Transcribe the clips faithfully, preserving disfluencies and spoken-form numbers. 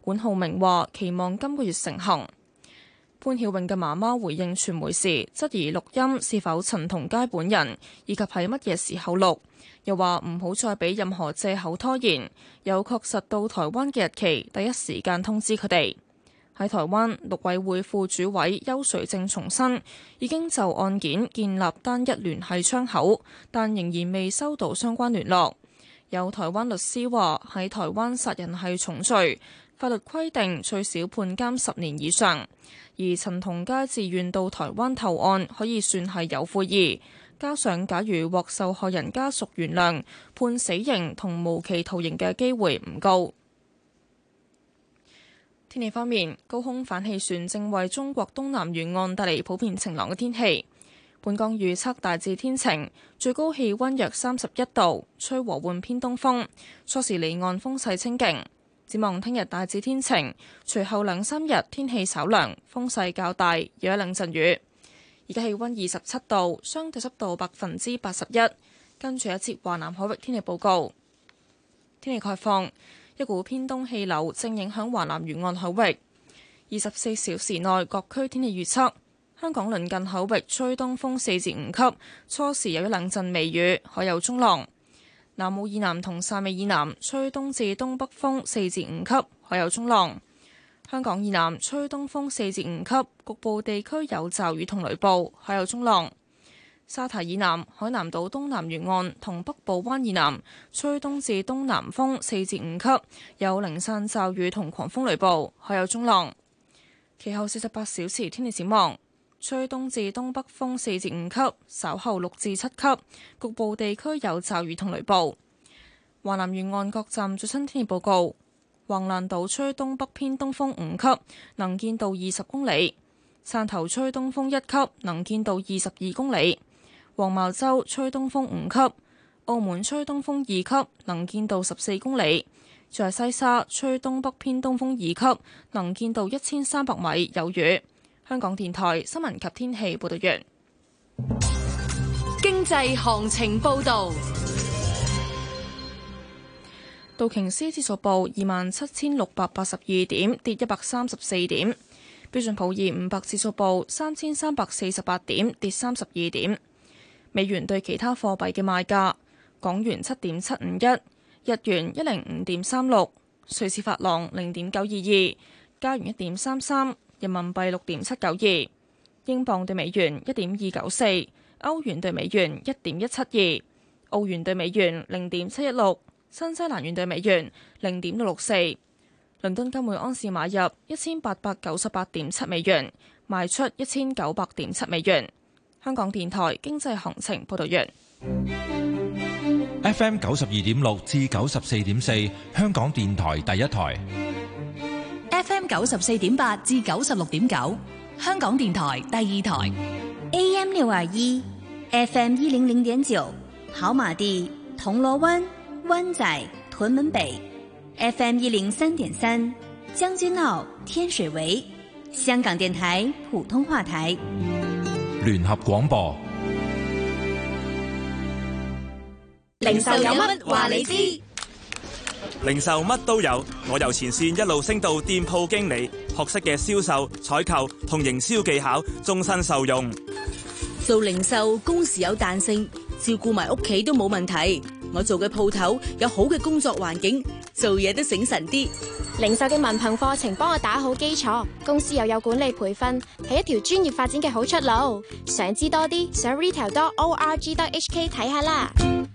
管浩明話期望今個月成行。潘曉穎嘅媽媽回應傳媒時，質疑錄音是否陳同佳本人，以及喺乜嘢時候錄，又話唔好再俾任何藉口拖延，有確實到台灣嘅日期，第一時間通知佢哋。喺台灣，陸委會副主委邱垂正重申，已經就案件建立單一聯繫窗口，但仍然未收到相關聯絡。有台灣律師話，喺台灣殺人係重罪，法律規定最少判監十年以上。而陳同佳自願到台灣投案，可以算係有悔意。加上假如獲受害人家屬原諒，判死刑同無期徒刑嘅機會唔高。天氣方面，高空反氣旋正為中國東南沿岸帶嚟普遍晴朗嘅天氣。本港預測大致天晴，最高氣溫約三十一度，吹和緩偏東風，初時離岸風勢清勁。展望聽日大致天晴，隨後兩三日天氣稍涼，風勢較大，有一兩陣雨。而家氣溫二十七度，相對濕度百分之八十一。跟住一節華南海域天氣報告。天氣概況，一股偏東氣流正影響華南沿岸海域。二十四小時內各區天氣預測：香港鄰近海域吹東風四至五級，初時有一兩陣微雨，海有中浪。南澳以南同汕尾以南吹東至東北風四至五級，海有中浪。香港以南吹東風四至五級，局部地區有驟雨同雷暴，海有中浪。沙堤以南、海南島東南沿岸同北部灣以南吹東至東南風四至五級，有零散驟雨同狂風雷暴，海有中浪。其後四十八小時天氣展望。吹東至東北風四至五級，稍後六至七級，局部地區有驟雨同雷暴。華南沿岸各站最新天氣報告：橫瀾島吹東北偏東風五級，能見度二十公里；汕頭吹東風一級，能見度二十二公里；黃茅洲吹東風五級；澳門吹東風二級，能見度十四公里；在西沙吹東北偏東風二級，能見度一千三百米，有雨。香港電台新聞及天氣報道完。 經濟行情報道。 道瓊斯指數報二萬七千六百八十二點，跌一百三十四點。標準普爾五百指數報三千三百四十八點，跌三十二點。美元對其他貨幣嘅賣價：港元七點七五一，日元一零五點三六，瑞士法郎零點九二二，加元一點三三。人民幣六點七九二，英鎊對美元一點二九四，歐元對美元一點一七二，澳元對美元零點七一六，新西蘭元對美元零點六六四。倫敦金每安士買入一千八百九十八點七美元，賣出一千九百點七美元。香港電台經濟行情報道完。 F M 九十二點六至九十四點四，香港電台第一台。 F M 九十四點八至九十六點九，香港電台第二台。 A M 六二一 ，F M 一零零點九，跑馬地、銅鑼灣、灣仔、屯門北 ，F M 一零三點三，將軍澳、天水圍，香港電台普通話台。 聯合廣播。 零售有乜話你知？ 零售乜都有，我由前線一路升到店鋪經理，學識嘅銷售、採購同營銷技巧，終身受用。 做零售工時有彈性，照顧埋屋企都冇問題。我做嘅鋪頭有好嘅工作環境，做嘢都醒神啲。 零售嘅文憑課程幫我打好基礎，公司又有管理培訓，係一條專業發展嘅好出路。想知多啲，上 retail dot org dot h k 睇下啦。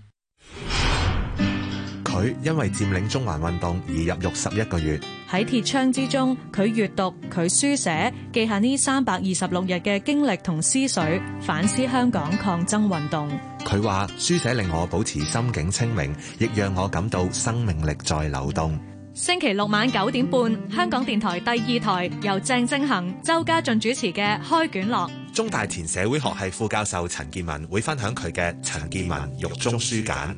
佢因為佔領中環運動而入獄十一個月。 喺鐵窗之中，佢閱讀，佢書寫，記下呢三百二十六日嘅經歷同思緒，反思香港抗爭運動。 佢話書寫令我保持心境清明，亦讓我感到生命力在流動。 星期六晚九點半，香港電台第二台由鄭正恒、周家俊主持嘅《開卷樂》。 中大前社會學系副教授陳健民會分享佢嘅陳健民獄中書簡。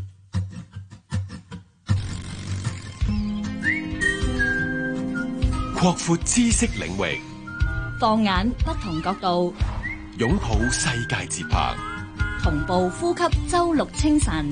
擴闊知識領域， 放眼不同角度， 擁抱世界節拍， 同步呼吸周六清晨。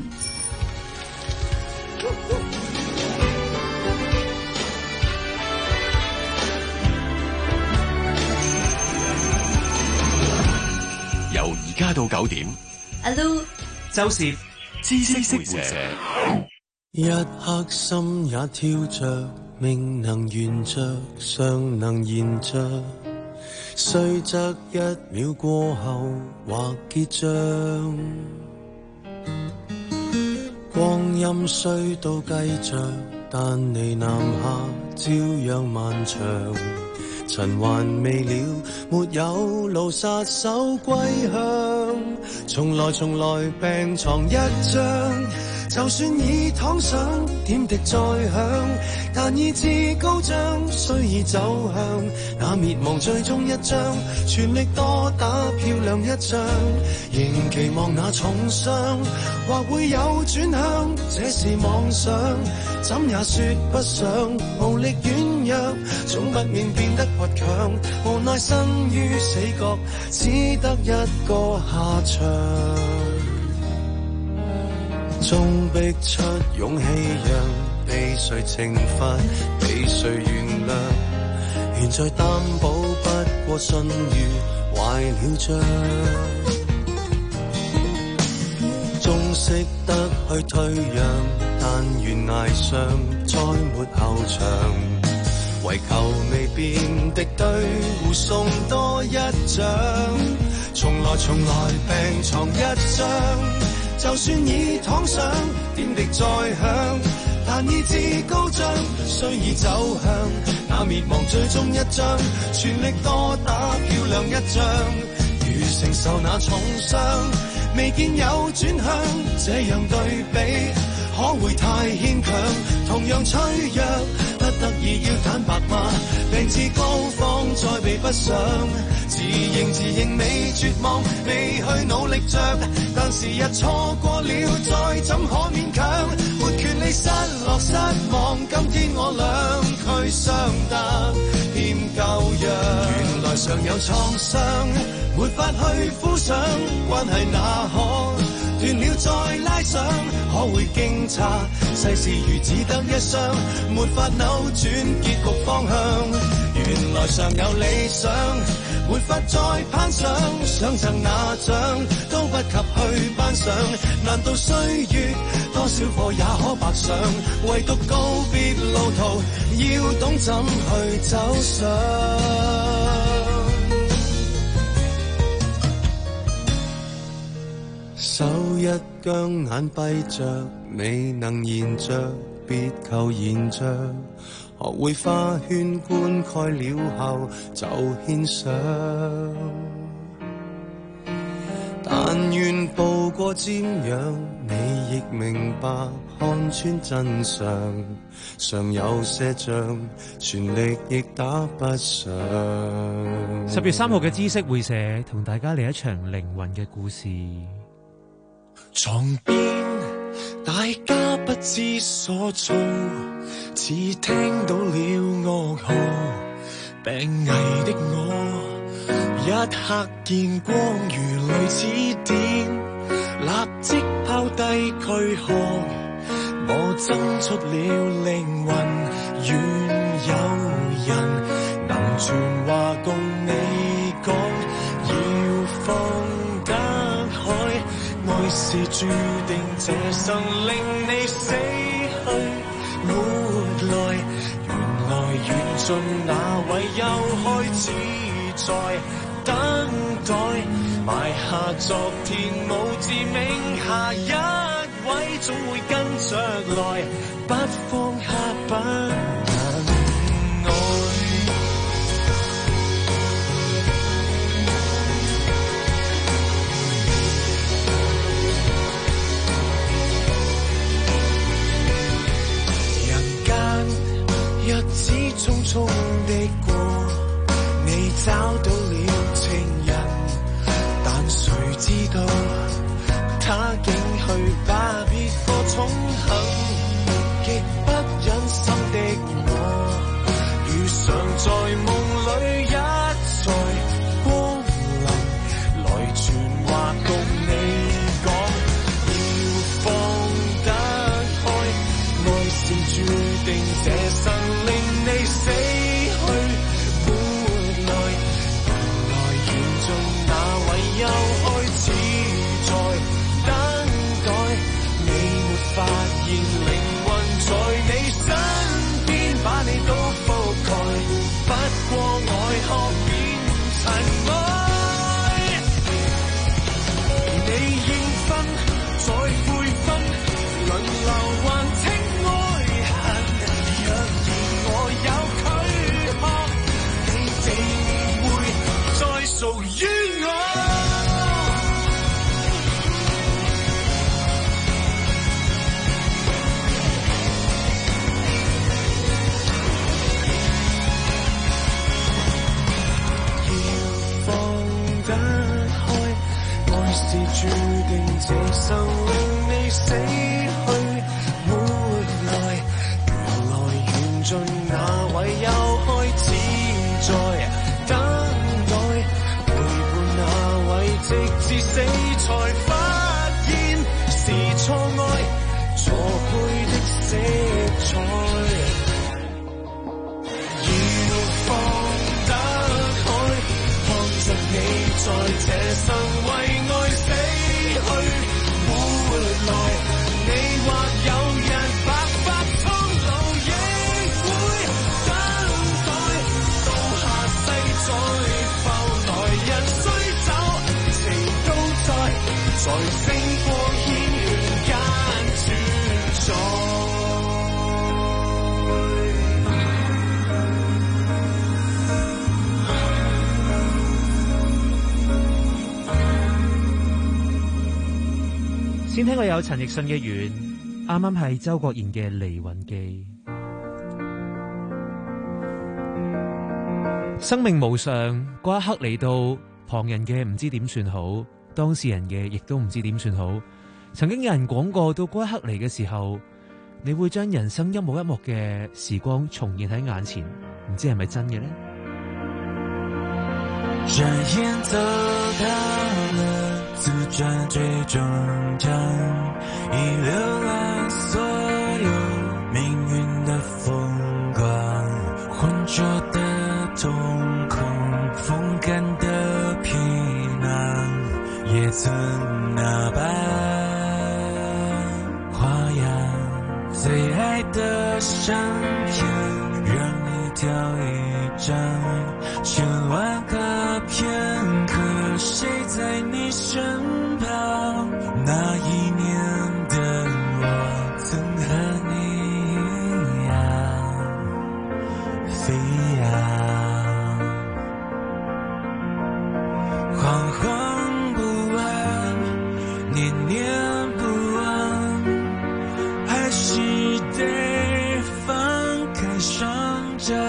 家到九點。 阿 Lu、 周涉知識會社。 一刻心也跳着，命能圓着，尚能延着。雖則一秒過後或結帳，光陰雖都繼續，但離南下照樣漫長。塵還未了，沒有路殺手歸鄉。從來從來病床一張，就算已躺上，點滴再響，但意志高漲，雖已走向那滅亡最終一章，全力多打漂亮一仗，仍期望那重傷或會有轉向，這是妄想，怎也說不上，無力軟弱，總不免變得倔強，無奈生於死角，只得一個下場。終逼出勇氣，讓被誰懲罰，被誰原諒，現在擔保不過信譽壞了帳，終識得去退讓，但懸崖上再沒後場，為求未變敵對，互送多一掌，從來從來病床一張，就算已躺上，點滴再響，但意志高漲，雖已走向那滅亡最終一章，全力多打漂亮一仗，如承受那重傷，未見有轉向，這樣對比可會太牽強？同樣脆弱，不得已要坦白嗎？病至高峰再避不上，自認自認未絕望，未去努力着，但時日錯過了，再怎可勉強？沒權利失落失望，今天我倆俱傷得欠夠藥，原來尚有創傷，沒法去敷上，關係哪可斷了再拉上？可會驚詫？世事如只得一雙，沒法扭轉結局方向。原來尚有理想，沒法再攀上，想贈那獎都不及去頒賞。難道歲月多少課也可白上？唯獨告別路途，要懂怎去走上。手一僵眼閉着，未能延着，別求延着。學會花圈灌溉了後就獻上，但願步過瞻仰，你亦明白看穿真相。尚有些仗，全力亦打不上。 十月三號嘅知識會社同大家嚟一場靈魂嘅故事。 床邊大家不知所措，似聽到了噩耗，病危的我一刻見光如雷似電，立即拋低軀殼，我爭出了靈魂，願有人能傳話共你講，要放得開，愛是注定這生令你死去活來，原來緣盡那位又開始在等待，埋下昨天無字銘下一位總會跟着來，不放下不能愛。人間日子匆匆地過，你找到了情人，但誰知道他竟去把別個寵幸，極不忍心的我，如常在夢裏一再光臨，來傳話共你講，要放得開，愛是注定這生令你死去活來，原來緣盡那位又開始曾令你死去活來，原來緣盡那位又開始在等待，陪伴那位直至死才發現是錯愛，錯配的色彩。要放得開，看着你在這生為愛死去活來，你或有日白髮蒼老，亦會等待到下世再浮來。人雖走，情都在，在星光繾綣間存在。 先聽過有陳奕迅嘅《緣》，啱啱係周國賢嘅《離魂記》。生命無常，嗰一刻嚟到，旁人嘅唔知點算好，當事人嘅亦都唔知點算好。曾經有人講過，到嗰一刻嚟嘅時候，你會將人生一幕一幕嘅時光重現喺眼前，唔知係咪真嘅呢？ 轉眼走到了自轉最終站，已瀏覽所有命運的風光，渾濁的瞳孔，風乾的皮囊，也曾那般花樣，最愛的相片，讓你挑一張，千萬個片刻，誰在你身旁？那一年的我，曾和你一樣飛揚，惶惶不安，念念不忘，還是得放開雙掌，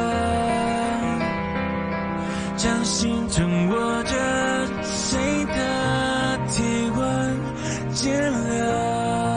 將心中握着誰的體溫漸涼。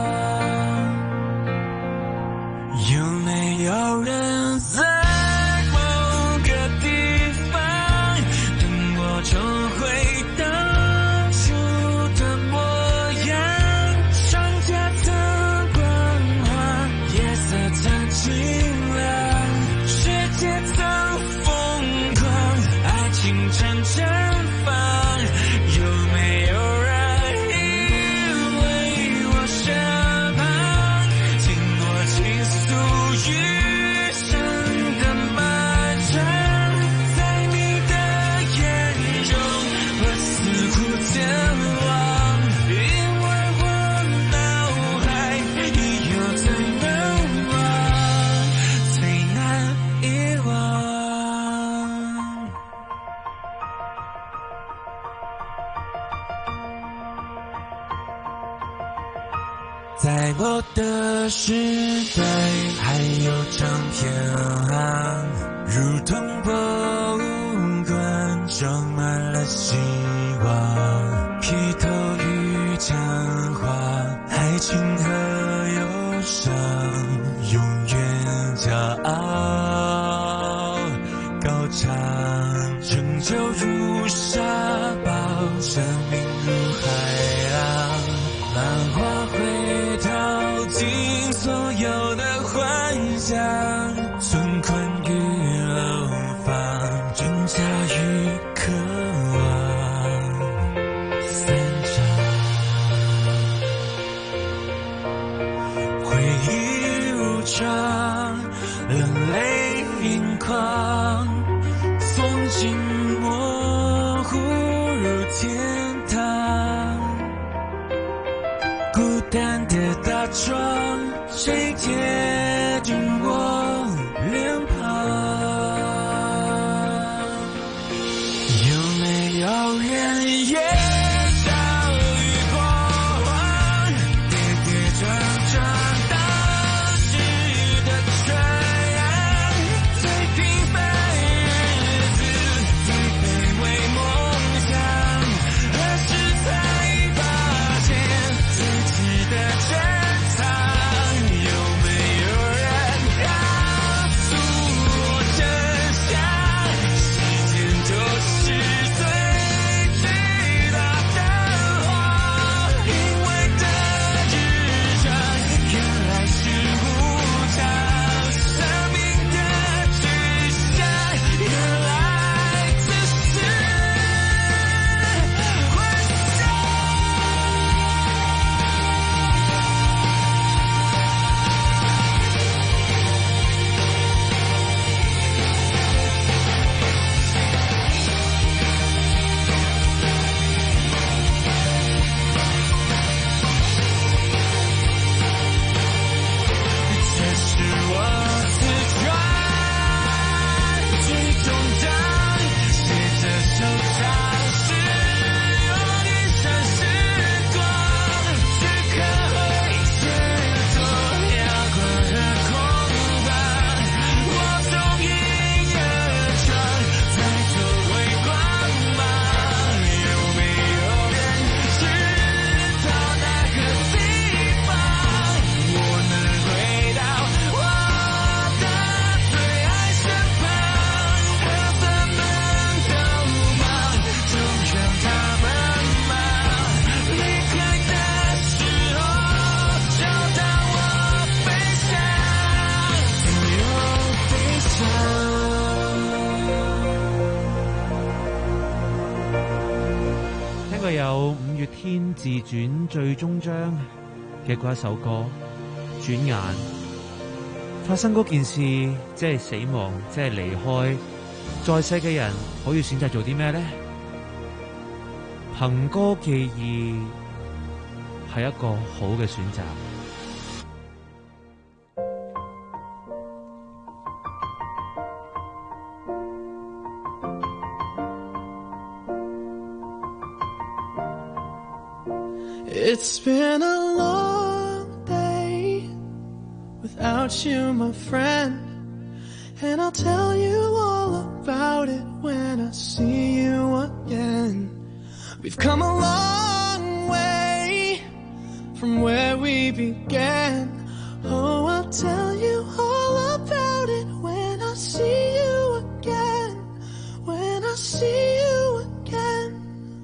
有沒有人在某個地方等我重回當初的模樣？雙家曾光華，夜色曾清涼，世界曾瘋狂，愛情曾綻放。有沒有人依偎我身旁，聽我傾訴餘生的漫長？在你的眼中，我似乎健忘，因為我腦海已有最難忘，最難遺忘。在我的時代，還有唱片行，如同博物館，裝滿了希望，披頭與講話，愛情和憂傷，永遠驕傲，高唱，拯救如沙堡，生命如海浪，浪花會淘盡所有的幻想，存款與樓房，真假與渴望，散場，回憶如常，冷淚盈眶，風景模糊如天堂，孤單的大窗，誰貼近我臉龐？有沒有人也遭遇過往，跌跌撞撞，當時的傳揚，最平凡日子，最卑微夢想，何時才發現自己有五月天自傳最終章嘅嗰一首歌《轉眼》。發生嗰件事，即係死亡，即係離開，在世嘅人可以選擇做啲咩呢？憑歌寄意係一個好嘅選擇。 It's been a long day without you, my friend, and I'll tell you all about it when I see you again. We've come a long way from where we began. Oh, I'll tell you all about it when I see you again, when I see you again.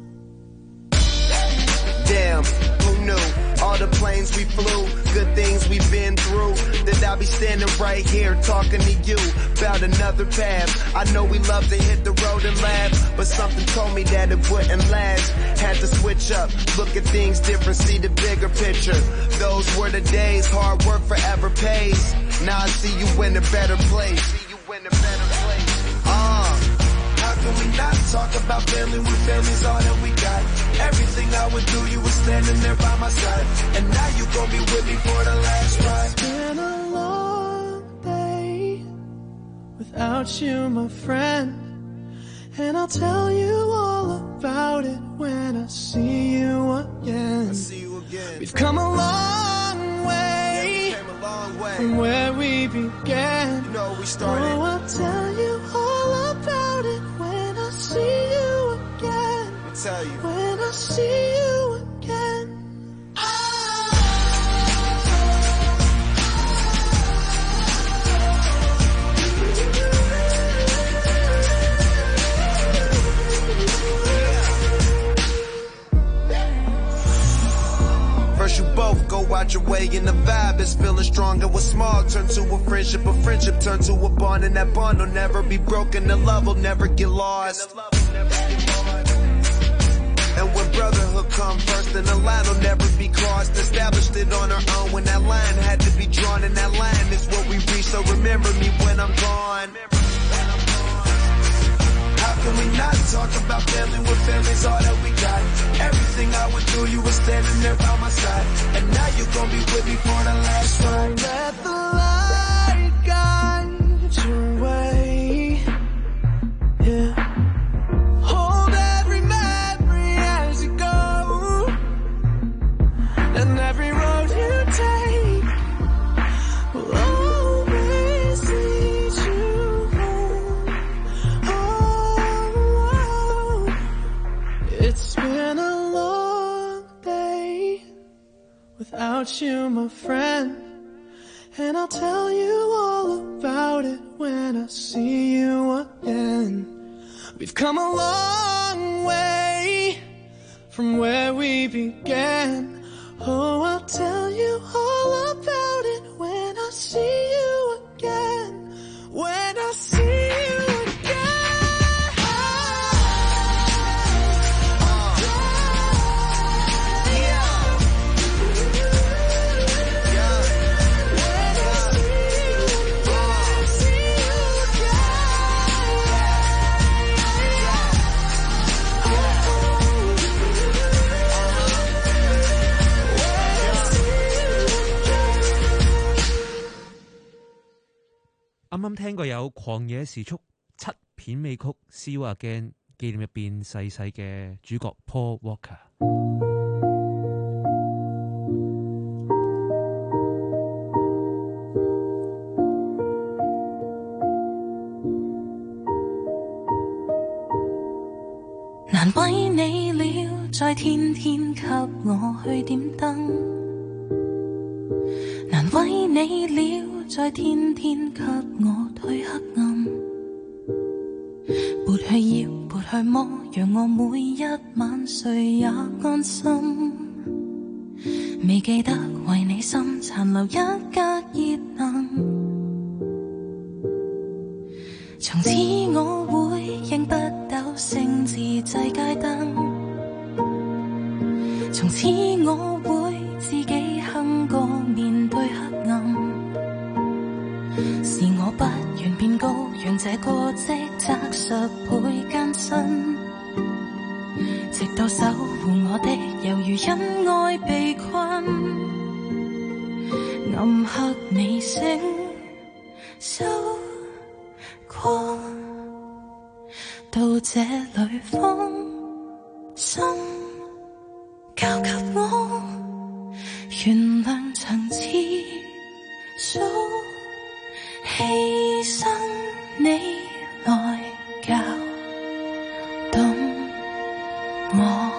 Damn, who knew? All the planes we flew, good things we've been through, that I'll be standing right here talking to you about another path. I know we love to hit the road and laugh, but something told me that it wouldn't last. Had to switch up, look at things different, see the bigger picture. Those were the days, hard work forever pays. Now I see you in a better place. See you in a better place. Uh, how can we not talk about family when family's all that we got? Everything I would do, you were standing there by my side, and now you gon' be with me for the last ride. It's been a long day without you, my friend, and I'll tell you all about it when I see you again. I see you again. We've come a long way, yeah, we came a long way from where we began. You know we started. Oh, I'll tell you all about it when I see you again. I'll tell you. When I see you again. First you both go out your way and the vibe is feeling strong, and what's small turn to a friendship, a friendship turn to a bond, and that bond will never be broken, the love will never get lost. And when brotherhood come first, then the line will never be crossed. Established it on our own when that line had to be drawn, and that line is what we reach, so remember me when I'm gone. How can we not talk about family when family's all that we got? Everything I would do, you were standing there by my side, and now you gon' be with me for the last ride. Let the light guide your way, yeah. Hold every memory as you go, and every road you take will always lead you home. Oh, it's been a long day without you, my friend, and I'll tell you all about it when I see you again. We've come a long way from where we began. Oh, I'll tell you all about it when I see you again. When I see you again. 啱啱聽過有《狂野時速》七片尾曲《See You Again》，紀念入邊逝世嘅主角 Paul Walker。 難為你了，再天天給我去點燈，難為你了，再天天給我退黑暗，撥去搖，撥去摸，讓我每一晚睡也安心。未記得為你心殘留一格熱能，從此我會認不到聖字制街燈， 從此我會自己哼歌面對黑暗，是我不願變高，讓這個職責十倍艱辛，直到守護我的猶如因愛被困，暗黑微聲收過，到這裏放心交給我，原諒曾次數犧牲你來教懂我。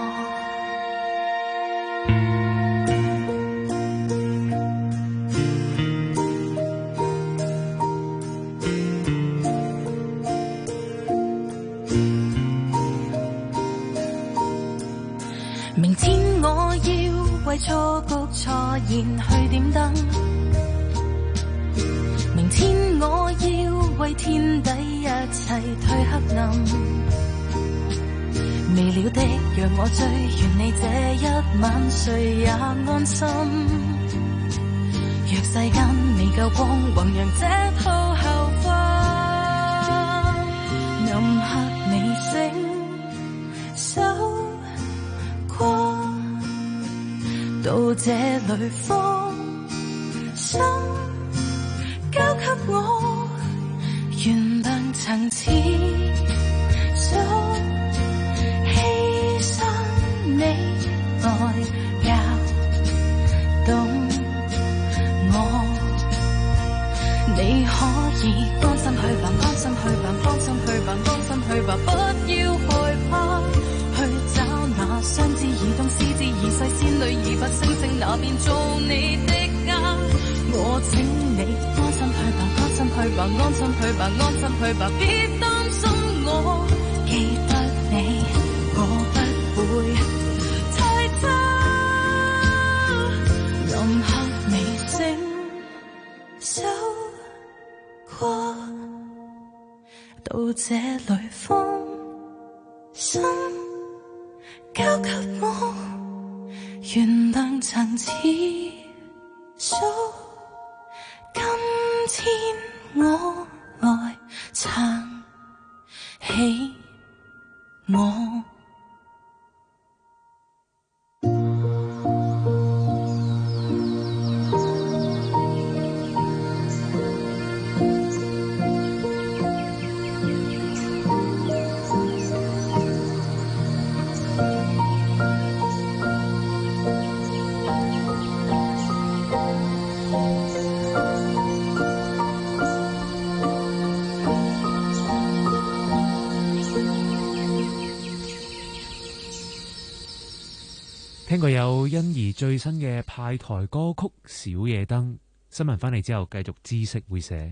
明天我要為錯局錯言去點燈，明天我要為天底一切退黑暗，未了的讓我追，願你這一晚睡也安心，若世間未夠光，弘揚這套校服，暗黑微聲收過，到這裏放心交給我，原諒曾次數犧牲你來教懂我，你可以安心去吧，安心去吧，放心去吧，安心去吧，不要害怕去找那雙子移動，獅子移細，仙女移拔，星星那便做你的家。我請你安心去吧，安心去吧，安心去吧，安心去吧，別擔心我，記得你，我不會太差。暗黑微聲收過，到這裏放心交給我，原諒曾次數，今天我來撐起我。 聽過有欣宜最新嘅派台歌曲《小夜燈》，新聞返嚟之後繼續知識會寫。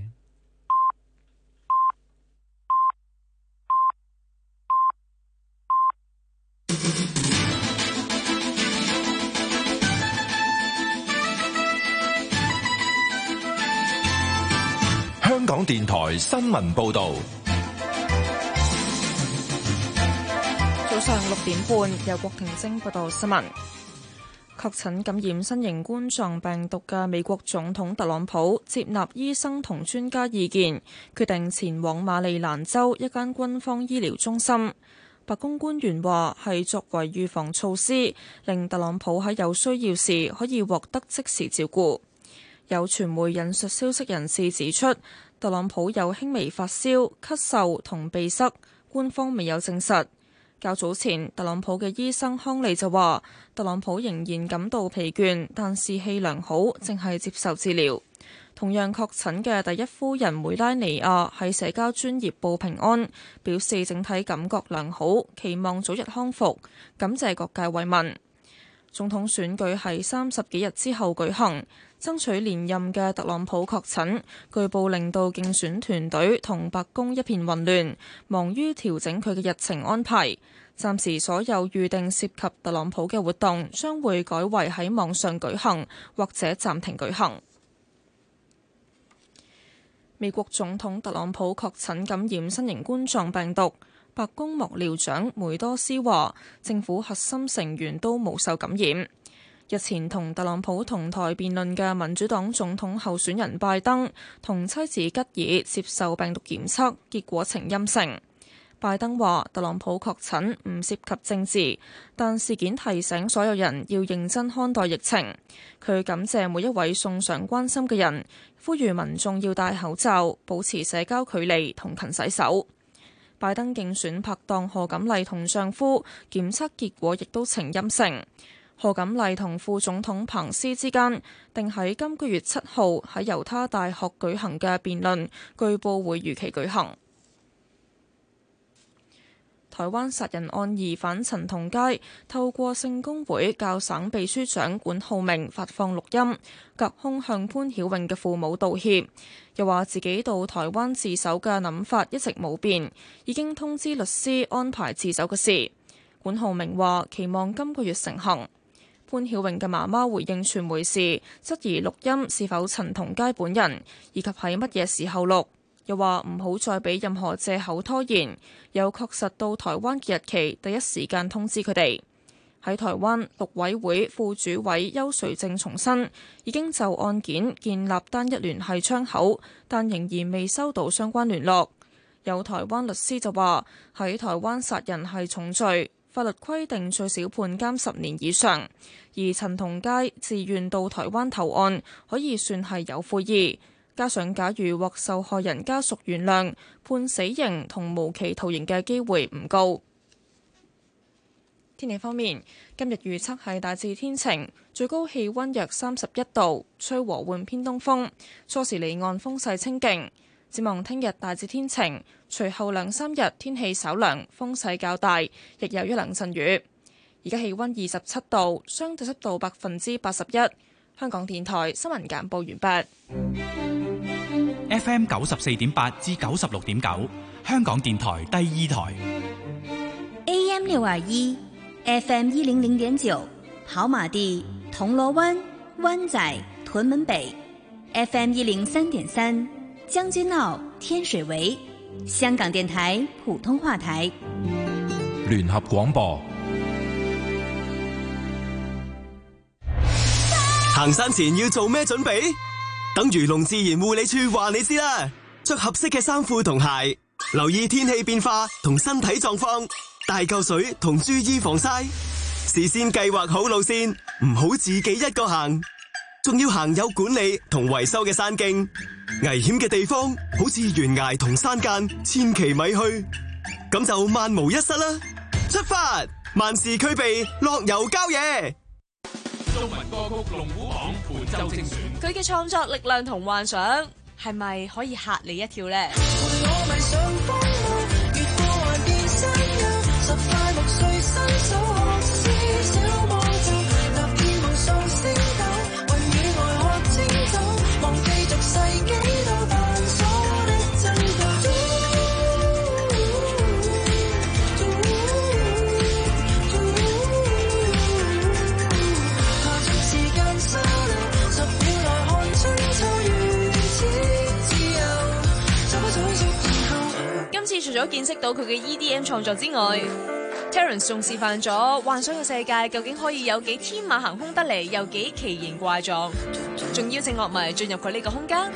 香港電台新聞報導。 早上六點半，由郭婷晶報道新聞。確診感染新型冠狀病毒嘅美國總統特朗普接納醫生同專家意見，決定前往馬里蘭州一間軍方醫療中心。白宮官員話係作為預防措施，令特朗普喺有需要時可以獲得即時照顧。有傳媒引述消息人士指出，特朗普有輕微發燒、咳嗽同鼻塞，官方未有證實。較早前，特朗普嘅醫生康利就話，特朗普仍然感到疲倦，但士氣良好，正係接受治療。同樣確診嘅第一夫人梅拉尼亞喺社交專頁報平安，表示整體感覺良好，期望早日康復，感謝各界慰問。總統選舉喺三十幾日之後舉行，爭取連任嘅特朗普確診，據報令到競選團隊同白宮一片混亂，忙於調整佢嘅日程安排。暫時所有預定涉及特朗普嘅活動將會改為喺網上舉行，或者暫停舉行。美國總統特朗普確診感染新型冠狀病毒。 白宮幕僚長梅多斯話，政府核心成員都冇受感染。日前同特朗普同台辯論嘅民主黨總統候選人拜登同妻子吉爾接受病毒檢測，結果呈陰性。拜登話特朗普確診唔涉及政治，但事件提醒所有人要認真看待疫情。佢感謝每一位送上關心嘅人，呼籲民眾要戴口罩、保持社交距離同勤洗手。拜登競選拍檔賀錦麗同丈夫檢測結果亦都呈陰性。賀錦麗同副總統彭斯之間定喺今個月七號喺猶他大學舉行嘅辯論，據報會如期舉行。台灣殺人案疑犯陳同佳透過聖公會教省秘書長管浩鳴發放錄音，隔空向潘曉穎嘅父母道歉，又話自己到台灣自首嘅諗法一直冇變，已經通知律師安排自首嘅事。管浩鳴話期望今個月成行。潘曉穎嘅媽媽回應傳媒時，質疑錄音是否陳同佳本人，以及喺乜嘢時候錄，又話唔好再俾任何藉口拖延，有確實到台灣嘅日期，第一時間通知佢哋。喺台灣，陸委會副主委邱垂正重申，已經就案件建立單一聯繫窗口，但仍然未收到相關聯絡。有台灣律師就話，喺台灣殺人係重罪，法律規定最少判監十年以上，而陳同佳自願到台灣投案，可以算係有悔意。加上假如獲受害人家屬原諒，判死刑同無期徒刑嘅機會唔高。天氣方面，今日預測係大致天晴，最高氣溫約三十一度，吹和緩偏東風，初時離岸風勢清勁。展望聽日大致天晴，隨後兩三日天氣稍涼，風勢較大，亦有一兩陣雨。而家氣溫二十七度，相對濕度百分之八十一。香港電台新聞簡報完畢。 F M 九十四點八至九十六點九，香港電台第二台。 A M 六二一，F M 一零零點九，跑馬地、銅鑼灣、灣仔、屯門北 ，F M 一零三點三。將軍澳、天水圍，香港電台普通話台， 聯合廣播。 行山前要做咩準備？等漁農自然護理處話你知啦。着合適嘅衫褲同鞋，留意天氣變化同身體狀況，帶夠水同注意防曬。事先計劃好路線，唔好自己一個行。仲要行有管理同維修嘅山徑，危險嘅地方好似懸崖同山間，千祈咪去，咁就萬無一失啦！出發，萬事俱備，樂遊郊野。 中文歌曲龍虎榜本周精選， 佢嘅創作力量同幻想，係咪可以嚇你一跳呢？今次除咗見識到佢嘅 E D M 創作之外， Terence 仲示範咗幻想嘅世界究竟可以有幾天馬行空得嚟，又幾奇形怪狀，仲邀請樂迷進入佢呢個空間。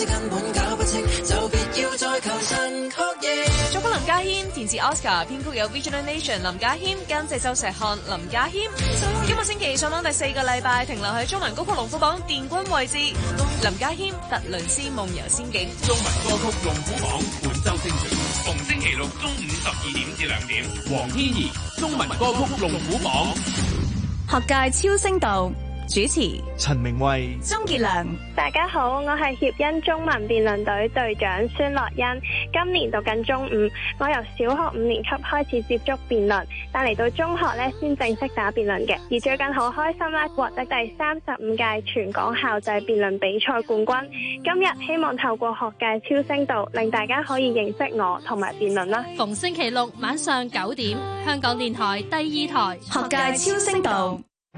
作曲林家謙，填詞 Oscar， 編曲有 Vigilant Nation 林家謙，監製周石漢林家謙。今個星期上榜第四個禮拜，停留喺中文歌曲龍虎榜殿軍位置。林家謙特倫斯夢遊仙境。 中文歌曲龍虎榜本周精選，逢星期六中午十二點至兩點。黃天怡，中文歌曲龍虎榜。 學界超聲道主持陳明慧、 鍾傑良。 大家好，我係協恩中文辯論隊隊長孫樂欣，今年讀緊中五，我由小學五年級開始接觸辯論，但嚟到中學咧先正式打辯論嘅，而最近好開心啦，獲得第三十五屆全港校際辯論比賽冠軍。今日希望透過學界超聲道，令大家可以認識我同埋辯論啦。 逢星期六晚上九點，香港電台第二台學界超聲道。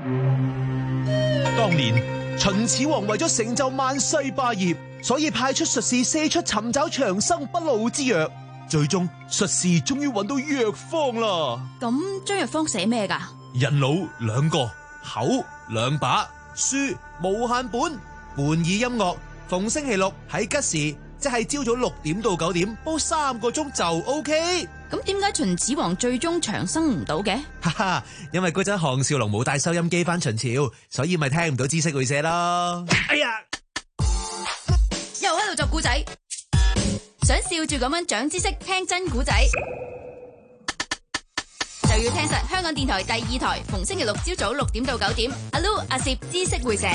當年秦始皇為咗成就萬世霸業，所以派出術士四出尋找長生不老之藥。 最終術士終於揾到藥方啦。 咁張藥方寫咩㗎？ 人腦兩個，口兩把，書無限本，伴耳音樂，逢星期六喺吉時，即係朝早六點到九點，煲三個鐘就 OK。 咁點解秦始皇最終長生唔到嘅？ 哈哈，因為嗰陣項少龍冇帶收音機返秦朝，所以咪聽唔到知識會社咯。哎呀， 又喺度作古仔，想笑住咁樣長知識，聽真古仔就要聽實香港電台第二台，逢星期六朝早六點到九點，阿 Lu 阿攝知識會社。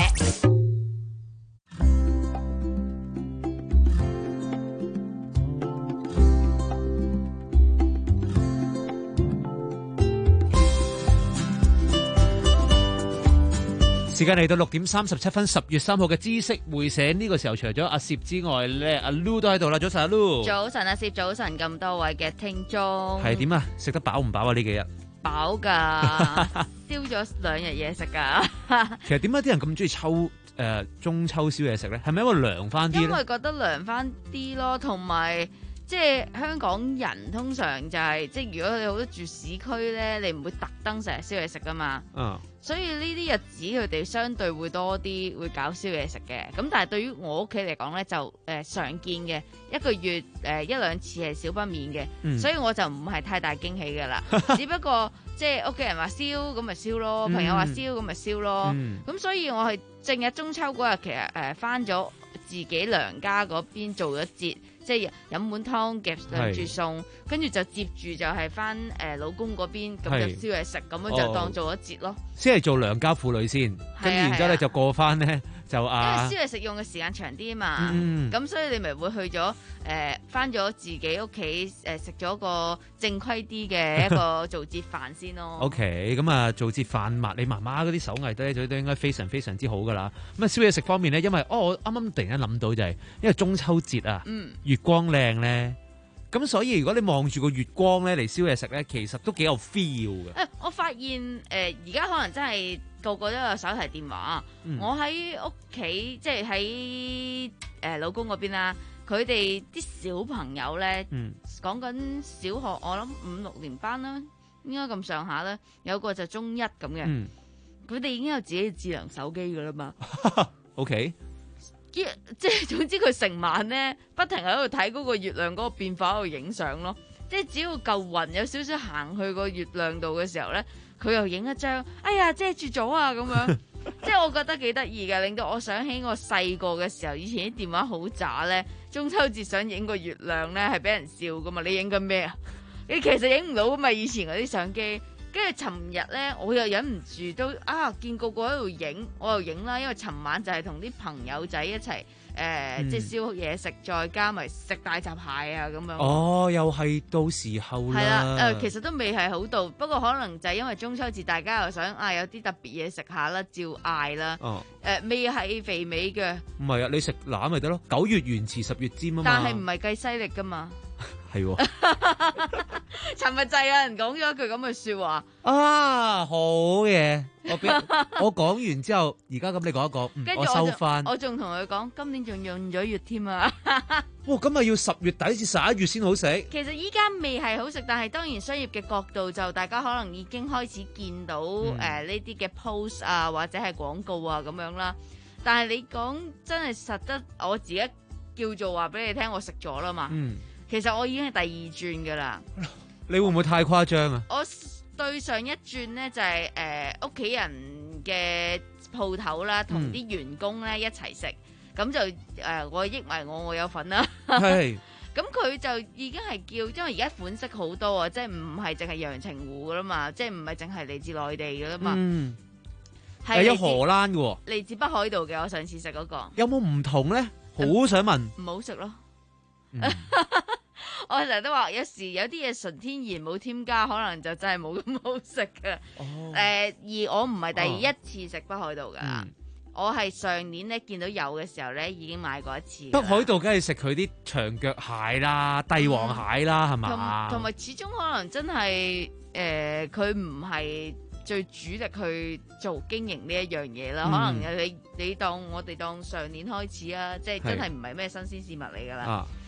時間嚟到六點三十七分，十月三號嘅知識會社呢個時候，除咗阿攝之外咧，阿 Lu 都喺度啦。早晨，阿 Lu。 早晨，阿攝，早晨，咁多位嘅聽眾。 係點啊？食得飽唔飽啊？呢幾日飽噶，燒咗兩日嘢食噶。 其實點解啲人咁中意抽誒、呃、中秋燒嘢食咧？係咪因為涼翻啲咧？ 因為覺得涼翻啲咯，同埋即係香港人通常就係、是、即係如果你好多住市區咧，你唔會特登成日燒嘢食噶嘛。嗯。所以呢啲日子佢哋相對會多啲會搞燒嘢食嘅，咁但係對於我屋企嚟講咧就誒、呃、常見嘅，一個月誒、呃、一兩次係少不免嘅，嗯、所以我就唔係太大驚喜㗎啦。只不過即係屋企人話燒咁咪燒咯，朋友話燒咁咪燒咯，咁、嗯、所以我係正日中秋嗰日其實誒返咗自己娘家嗰邊做咗節。即係飲碗湯夾兩住餸，跟住就接住就係翻誒老公嗰邊咁就燒嘢食，咁樣就當做咗節咯。 先係做良家婦女先，跟住然之後咧就過翻咧就啊。 因為燒嘢食用嘅時間長啲啊嘛，咁、嗯、所以你咪會去咗誒翻咗自己屋企誒食咗個正規啲嘅一個做節飯先咯。 OK， 咁啊做節飯嘛，你媽媽嗰啲手藝咧就都應該非常非常之好噶啦。咁啊燒嘢食方面咧，因為哦我啱啱突然間諗到就係因為中秋節啊，嗯。月光靚咧，咁所以如果你望住個月光咧嚟燒嘢食咧，其實都幾有 feel 嘅。 誒，我發現誒，而家可能真係個個都有手提電話。嗯、我喺屋企，即係喺誒老公嗰邊啦，佢哋啲小朋友咧，講緊、嗯、小學，我諗五六年班啦，應該咁上下啦，有個就中一咁嘅，佢哋、嗯、已經有自己嘅智能手機噶啦嘛。OK。即係總之佢成晚咧不停喺度睇嗰個月亮嗰個變化喺度影相咯，即係只要嚿雲有少少行去個月亮度嘅時候咧，佢又影一張，哎呀遮住咗啊咁樣，即係我覺得幾得意嘅，令到我想起我細個嘅時候，以前啲電話好渣咧，中秋節想影個月亮咧係俾人笑噶嘛，你影緊咩啊？你其實影唔到噶嘛，以前嗰啲相機。跟住尋日咧，我又忍唔住都啊，見個個喺度影，我又影啦。因為尋晚就係同啲朋友仔一齊誒，呃嗯、即係燒嘢食，再加埋食大閘蟹啊咁樣。哦，又係到時候啦。係啦，誒、呃，其實都未係好到，不過可能就係因為中秋節，大家又想啊有啲特別嘢食下啦，照嗌啦。哦。誒、呃，未係肥美嘅。唔係啊，你食腩咪得咯。九月圓臍十月尖啊嘛。但係唔係計西歷噶嘛。係喎，尋日就有人講咗一句咁嘅說話啊，好嘢！我我講完之後，而家咁你講一講，嗯、我收翻。我仲同佢講，今年仲用咗月添啊！哇，咁咪要十月底至十一月先好食。其實依家未係好食，但係當然商業嘅角度就大家可能已經開始見到誒呢啲嘅 post 啊，或者係廣告啊咁樣啦。但係你講真係實得，我自己叫做話俾你聽，我食咗啦嘛。嗯其實我已經係第二轉噶啦，你會唔會太誇張啊？我對上一轉咧就係誒屋企人嘅鋪頭啦，同啲員工咧一齊食，咁、嗯、就誒、呃、我益埋我，我有份啦。係，咁佢就已經係叫，因為而家款式好多啊，即係唔係淨係陽澄湖噶啦嘛，即係唔係淨係嚟自內地噶啦嘛。嗯，係有荷蘭嘅，嚟自北海道嘅。我上次食嗰、那個有冇唔同咧？好想問，唔、嗯、好食咯。嗯、我成日都話，有時有啲嘢純天然冇添加，可能就真係冇咁好食嘅。誒、哦呃，而我唔係第一次食北海道噶啦，嗯、我係上年咧見到有嘅時候咧，已經買過一次。北海道梗係食佢啲長腳蟹啦、帝王蟹啦，係嘛、嗯？同埋始終可能真係誒，佢唔係最主力去做經營呢一樣嘢啦。嗯、可能你你當我哋當上年開始啊，即係真係唔係咩新鮮事物嚟噶啦。誒、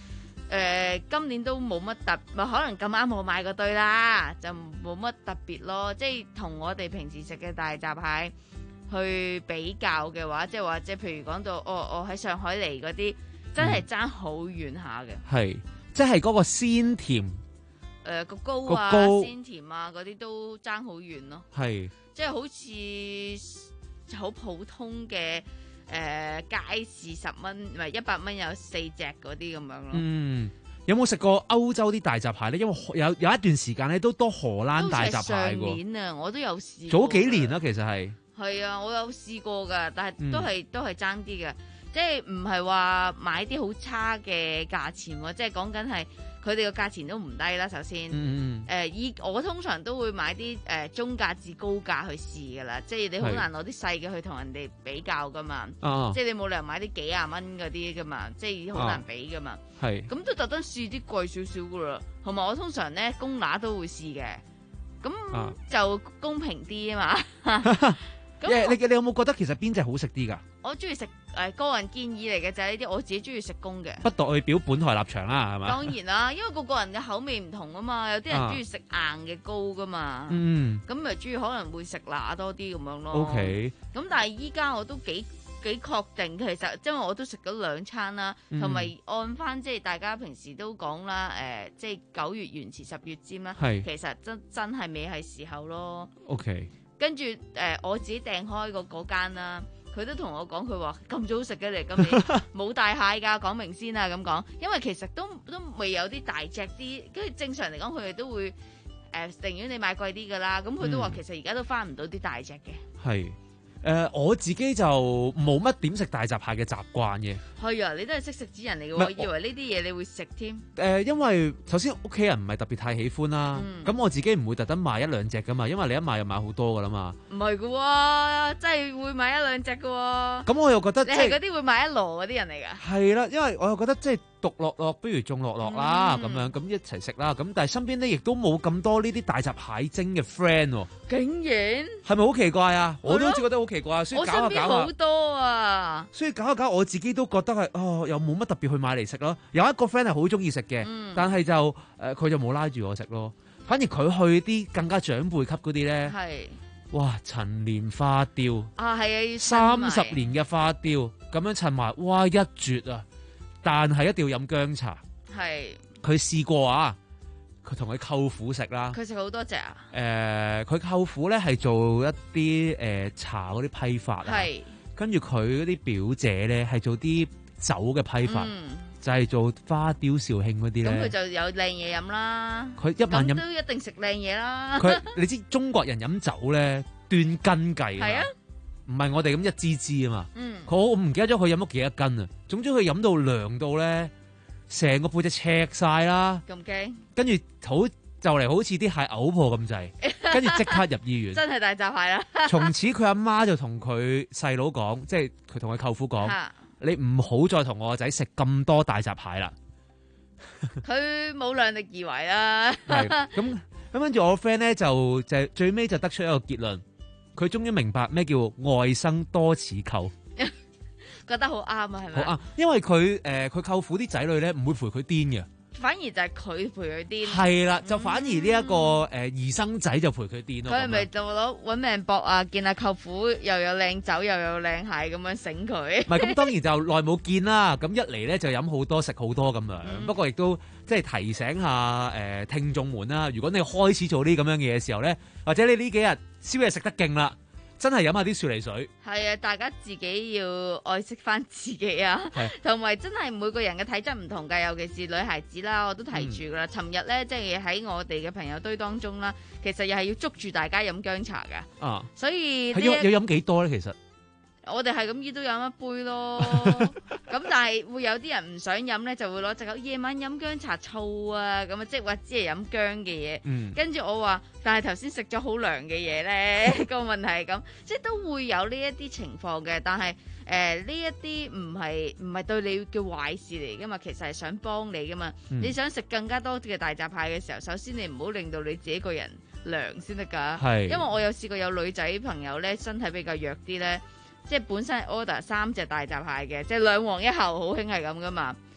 誒今年都冇乜特，咪可能咁啱我買嗰堆啦，就冇乜特別咯。即係同我哋平時食嘅大閘蟹去比較嘅話，即係話即係譬如講到，哦我喺上海嚟嗰啲，真係爭好遠下嘅。 係，即係嗰個鮮甜， 誒個膏啊、 個膏鮮甜啊嗰啲都爭好遠咯。 係， 即係好似好普通嘅。誒、呃、街市十蚊，唔係一百蚊有四隻嗰啲咁樣咯。 嗯，有冇食過歐洲啲大閘蟹咧？因為有有一段時間咧都多荷蘭大閘蟹喎。 上年啊，我都有試過。 早幾年啦，其實係。 係啊，我有試過㗎，但係都係、嗯、都係爭啲嘅，即係唔係話買啲好差嘅價錢喎，即係講緊係。佢哋個價錢都唔低啦，首先，誒、嗯呃、以我通常都會買啲誒、呃、中價至高價去試噶啦，即係你好難攞啲細嘅去同人哋比較噶嘛，啊、即係你冇理由買啲幾廿蚊嗰啲噶嘛，即係好難比噶嘛，係、啊，咁都特登試啲貴少少噶啦，同埋我通常咧公乸都會試嘅，咁就公平啲啊嘛。 你你你有冇覺得其實邊隻好食啲㗎？ 我中意食誒個人建議嚟嘅就係呢啲，我自己中意食公嘅。 不代表本台立場啦，係嘛？ 當然啦，因為個個人嘅口味唔同啊嘛，有啲人中意食硬嘅膏噶嘛， 嗯， 咁咪中意可能會食乸多啲咁樣咯。 OK。咁但係依家我都幾幾確定，其實因為我都食咗兩餐啦，同埋、嗯、按翻即係大家平時都講啦，誒、呃，即係九月圓遲十月尖啦，其實真真係未係時候咯。 OK。跟住誒、呃，我自己訂開個嗰間啦，佢都同我講，佢話咁早食嘅嚟，今年冇大蟹㗎，講明先啊咁講，因為其實都都未有啲大隻啲，跟住正常嚟講，佢哋都會誒、呃、寧願你買貴啲㗎啦，咁佢都話其實而家都翻唔到啲大隻嘅。係。 誒、呃、我自己就冇乜點食大閘蟹嘅習慣嘅。係啊， 你都係識食之人嚟嘅喎，我以為呢啲嘢你會食添。誒、 呃，因為首先屋企人唔係特別太喜歡啦，咁、嗯、我自己唔會特登買一兩隻噶嘛，因為你一買就買好多噶啦嘛。 唔係嘅喎，真係會買一兩隻嘅喎。 咁我又覺得你係嗰啲會買一籮嗰啲人嚟㗎。係啦，因為我又覺得即係獨樂樂不如眾樂樂啦，咁、嗯、樣咁一齊食啦。咁但係身邊咧亦都冇咁多呢啲大閘蟹精嘅 friend 喎。 竟然係咪好奇怪啊？我都好似覺得好奇怪，所以搞下搞下好多啊！ 所以搞一搞，我自己都覺得係哦，又冇乜特別去買嚟食咯。有一個 friend 係好中意食嘅，嗯、但係就誒佢、呃、就冇拉住我食咯。反而佢去啲更加長輩級嗰啲咧，係哇陳年花雕啊，係啊， 三十年嘅花雕咁樣襯埋，哇一絕啊！但係一定要飲薑茶。係佢試過啊！佢同佢舅父食啦， 佢食好多隻啊！ 誒、呃，佢舅父咧係做一啲誒、呃、茶嗰啲批發啊，跟住佢嗰啲表姐咧係做啲酒嘅批發，嗯、就係、是、做花雕肇慶嗰啲咧。 咁佢就有靚嘢飲啦。 佢一晚飲都一定食靚嘢啦。 佢你知中國人飲酒咧斷斤計係啊，唔係我哋咁一支支啊嘛。嗯，佢我唔記得咗佢飲咗幾多斤啊。總之佢飲到涼到咧。成個背脊赤晒啦， 咁驚， 跟住好就嚟好似啲蟹嘔破咁滯，跟住即刻入醫院。 真係大閘蟹啦！ 從此佢阿媽就同佢細佬講，即係佢同佢舅父講，你唔好再同我個仔食咁多大閘蟹啦。 佢冇量力而為啦。 係咁咁跟住我 friend 咧就就最尾就得出一個結論，佢終於明白咩叫外甥多似舅。 覺得好啱啊，係咪？ 好啱，因為佢誒佢舅父啲仔女咧唔會陪佢癲嘅， 反而就係佢陪佢癲。 係啦，就反而呢、這、一個誒兒生仔就陪佢癲咯。 佢係咪就攞揾命搏啊？見阿舅父又有靚酒又有靚蟹咁樣醒佢？ 唔係咁，當然就耐冇見啦。咁一嚟咧就飲好多食好多咁樣。嗯、不過亦都即係提醒下誒、呃、聽眾們啦。如果你開始做呢咁樣嘢嘅時候咧，或者你呢幾日宵夜食得勁啦。真係飲下啲雪梨水。係啊，大家自己要愛惜翻自己啊。同埋真係每個人嘅體質唔同㗎，尤其是女孩子啦，我都提住㗎啦。尋、嗯、日咧，即係喺我哋嘅朋友堆當中啦，其實又係要捉住大家飲薑茶㗎。啊，所以係要要飲幾多咧？其實我哋係咁依都飲一杯咯。咁但係會有啲人唔想飲咧，就會攞隻口夜晚飲薑茶醋啊，咁啊即係話只係飲薑嘅嘢。嗯，跟住我話，但係頭先食咗好涼嘅嘢咧，個問題係咁，即係都會有呢一啲情況嘅。但係誒呢一啲唔係唔係對你嘅壞事嚟噶嘛，其實係想幫你噶嘛。嗯、你想食更加多嘅大閘蟹嘅時候，首先你唔好令到你自己個人涼先得㗎。係，因為我有試過有女仔朋友咧，身體比較弱啲咧。即係本身係 order 三隻大閘蟹嘅，即係兩黃一後好興係咁噶嘛。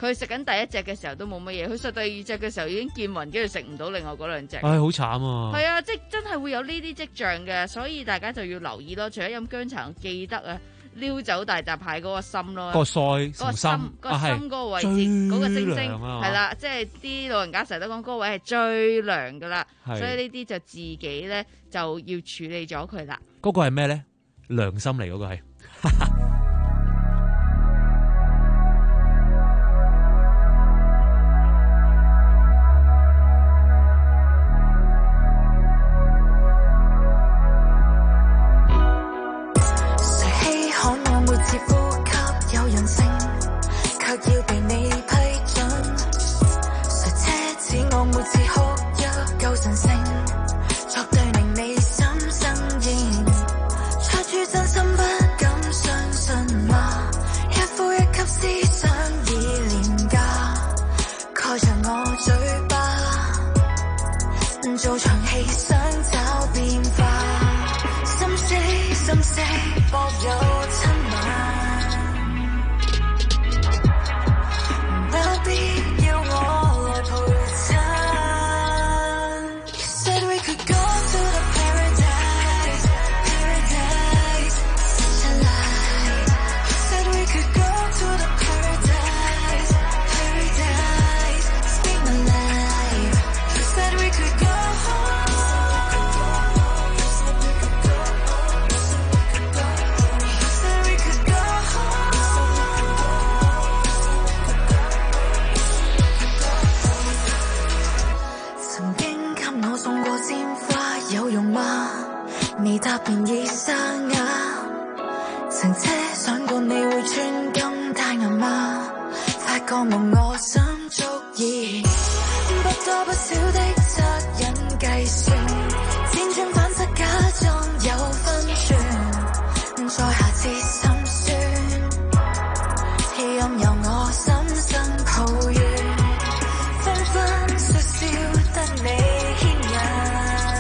佢食緊第一隻嘅時候都冇乜嘢，佢食第二隻嘅時候已經見暈，跟住食唔到另外嗰兩隻。 唉，好慘啊！ 係啊，即係真係會有呢啲跡象嘅，所以大家就要留意咯。除咗飲薑茶，記得啊，撩走大閘蟹嗰個心咯， 個腮、 嗰個心、嗰個心嗰個位置，嗰個精精係啦，即係啲老人家成日都講嗰個位係最涼噶啦，所以呢啲就自己咧就要處理咗佢啦。 嗰個係咩咧？良心嚟嗰個係。 做場戲想找變化，心死心死博有親吻，不必要我來陪襯。You said we could go to the paradise, paradise, such a lie. You said we could go to the paradise, paradise, speak my life. You said we could go.你答便已沙啞，乘車想過你會穿金戴銀嗎？發覺夢我心足矣，不多不少的惻隱計算，輾轉反側假裝有分寸，再下次心酸，任由我心生抱怨，紛紛說笑得你牽引。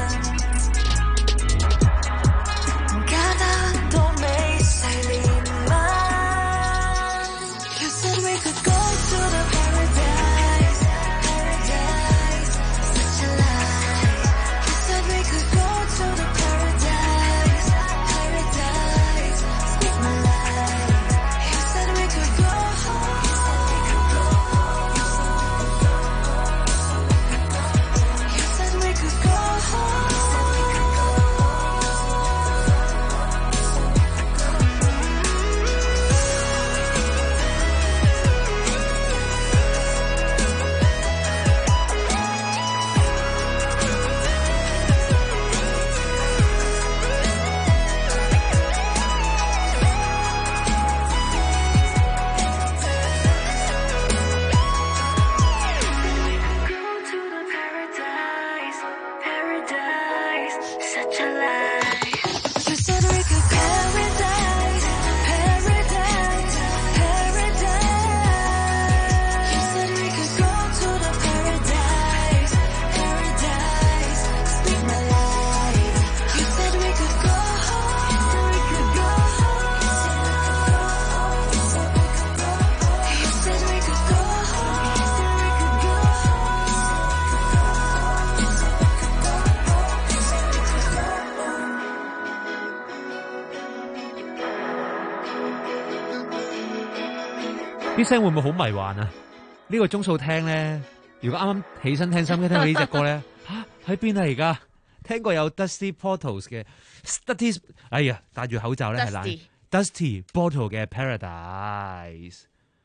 啲聲會唔會好迷幻啊？呢個鐘數聽咧，如果啱啱起身聽心機聽到呢隻歌咧，吓喺邊啊？而家聽過有 Dusty Bottles 嘅 Dusty， 哎呀，戴住口罩咧係懶 Dusty Bottle 嘅 Paradise。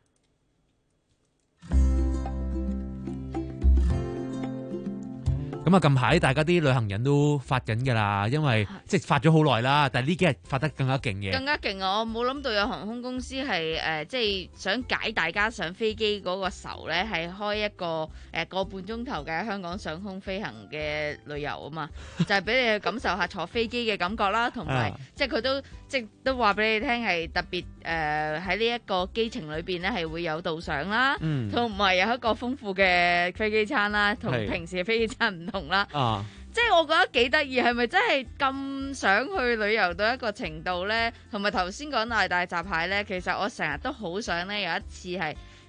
咁啊，近排大家啲旅行人都發緊㗎啦，因為即係發咗好耐啦，但係呢幾日發得更加勁嘅。 更加勁啊！我冇諗到有航空公司係誒、呃，即係想解大家上飛機嗰個愁咧，係開一個誒、呃、個半鐘頭嘅香港上空飛行嘅旅遊啊嘛，就係俾你去感受下坐飛機嘅感覺啦，同埋即係佢都即係都話俾你聽係特別誒喺呢一個機程裏邊咧係會有導賞啦，同埋有一個豐富嘅飛機餐啦，同平時嘅飛機餐唔同啦。啊！即係我覺得幾得意，係咪真係咁想去旅遊到一個程度呢？同埋頭先講大大閘蟹呢，其實我成日都好想呢有一次係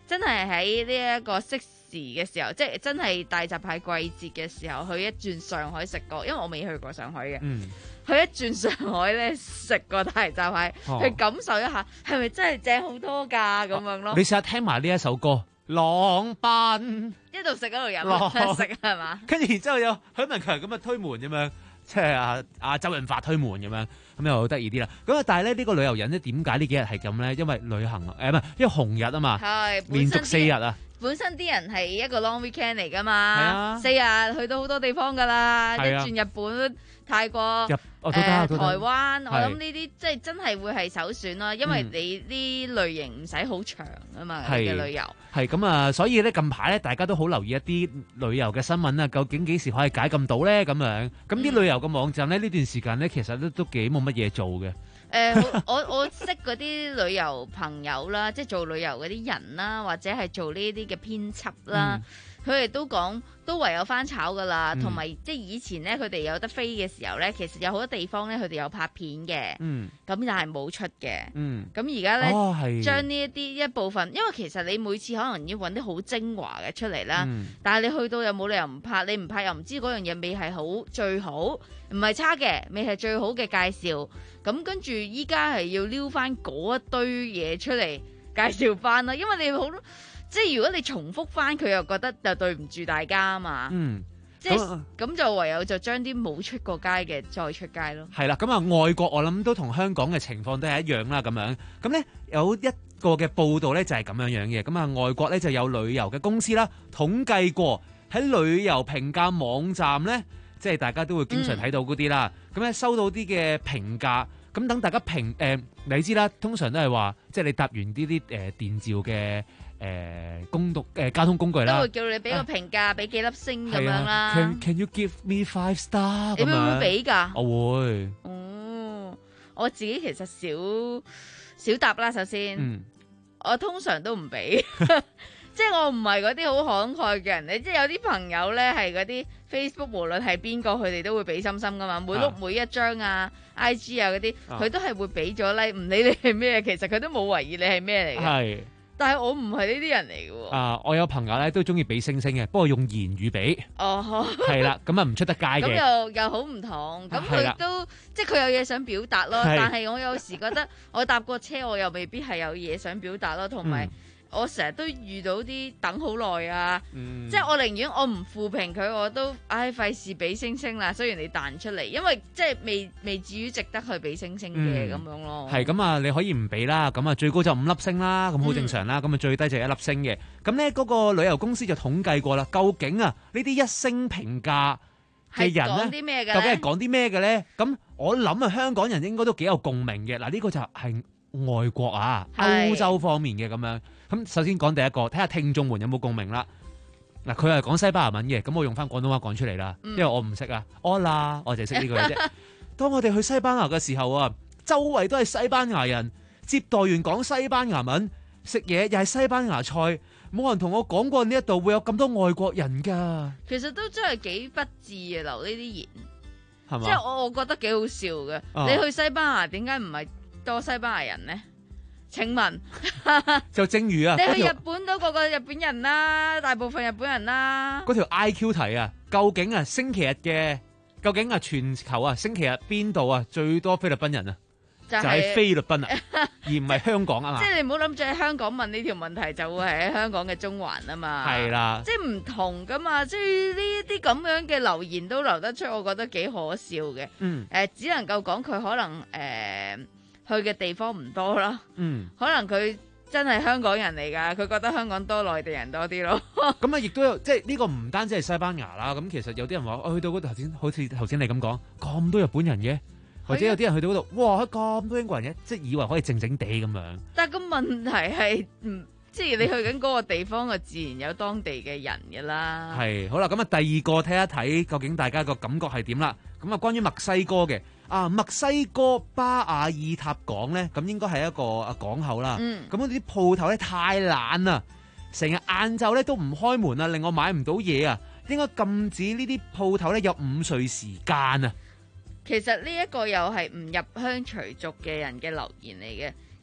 真係喺呢一個適時嘅時候，即係真係大閘蟹季節嘅時候，去一轉上海食過，因為我未去過上海嘅。 嗯， 去一轉上海咧食過大閘蟹， 哦去感受一下係咪真係正好多㗎咁樣咯。 你試下聽埋呢一首歌《浪奔》， 一度食一路飲， 浪食係嘛？ 跟住然之後有許文強咁嘅推門咁樣，即係阿阿周潤發推門咁樣，咁又好得意啲啦。咁啊，但係咧呢個旅遊人咧點解呢幾日係咁咧？因為旅行誒唔係，因為紅日啊嘛， 係連續四日啊。 本身啲人係一個 long weekend 嚟㗎嘛， 啊、 四日去到好多地方㗎啦， 啊、 一轉日本、泰國、誒、 哦呃、 台灣， 是我諗呢啲即係真係會係首選咯，因為你呢類型唔使好長啊嘛嘅旅遊。 係咁啊，所以咧近排咧大家都好留意一啲旅遊嘅新聞啊，究竟幾時可以解禁到咧？咁樣咁啲旅遊嘅網站咧呢段時間咧其實都都幾冇乜嘢做嘅。 誒、呃，我我識嗰啲旅遊朋友啦，即係做旅遊嗰啲人啦，或者係做呢啲嘅編輯啦，佢哋、嗯、都講都唯有翻炒噶啦，同埋、嗯、即係以前咧，佢哋有得飛嘅時候咧，其實有好多地方咧，佢哋有拍片嘅，咁、嗯、但係冇出嘅，咁而家咧將呢一啲一部分，因為其實你每次可能要揾啲好精華嘅出嚟啦，嗯、但係你去到又冇理由唔拍，你唔拍又唔知嗰樣嘢未係好最好，唔係差嘅，未係最好嘅介紹。咁跟住依家係要撩翻嗰一堆嘢出嚟介紹翻啦，因為你好即係如果你重複翻，佢又覺得就對唔住大家啊嘛。嗯，即係咁就唯有就將啲冇出過街嘅再出街咯。係啦， 咁啊外國我諗都同香港嘅情況都係一樣啦，咁樣咁咧有一個嘅報道咧就係咁樣樣嘅，咁啊外國咧就有旅遊嘅公司啦，統計過喺旅遊評價網站咧，即係大家都會經常睇到嗰啲啦，咁咧、嗯、收到啲嘅評價。咁等大家評誒、呃，你知啦，通常都係話，即係你搭完呢啲誒電召嘅誒公共誒交通工具啦， 都會叫你俾個評價，俾、啊、幾粒星咁樣啦。 Can Can you give me five star？ 你會唔會俾㗎？ 我會。 哦，我自己其實少少搭啦，首先，嗯、我通常都唔俾。即係我唔係嗰啲好慷慨嘅人，你即係有啲朋友咧係嗰啲 Facebook 無論係邊個，佢哋都會俾心心噶嘛，每碌每一張啊、I G 啊嗰啲，佢都係會俾咗 like，唔理你係咩，其實佢都冇懷疑你係咩嚟嘅。係，但係我唔係呢啲人嚟嘅。啊， 我有朋友咧都中意俾星星嘅，不過用言語俾。哦，係啦，咁啊唔出得街嘅。 咁又又好唔同，咁佢都即係佢有嘢想表達咯，但係我有時覺得我搭過車，我又未必係有嘢想表達咯，同埋。嗯我成日都遇到啲等好耐啊，嗯、即係我寧願我唔負評佢，我都唉費事俾星星啦。雖然你彈出嚟，因為即係未未至於值得去俾星星嘅咁、嗯、樣咯。 係咁啊，你可以唔俾啦，咁啊最高就五粒星啦，咁好正常啦。咁啊、嗯、最低就一粒星嘅。咁咧嗰個旅遊公司就統計過啦，究竟啊呢啲一星評價嘅人咧，究竟係講啲咩嘅咧？咁我諗啊，香港人應該都幾有共鳴嘅。嗱、這、呢個就係外國啊，歐洲方面嘅咁樣。咁首先講第一個，睇下聽眾們有冇共鳴啦。嗱，佢係講西班牙文嘅，咁我用翻廣東話講出嚟啦，嗯、因為我唔識啊。我啦，我就係識呢個啫。當我哋去西班牙嘅時候啊，周圍都係西班牙人，接待員講西班牙文，食嘢又係西班牙菜，冇人同我講過呢一度會有咁多外國人㗎。 其實都真係幾不智啊，留呢啲言， 係嘛？ 即係我我覺得幾好笑嘅。哦、你去西班牙點解唔係多西班牙人呢？請問就正如啊， 你去日本都個個日本人啦，大部分日本人啦。 嗰條 I Q 題啊，究竟啊星期日嘅，究竟啊全球啊星期日邊度啊最多菲律賓人啊？就係、是、菲律賓啊，而唔係香港啊嘛。 即係你唔好諗住喺香港問呢條問題，就會係喺香港嘅中環啊嘛。係啦，即係唔同噶嘛。即係呢一啲咁樣嘅留言都留得出，我覺得幾可笑嘅。嗯，誒、呃，只能夠講佢可能誒。呃去嘅地方唔多啦，嗯，可能佢真係香港人嚟㗎，佢覺得香港多內地人多啲咯。 咁啊，亦都有即係呢個唔單止係西班牙啦，咁其實有啲人話，我去到嗰度頭先，好似頭先你咁講，咁多日本人嘅，或者有啲人去到嗰度，哇，咁多英國人嘅，即係以為可以靜靜地咁樣。 但係個問題係，唔即係你去緊嗰個地方，就自然有當地嘅人㗎啦。係， 好啦，咁啊，第二個睇一睇，究竟大家個感覺係點啦？咁啊，關於墨西哥嘅。啊，墨西哥巴雅爾塔港咧，咁應該係一個啊港口啦。咁嗰啲鋪頭咧太懶啦，成日晏晝咧都唔開門啊，令我買唔到嘢啊。應該禁止呢啲鋪頭咧有午睡時間啊。 其實呢一個又係唔入鄉隨俗嘅人嘅留言嚟嘅。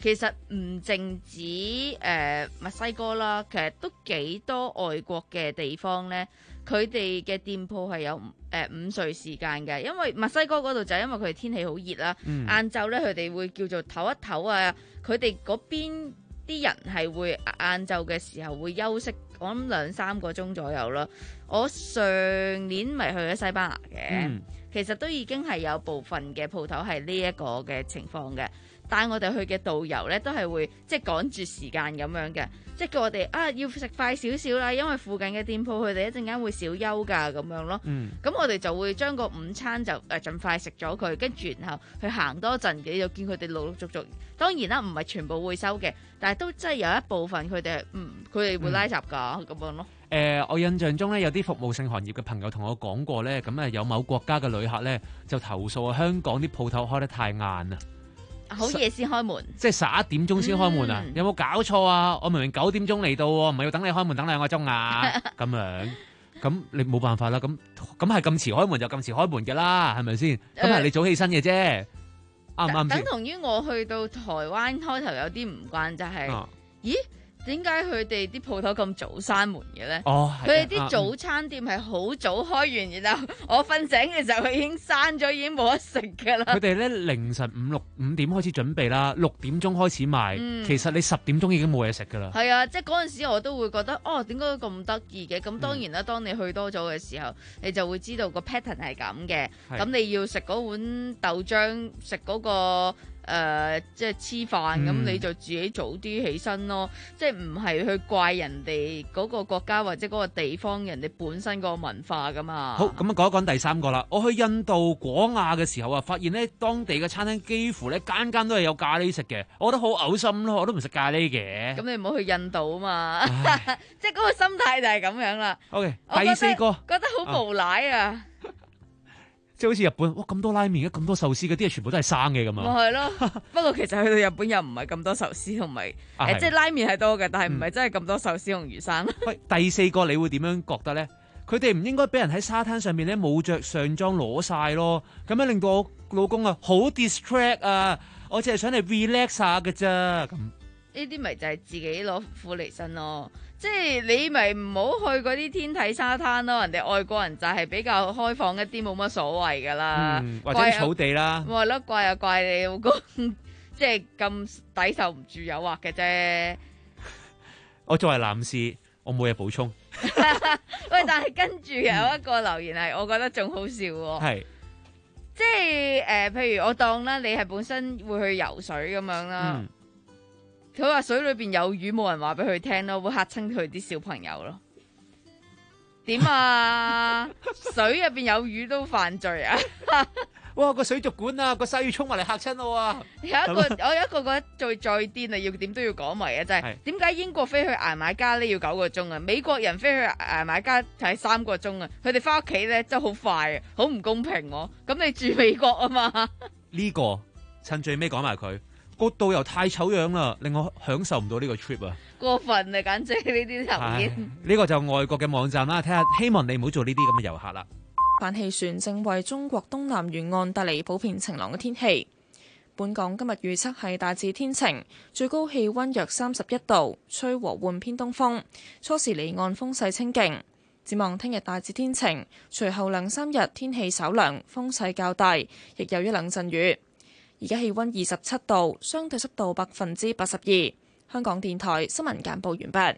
其實唔淨止誒、呃、墨西哥啦，其實都幾多外國嘅地方咧，佢哋嘅店鋪係有誒、呃、午睡時間嘅，因為墨西哥嗰度就係因為佢哋天氣好熱啦，晏晝咧佢哋會叫做唞一唞啊，佢哋嗰邊啲人係會晏晝嘅時候會休息，我諗兩三個鐘左右啦。我上年咪去咗西班牙嘅，嗯、其實都已經係有部分嘅鋪頭係呢一個嘅情況嘅。帶我哋去嘅導遊咧，都係會即係趕住時間咁樣嘅，即係叫我哋啊要食快少少啦，因為附近嘅店鋪佢哋一陣間會小休㗎咁樣咯。咁、嗯、我哋就會將個午餐就誒盡快食咗佢，跟住然後去行多陣嘅，就見佢哋陸陸續續。當然啦，唔係全部會收嘅，但係都真係有一部分佢哋嗯佢哋會拉閘㗎咁樣咯。 誒、呃，我印象中咧有啲服務性行業嘅朋友同我講過咧，咁啊有某國家嘅旅客咧就投訴啊，香港啲鋪頭開得太晏啊！ 好夜先開門， 即係十一點鐘先開門啊！嗯、有冇搞錯啊？我明明九點鐘嚟到，唔係要等你開門等兩個鐘啊！咁樣，咁你冇辦法啦。咁咁係咁遲開門就咁遲開門㗎啦，係咪先？咁係你早起身嘅啫，啱唔啱先？ 等同於我去到台灣開頭有啲唔慣，就係、是啊、咦？點解佢哋啲鋪頭咁早閂門嘅咧？哦，佢哋啲早餐店係好早開完，然後我瞓醒嘅時候佢已經閂咗，已經冇得食噶啦。 佢哋咧凌晨五六五點開始準備啦，六點鐘開始賣。嗯、其實你十點鐘已經冇嘢食噶啦。 係啊，即係嗰陣時我都會覺得，哦，點解咁得意嘅？咁當然啦，嗯、當你去多咗嘅時候，你就會知道個 pattern 係咁嘅。咁你要食嗰碗豆漿，食嗰、嗰個。誒、呃，即係黐飯咁，嗯、你就自己早啲起身咯。即係唔係去怪人哋嗰個國家或者嗰個地方人哋本身個文化噶嘛？ 好，咁啊講一講第三個啦。我去印度果亞嘅時候啊，發現咧當地嘅餐廳幾乎咧間間都係有咖喱食嘅，我覺得好嘔心咯，我都唔食咖喱嘅。 咁你唔好去印度啊嘛，即係嗰個心態就係咁樣啦。 OK，第四個覺得好無賴啊！啊即係好似日本，哇咁多拉麵，咁多壽司，嗰啲嘢全部都係生嘅咁啊！ 咪係咯，不過其實去到日本又唔係咁多壽司同埋誒，即係拉麵係多嘅，但係唔係真係咁多壽司同魚生。 喂，第四個你會點樣覺得咧？佢哋唔應該俾人喺沙灘上面咧冇着上裝攞晒咯，咁樣令到我老公啊好 distract 啊！我淨係想嚟 relax 下嘅啫。咁呢啲咪就係自己攞苦嚟辛咯。即係你咪唔好去嗰啲天體沙灘咯，人哋外國人就係比較開放一啲，冇乜所謂噶啦、 嗯，或者草地啦。 咪咯，怪啊怪你老公，即係咁抵受唔住誘惑嘅啫。 我作為男士，我冇嘢補充。 喂，但係跟住有一個留言係，我覺得仲好笑喎。係、嗯，即係誒、呃，譬如我當啦，你係本身會去游水咁樣啦。嗯佢話水裏邊有魚，冇人話俾佢聽咯，會嚇親佢啲小朋友咯。點啊？水入邊有魚都犯罪啊？ 哇！個水族館啊，個鯊魚衝埋嚟嚇親我啊！ 有一個，我有一個覺得最最癲啊，要點都要講埋啊，就係點解英國飛去牙買加呢要九個鐘啊？美國人飛去牙買加係三個鐘啊！佢哋翻屋企咧真係好快啊，好唔公平喎！咁你住美國啊嘛？ 呢個趁最尾講埋佢。個導遊太醜樣啦，令我享受唔到呢個 trip 啊！ 過分啊，簡直呢啲頭煙。 呢個就外國嘅網站啦，睇下，希望你唔好做呢啲咁嘅遊客啦。 反氣旋正為中國東南沿岸帶嚟普遍晴朗嘅天氣。本港今日預測係大致天晴，最高氣溫約三十一度，吹和緩偏東風，初時離岸風勢清勁。展望聽日大致天晴，隨後兩三日天氣稍涼，風勢較大，亦有一兩陣雨。而家氣溫二十七度，相對濕度百分之八十二。香港電台新聞簡報完畢。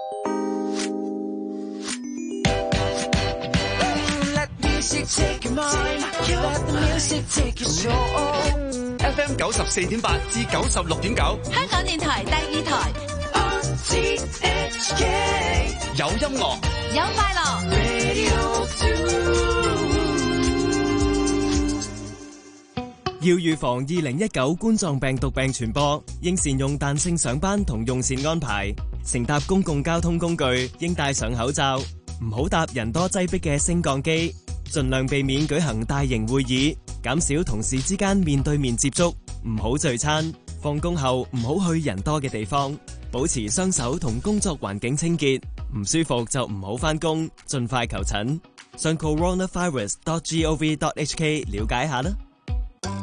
F M 九十四點八至九十六點九， 香港電台第二台。 有音樂， 有快樂。 要預防二零一九冠狀病毒病傳播，應善用彈性上班同用膳安排。乘搭公共交通工具應戴上口罩，唔好搭人多擠迫嘅升降機。盡量避免舉行大型會議，減少同事之間面對面接觸。唔好聚餐，放工後唔好去人多嘅地方。保持雙手同工作環境清潔。唔舒服就唔好返工，盡快求診。上 coronavirus dot gov dot hk 了解下啦。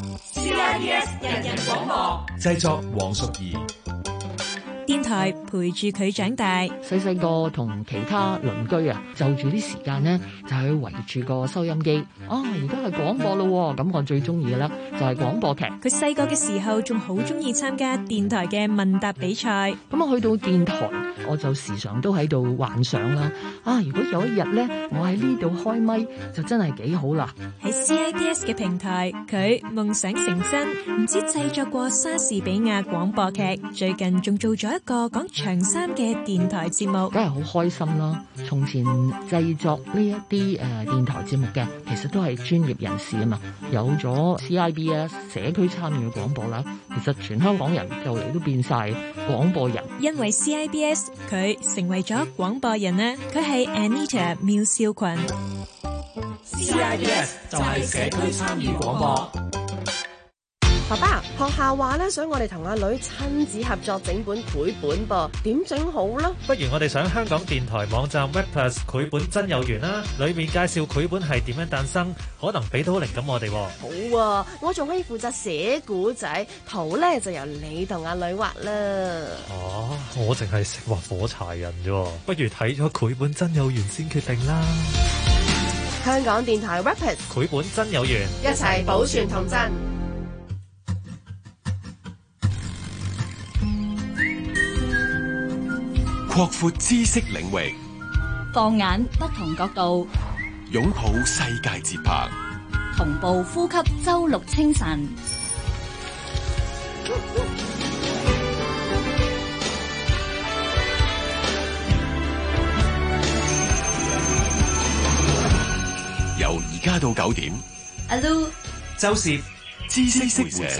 C I B S 人人廣播， 製作黃淑儀。 電台陪住佢長大， 細細個同其他鄰居啊，就住啲時間呢，就去圍住個收音機。啊，而家係廣播咯，咁我最中意嘅咧就係廣播劇。 佢細個嘅時候仲好中意參加電台嘅問答比賽。 咁我去到電台，我就時常都喺度幻想啦。啊，如果有一日咧，我喺呢度開咪，就真係幾好啦。 喺 C I B S 嘅平台，佢夢想成真，唔止製作過莎士比亞廣播劇，最近仲做咗一個講長衫嘅電台節目， 梗係好開心啦！從前製作呢一啲誒電台節目嘅，其實都係專業人士啊嘛。有咗 C I B S 社區參與嘅廣播啦，其實全香港人就嚟都變晒廣播人。 因為 C I B S， 佢成為咗廣播人啦。佢係 Anita 妙少群。 C I B S 就係社區參與廣播。 爸爸，學校話咧，想我哋同阿女親自合作整本繪本噃，點整好啦？ 不如我哋上香港電台網站 Web Plus 繪本真有緣啦，裏面介紹繪本係點樣誕生，可能俾到靈感我哋。 好啊，我仲可以負責寫故仔，圖咧就由你同阿女畫啦。 哦，我淨係識畫火柴人啫，不如睇咗繪本真有緣先決定啦。 香港電台 Web Plus 繪本真有緣， 一齊保存童真。 擴闊知識領域， 放眼不同角度， 擁抱世界節拍， 同步呼吸周六清晨。 由而家到九點， 阿 Lu 周攝知識會社。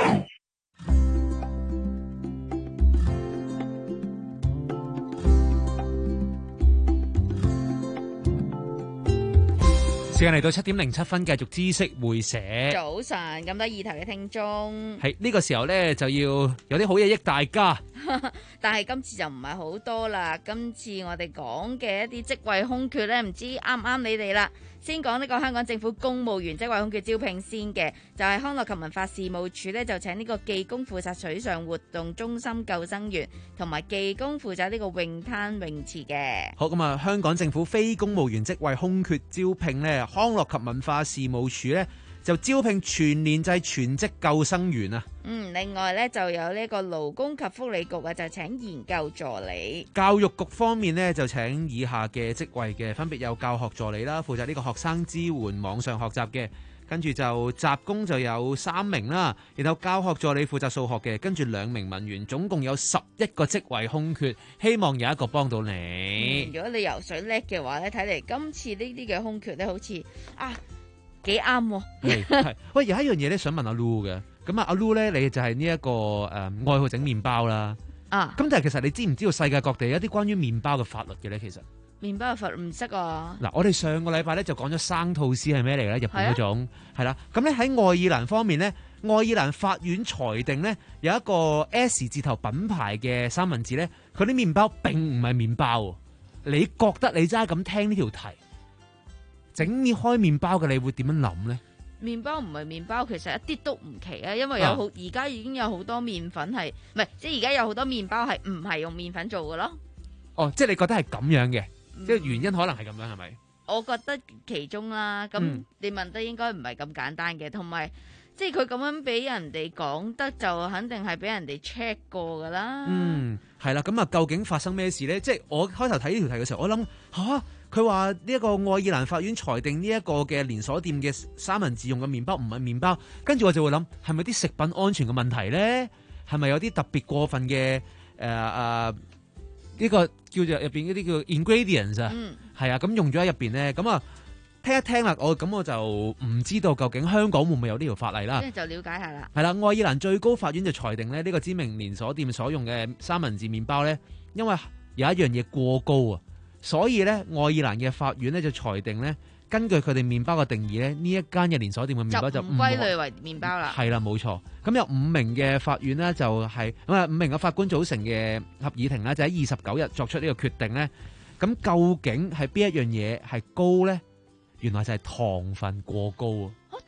時間嚟到七點零七分，繼續知識會社。 早晨，咁多議題嘅聽眾， 係呢個時候咧就要有啲好嘢益大家。 但係今次就唔係好多啦。今次我哋講嘅一啲職位空缺咧，唔知啱唔啱你哋啦。先講呢個香港政府公務員職位空缺招聘先嘅，就係康樂及文化事務署呢，就請呢個技工負責水上活動中心救生員，同埋技工負責呢個泳灘泳池嘅。 好，咁啊，香港政府非公務員職位空缺招聘呢，康樂及文化事務署呢，就招聘全年制全職救生員啊。 嗯，另外呢，就有呢個勞工及福利局啊，就請研究助理。 教育局方面呢，就請以下嘅職位嘅，分別有教學助理啦，負責呢個學生支援網上學習嘅，跟住就雜工就有三名啦，然後教學助理負責數學嘅，跟住兩名文員，總共有十一個職位空缺，希望有一個幫到你。 嗯，如果你游水叻嘅話呢，睇嚟今次呢啲嘅空缺呢，好似啊幾啱喎。 係係，喂，有一樣嘢咧想問阿 Lu 嘅。咁啊，阿 Lu 咧，你就係呢一個誒、呃、愛好整麵包啦。 啊， 咁但係其實你知唔知道世界各地有一啲關於麵包嘅法律嘅咧？其實麵包嘅法律唔識啊。嗱， 我哋上個禮拜咧就講咗生吐司係咩嚟嘅咧？日本嗰種係啦。咁咧喺愛爾蘭方面咧，愛爾蘭法院裁定咧有一個 S 字頭品牌嘅三文治咧，佢啲麵包並唔係麵包。你覺得你齋咁聽呢條題，整麵開麵包嘅你會點樣諗咧？ 麵包唔係麵包，其實一啲都唔奇啊，因為有好而家已經有好多麵粉係，唔係即係而家有好多麵包係唔係用麵粉做嘅咯。 哦，即係你覺得係咁樣嘅，嗯、即係原因可能係咁樣，係咪？ 我覺得其中啦，咁、嗯、你問得應該唔係咁簡單嘅，同埋即係佢咁樣俾人哋講得，就肯定係俾人哋 check 過噶啦。 嗯，係啦，咁啊，究竟發生咩事咧？即係我開頭睇呢條題嘅時候，我諗吓。佢話呢一個愛爾蘭法院裁定呢一個嘅連鎖店嘅三文治用嘅麵包唔係麵包，跟住我就會諗係咪啲食品安全嘅問題咧？係咪有啲特別過分嘅誒誒呢個叫做入邊嗰啲叫 ingredients 啊？嗯，係啊，咁用咗喺入邊咧，咁啊聽一聽啦，我咁我就唔知道究竟香港會唔會有呢條法例啦？ 即係就了解下啦。 係啦，愛爾蘭最高法院就裁定咧呢個知名連鎖店所用嘅三文治麵包咧，因為有一樣嘢過高啊。所以咧，愛爾蘭嘅法院咧就裁定咧，根據佢哋麵包嘅定義咧，呢一間嘅連鎖店嘅麵包就唔歸類為麵包啦。 係啦，冇錯。咁有五名嘅法院呢，就係咁啊，五名嘅法官組成嘅合議庭咧，就喺二十九日作出呢個決定咧。咁究竟係邊一樣嘢係高咧？原來就係糖分過高啊！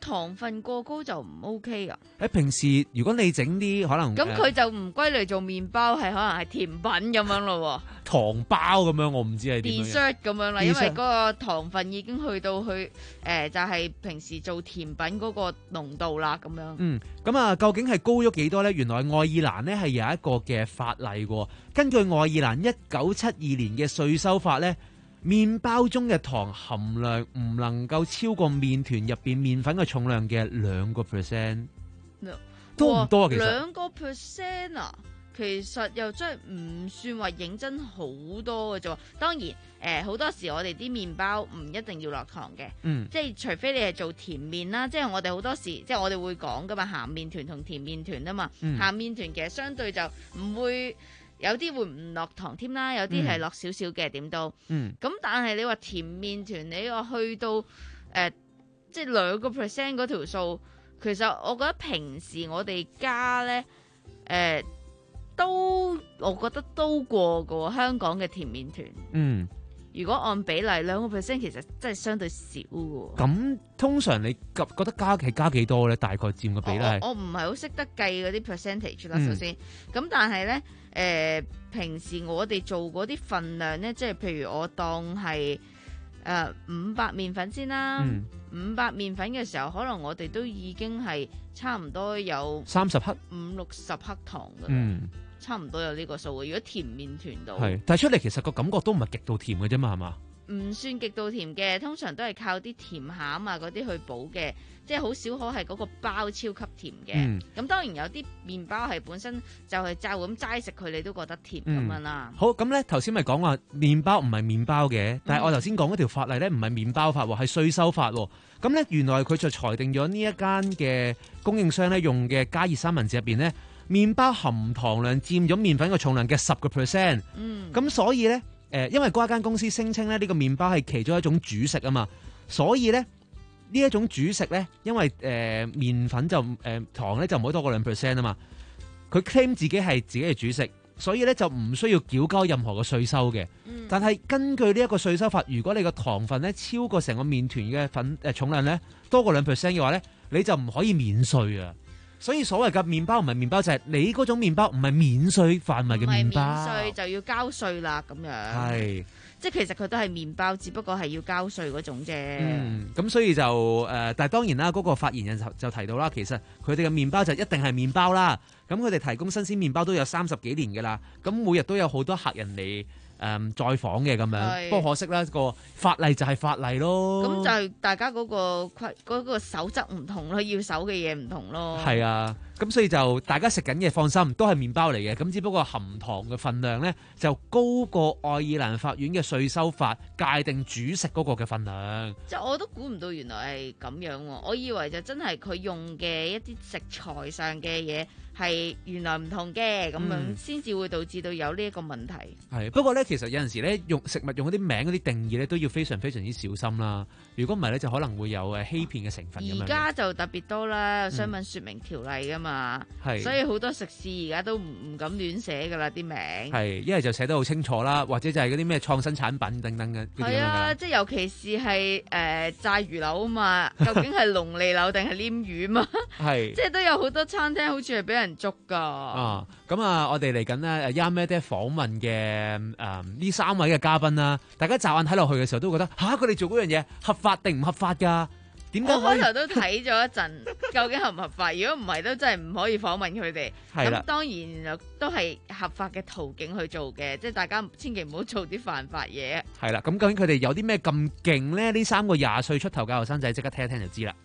糖分過高就唔 OK 噶。 喺平時如果你整啲可能咁佢就唔歸類做麵包，係可能係甜品咁樣咯。 糖包咁樣，我唔知係點樣。 dessert 咁樣啦，因為嗰個糖分已經去到去誒、呃，就係、是、平時做甜品嗰個濃度啦，咁樣。 嗯，咁啊，究竟係高咗幾多呢？原來愛爾蘭呢係有一個嘅法例喎。根據愛爾蘭一九七二年嘅稅收法呢，麵包中嘅糖含量唔能夠超過麵團入邊麵粉嘅重量嘅兩個 percent。多唔多啊？其實兩個 percent 啊，其實又真係唔算話認真好多嘅啫。當然，誒、呃、好多時我哋啲麵包唔一定要落糖嘅， 嗯， 即係除非你係做甜麵啦，即係我哋好多時即係我哋會講噶嘛，鹹麵團同甜麵團啊嘛， 嗯、 鹹麵團其實相對就唔會。有啲會唔落糖添啦，有啲係落少少嘅點都。 嗯。 咁但係你話甜麵團，你話去到誒、呃，即係兩個 percent 嗰條數，其實我覺得平時我哋加咧誒、呃，都我覺得都過過香港嘅甜麵團。 嗯。如果按比例兩個 percent，其實真係相對少嘅。 咁通常你覺覺得加係加幾多咧？大概佔個比例？ 我唔係好識得計嗰啲 percentage 啦， 嗯、 首先。咁但係咧。誒、呃、平時我哋做嗰啲份量咧，即係譬如我當係誒五百麵粉先啦，五百麵粉嘅時候，可能我哋都已經係差唔多有三十克、 五六十克糖㗎啦， 嗯， 差唔多有呢個數嘅。如果甜麵團度， 係，但係出嚟其實個感覺都唔係極度甜嘅啫嘛，係嘛？ 唔算極度甜嘅，通常都係靠啲甜餡啊嗰啲去補嘅。即係好少可係嗰個包超級甜嘅，咁、嗯、當然有啲麵包係本身就係就咁齋食佢，你都覺得甜咁樣啦、嗯。 好，咁咧頭先咪講話麵包唔係麵包嘅，但係我頭先講嗰條法例咧唔係麵包法喎，係稅收法喎。咁咧原來佢就裁定咗呢一間嘅供應商咧用嘅加熱三文治入邊咧，麵包含糖量佔咗麵粉嘅重量嘅十個 percent。嗯，咁所以咧誒、呃，因為嗰一間公司聲稱咧呢個麵包係其中一種主食啊嘛，所以咧。呢一種主食咧，因為誒、呃、麵粉就誒、呃、糖咧就唔可以多過兩 percent 啊嘛，佢 claim 自己係自己嘅主食，所以咧就唔需要繳交任何嘅稅收嘅。嗯、但係根據呢一個稅收法，如果你個糖分咧超過成個麵團嘅粉誒、呃、重量咧多過兩 percent 嘅話咧，你就唔可以免稅啊。所以所謂嘅麵包唔係麵包，就係、是、你嗰種麵包唔係免稅範圍嘅麵包， 唔係免稅就要交稅啦咁樣。係。即係其實佢都係麵包，只不過係要交稅嗰種啫。 嗯，咁所以就誒、呃，但係當然啦，嗰、那個發言人就就提到啦，其實佢哋嘅麵包就一定係麵包啦。咁佢哋提供新鮮麵包都有三十幾年㗎啦。咁每日都有好多客人嚟誒再訪嘅咁樣。不過可惜啦，個法例就係法例咯。 咁就係大家嗰、那個規嗰、那個守則唔同咯，要守嘅嘢唔同咯。 係啊。咁所以就大家食緊嘅放心，都係麵包嚟嘅。咁只不過含糖嘅份量咧，就高過愛爾蘭法院嘅稅收法界定主食嗰個嘅份量。 即係我都估唔到原來係咁樣喎，我以為就真係佢用嘅一啲食材上嘅嘢係原來唔同嘅，咁樣先至會導致到有呢一個問題。 係、嗯、不過咧，其實有陣時咧，用食物用嗰啲名嗰啲定義咧，都要非常非常之小心啦。如果唔係咧，就可能會有誒欺騙嘅成分。 而家就特別多啦，商品說明條例噶嘛，嗯、所以好多食肆而家都唔唔敢亂寫噶啦啲名。係， 一係就寫得好清楚啦，或者就係嗰啲咩創新產品等等嘅。 係啊，即係尤其是係誒炸魚柳啊嘛，究竟係龍脷柳定係鯰魚嘛？係，即係都有好多餐廳好似係俾人捉噶。 啊，咁啊，我哋嚟緊咧誒 Yam 爹訪問嘅誒呢三位嘅嘉賓啦，大家乍眼睇落去嘅時候都會覺得吓，佢哋做嗰樣嘢合法定唔合法㗎？點解？ 我開頭都睇咗一陣，究竟合唔合法？如果唔係，都真係唔可以訪問佢哋。咁當然都係合法嘅途徑去做嘅，即係大家千祈唔好做啲犯法嘢。 係啦，咁究竟佢哋有啲咩咁勁咧？呢三個廿歲出頭嘅後生仔，即刻聽一聽就知啦。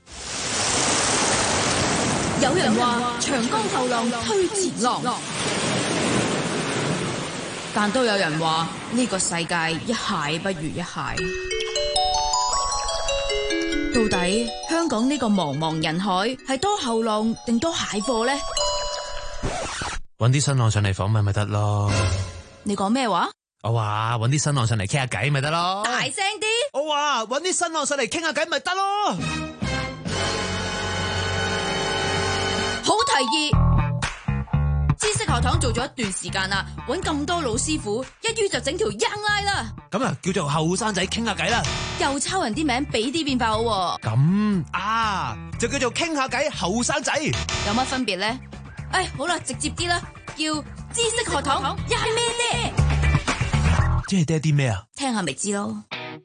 有人話長江後浪推前浪，但都有人話呢個世界一蟹不如一蟹。到底香港呢個茫茫人海係多後浪定多蟹貨呢？ 搵啲新浪上嚟訪問咪得咯。 你講咩話？ 我話搵啲新浪上嚟傾下偈咪得咯。 大聲啲！ 我話搵啲新浪上嚟傾下偈咪得咯。 好提議，知識學堂做咗一段時間啦，搵咁多老師傅，一於就整條 Young Line 啦。 咁啊，叫做後生仔傾下偈啦。 又抄人啲名，俾啲變化好喎。 咁啊，就叫做傾下偈後生仔。 有乜分別咧？誒，好啦，直接啲啦，叫知識學堂 Young 咩爹。 即係爹啲咩啊？ 聽下咪知咯。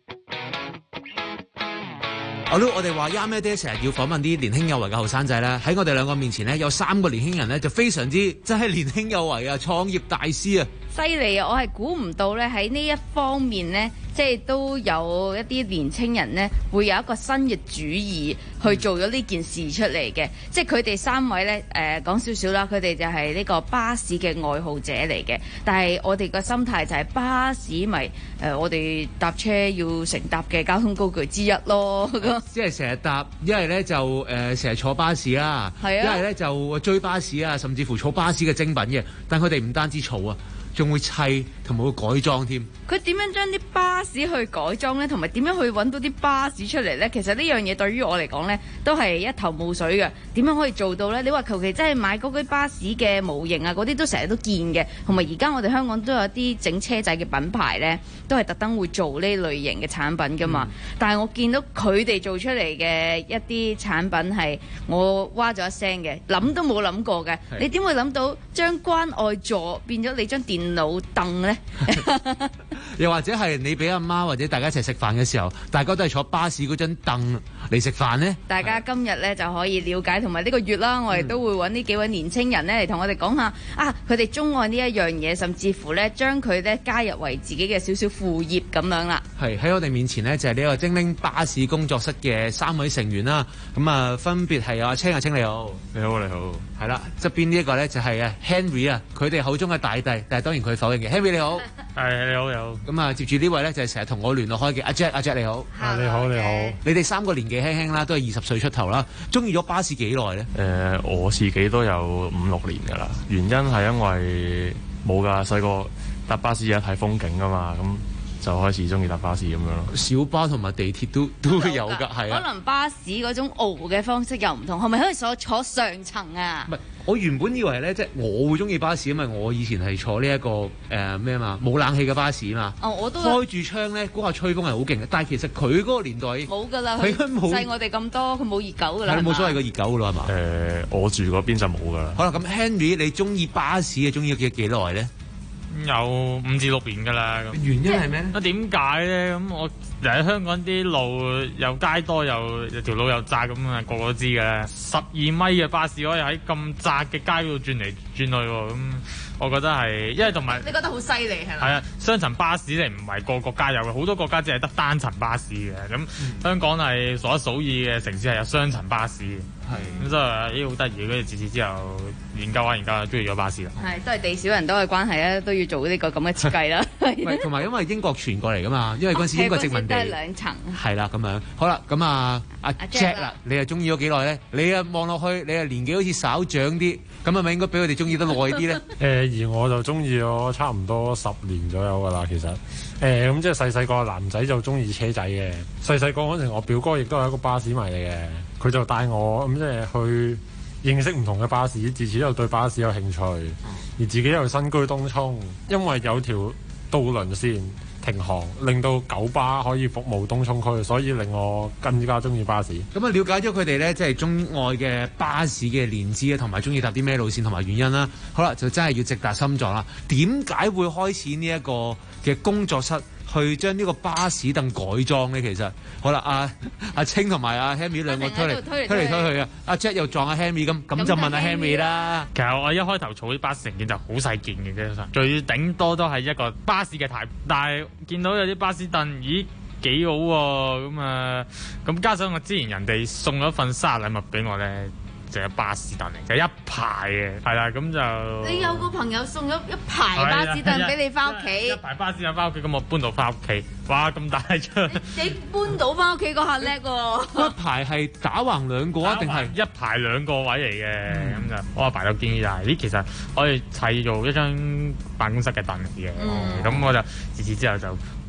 我都我哋話啱咩爹成日要訪問啲年輕有為嘅後生仔啦，喺我哋兩個面前呢，有三個年輕人呢，就非常之真係年輕有為啊，創業大師啊！ 犀利啊！我係估唔到咧，喺呢一方面呢，即係都有一啲年青人呢，會有一個新嘅主意去做咗呢件事出嚟嘅。嗯、即係佢哋三位呢，誒、呃、講少少啦，佢哋就係呢個巴士嘅愛好者嚟嘅。但係我哋個心態就係巴士咪誒、呃，我哋搭車要乘搭嘅交通工具之一咯。 即係成日搭，一係咧就誒成日坐巴士啦，一係咧就追巴士啊，甚至乎儲巴士嘅精品嘅。但佢哋唔單止儲啊，仲會砌同埋會改裝添。 佢點樣將啲巴士去改裝呢？同埋點樣去揾到啲巴士出嚟呢？其實呢樣嘢對於我嚟講呢，都係一頭霧水嘅。點樣可以做到呢？你話求其真係買嗰啲巴士嘅模型啊，嗰啲都成日都見嘅。同埋而家我哋香港都有啲整車仔嘅品牌呢，都係特登會做呢類型嘅產品噶嘛。嗯、但係我見到佢哋做出嚟嘅一啲產品係我哇咗一聲嘅，諗都冇諗過嘅。你點會諗到將關愛座變咗你張電腦凳呢？ 又或者係你俾阿媽或者大家一齊食飯嘅時候，大家都係坐巴士嗰張凳嚟食飯呢？ 大家今日咧就可以了解，同埋呢個月啦，我哋都會揾呢幾位年青人咧嚟同我哋講下啊，佢哋鍾愛呢一樣嘢，甚至乎咧將佢咧加入為自己嘅少少副業咁樣啦。係喺我哋面前呢，就係、是、呢個精靈巴士工作室嘅三位成員啦。咁啊，分別係阿青阿青你好， 你好你好， 係啦，側邊呢一個咧就係啊 Henry 啊，佢哋口中嘅大弟，但係當然佢否認嘅。Henry 你好。 係你好，你好。 咁啊，接住呢位咧就係成日同我聯絡開嘅阿 Jack， 阿 Jack 你好。 啊，你好，你好。 你哋三個年紀輕輕啦，都係二十歲出頭啦。中意咗巴士幾耐咧？ 誒、呃，我自己都有五六年噶啦。原因係因為冇噶，細個搭巴士有睇風景噶嘛，咁就開始中意搭巴士咁樣咯。 小巴同埋地鐵都都會有噶，係啊。 可能巴士嗰種熬嘅方式又唔同，係咪可以坐坐上層啊？ 唔係。我原本以為咧，即係我會中意巴士，因為我以前係坐呢、這、一個誒咩啊嘛，冇冷氣嘅巴士嘛。哦，我都開住窗咧，嗰下吹風係好勁嘅。但係其實佢嗰個年代冇㗎啦，佢細我哋咁多，佢冇熱狗㗎啦。 係冇所謂個熱狗㗎啦，係嘛？ 誒、呃，我住嗰邊就冇㗎啦。 好啦，咁 Henry，你中意巴士嘅中意幾幾耐咧？ 有五至六年㗎啦。 原因係咩咧？ 啊點解咧？咁我喺香港啲路又街多又條路又窄咁啊，個個都知嘅啦。十二米嘅巴士可以喺咁窄嘅街度轉嚟轉去喎，咁我覺得係，因為同埋你覺得好犀利係咪？ 係啊，雙層巴士你唔係個個國家有嘅，好多國家只係得單層巴士嘅。咁、嗯、香港係數一數二嘅城市係有雙層巴士嘅。係咁所以咦好得意，跟住自此之後研究下研究下，中意咗巴士啦。係都係地少人多嘅關係啦，都要做呢個咁嘅設計啦。 同埋因為英國傳過嚟㗎嘛，因為嗰陣時英國殖民地。 係兩層。係啦，咁樣好啦，咁啊阿 Jack 啦，你係中意咗幾耐咧？你啊望落去，你啊年紀好似稍長啲，咁係咪應該比佢哋中意得耐啲咧？ 誒，而我就中意咗差唔多十年左右㗎啦，其實誒咁即係細細個男仔就中意車仔嘅，細細個嗰陣我表哥亦都係一個巴士迷嚟嘅，佢就帶我咁即係去認識唔同嘅巴士，自此又對巴士有興趣，而自己又新居東涌，因為有條渡輪線停航，令到九巴可以服務東涌區，所以令我更加中意巴士。 咁啊，了解咗佢哋咧，即係鍾愛嘅巴士嘅年資啊，同埋中意搭啲咩路線同埋原因啦。好啦，就真係要直達心臟啦。點解會開始呢一個嘅工作室去將呢個巴士凳改裝咧？其實好啦，阿阿青同埋阿 Henry 兩個推嚟推嚟推去啊，阿 Jack 又撞阿 Henry 咁，咁就問阿 Henry 啦。 其實我一開頭儲啲巴士成件就好細件嘅啫，最頂多都係一個巴士嘅台，但係見到有啲巴士凳，咦幾好喎，咁啊，咁加上我之前人哋送咗份生日禮物俾我咧。就係巴士凳嚟，就一排嘅，係啦，咁就你有個朋友送咗一排巴士凳俾你翻屋企， 一排巴士凳翻屋企，咁我搬到翻屋企，哇咁大張！ 你搬到翻屋企嗰下叻喎！ 一排係打橫兩個啊，定係一排兩個位嚟嘅？咁、嗯、就我阿爸有建議就係、是，咦，其實可以砌做一張辦公室嘅凳嚟嘅，咁、嗯、我就自此之後就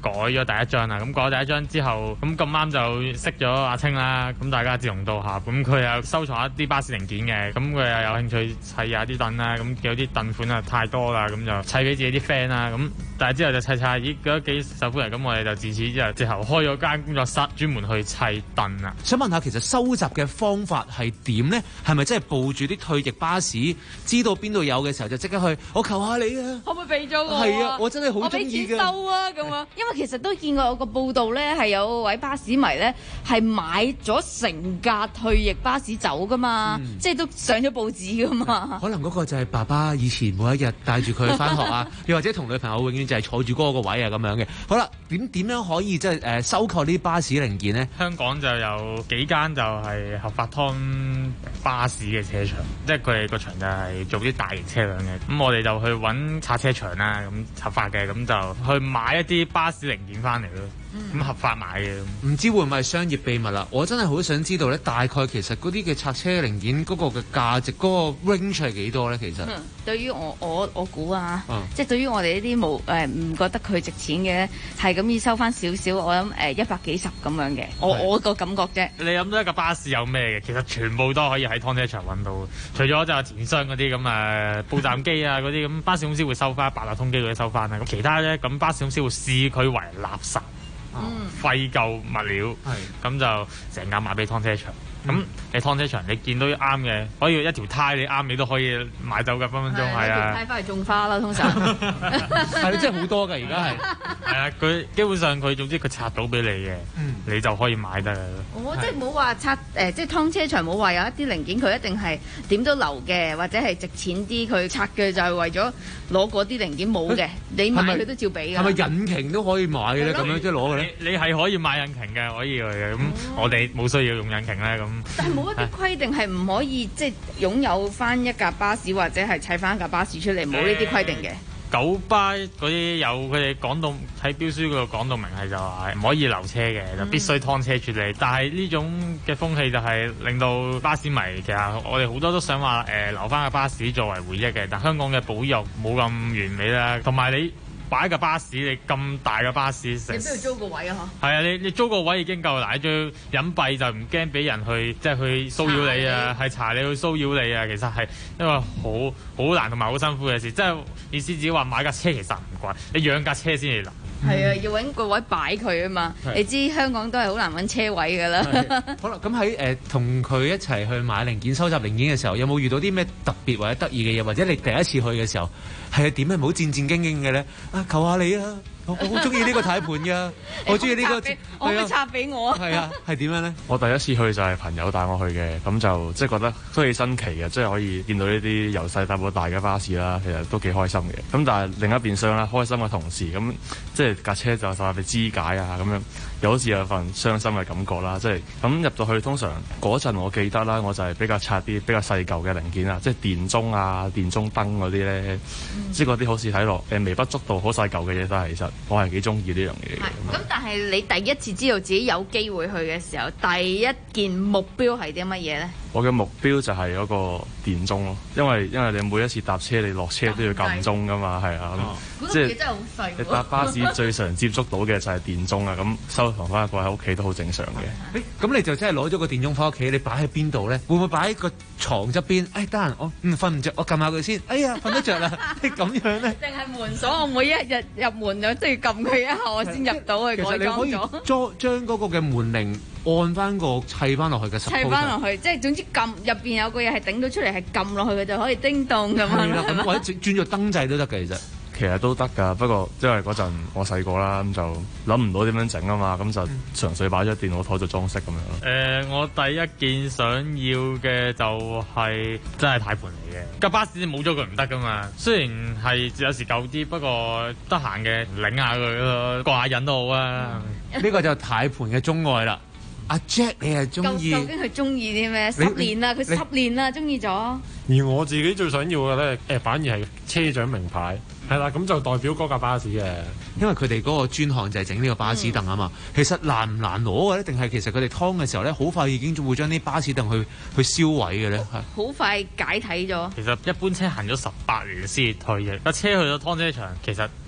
改咗第一張啦。咁改咗第一張之後，咁咁啱就識咗阿清啦。咁大家志同道合，咁佢又收藏一啲巴士零件嘅，咁佢又有興趣砌下啲凳啦。咁有啲凳款啊太多啦，咁就砌俾自己啲 friend 啦。咁但係之後就砌砌，咦覺得幾受歡迎，咁我哋就自此之後之後開咗間工作室，專門去砌凳啊。 想問下，其實收集嘅方法係點呢？係咪真係報住啲退役巴士，知道邊度有嘅時候就即刻去？我求下你啊！ 可唔可以俾咗我？ 係啊，我真係好中意嘅。 我俾錢收啊咁啊！因為其實都見過有個報道咧，係有位巴士迷咧係買咗成架退役巴士走噶嘛，嗯、即係都上咗報紙噶嘛。 可能嗰個就係爸爸以前每一日帶住佢翻學啊，又或者同女朋友永遠就係坐住嗰個位啊咁樣嘅。好啦，點點樣可以即係誒收購呢啲巴士零件呢？ 香港就有幾間就係合法劏巴士嘅車場，即係佢哋個場就係做啲大型車輛嘅。咁我哋就去揾拆車場啦，咁合法嘅，咁就去買一啲巴士零件翻嚟咯。咁、嗯、合法買嘅， 唔知會唔會係商業秘密啦？我真係好想知道咧，大概其實嗰啲嘅拆車零件嗰個嘅價值嗰、嗰個 range 係幾多咧？其實， 嗯、對於我我我估啊， 嗯、 即係對於我哋呢啲冇誒唔覺得佢值錢嘅，係咁要收翻少少，我諗誒一百幾十咁樣嘅，我我個感覺啫。 你諗到一個巴士有咩嘅？其實全部都可以喺劏車場揾到，除咗就係錢箱嗰啲咁誒報站機啊嗰啲咁，巴士公司會收翻，八達通機嗰啲收翻啦。咁其他咧，咁巴士公司會視佢為垃圾。嗯，廢舊物料，咁就成架賣俾劏車場。咁、嗯、你劏車場，你見到啱嘅，可以一條胎你啱，你都可以買走㗎，分分鐘係啊！ 一條胎翻嚟種花啦，通常係你真係好多㗎，而家係係啊！佢基本上佢總之佢拆到俾你嘅，嗯、你就可以買得啦。 我即係冇話拆誒、呃，即係劏車場冇話有一啲零件佢一定係點都留嘅，或者係值錢啲，佢拆嘅就係為咗攞嗰啲零件冇嘅，你買佢都照俾㗎。 係咪引擎都可以買嘅咧？咁樣即係攞嘅咧？ 你係可以買引擎嘅，可以嘅。咁、嗯、我哋冇需要用引擎咧，咁。 但係冇一啲規定係唔可以即係擁有翻一架巴士或者係砌翻一架巴士出嚟，冇呢啲規定嘅。 九巴嗰啲有佢哋講到喺標書嗰度講到明係就話唔可以留車嘅，就必須劏車處理。但係呢種嘅風氣就係令到巴士迷其實我哋好多都想話誒、呃、留翻個巴士作為回憶嘅，但香港嘅保育冇咁完美啦，同埋你。擺架巴士，你咁大嘅巴士，你邊度租個位啊？嗬， 係啊，你你租個位已經夠大，最隱蔽就唔驚俾人去即係去騷擾你啊，係查你去騷擾你啊。其實係因為好好難同埋好辛苦嘅事，即係意思只話買架車其實唔貴，你養架車先至難。 係啊，要揾個位擺佢啊嘛。你知香港都係好難揾車位㗎啦。 好啦，咁喺誒同佢一齊去買零件、收集零件嘅時候，有冇遇到啲咩特別或者得意嘅嘢？或者你第一次去嘅時候係點樣？唔好戰戰兢兢嘅咧？啊，求下你啊！我好中意呢個軚盤㗎，我中意呢個， 我可以插俾我啊！ 係啊，係點樣咧？ 我第一次去就係朋友帶我去嘅，咁就即係覺得都幾新奇嘅，即係可以見到呢啲由細搭到大嘅巴士啦，其實都幾開心嘅。咁但係另一邊廂啦，開心嘅同時，咁即係架車就受被肢解啊，咁樣又好似有份傷心嘅感覺啦。即係咁入到去，通常嗰陣我記得啦，我就係比較拆啲比較細舊嘅零件啊，即係電鐘啊、電鐘燈嗰啲咧，嗯、即係嗰啲好似睇落誒微不足道、好細舊嘅嘢，但係其實我係幾中意呢樣嘢嘅。 咁但係你第一次知道自己有機會去嘅時候，第一件目標係啲乜嘢咧？ 我嘅目標就係嗰個電鐘咯，因為因為你每一次搭車你落車都要撳鐘噶嘛，係啊， 即係真係好細。 你搭巴士最常接觸到嘅就係電鐘啊，咁收藏翻一個喺屋企都好正常嘅。 誒，咁你就真係攞咗個電鐘翻屋企，你擺喺邊度咧？會唔會擺喺個床側邊？誒，得閒我嗯瞓唔着，我撳下佢先。哎呀，瞓得着啦，咁樣咧？ 定係門鎖？我每一日入門就都要撳佢一下，我先入到去改裝咗。 其實你可以將將嗰個嘅門鈴按翻個砌翻落去嘅， 砌翻落去，即係總之撳入邊有個嘢係頂到出嚟，係撳落去嘅就可以叮咚咁樣。 係啦，咁或者轉咗燈掣都得嘅，其實。 其實都得㗎，不過因為嗰陣我細個啦，咁就諗唔到點樣整啊嘛，咁就純粹擺咗電腦台做裝飾咁樣咯。 誒、呃，我第一件想要嘅就係真係軚盤嚟嘅。架巴士冇咗佢唔得㗎嘛。雖然係有時舊啲，不過得閒嘅擰下佢咯，掛下癮都好啊。 呢、嗯、個就係軚盤嘅鍾愛啦。阿 Jack 你係中意？ 究竟佢中意啲咩？十年啦，佢十年啦，中意咗。 而我自己最想要嘅咧，誒反而係車長名牌，係啦，咁就代表嗰架巴士嘅。 因為佢哋嗰個專項就係整呢個巴士凳啊嘛。嗯、其實難唔難攞嘅咧？定係其實佢哋劏嘅時候咧，好快已經會將啲巴士凳去去燒毀嘅咧？ 好快解體咗。 其實一般車行咗十八年先退役，架車去到劏車場，其實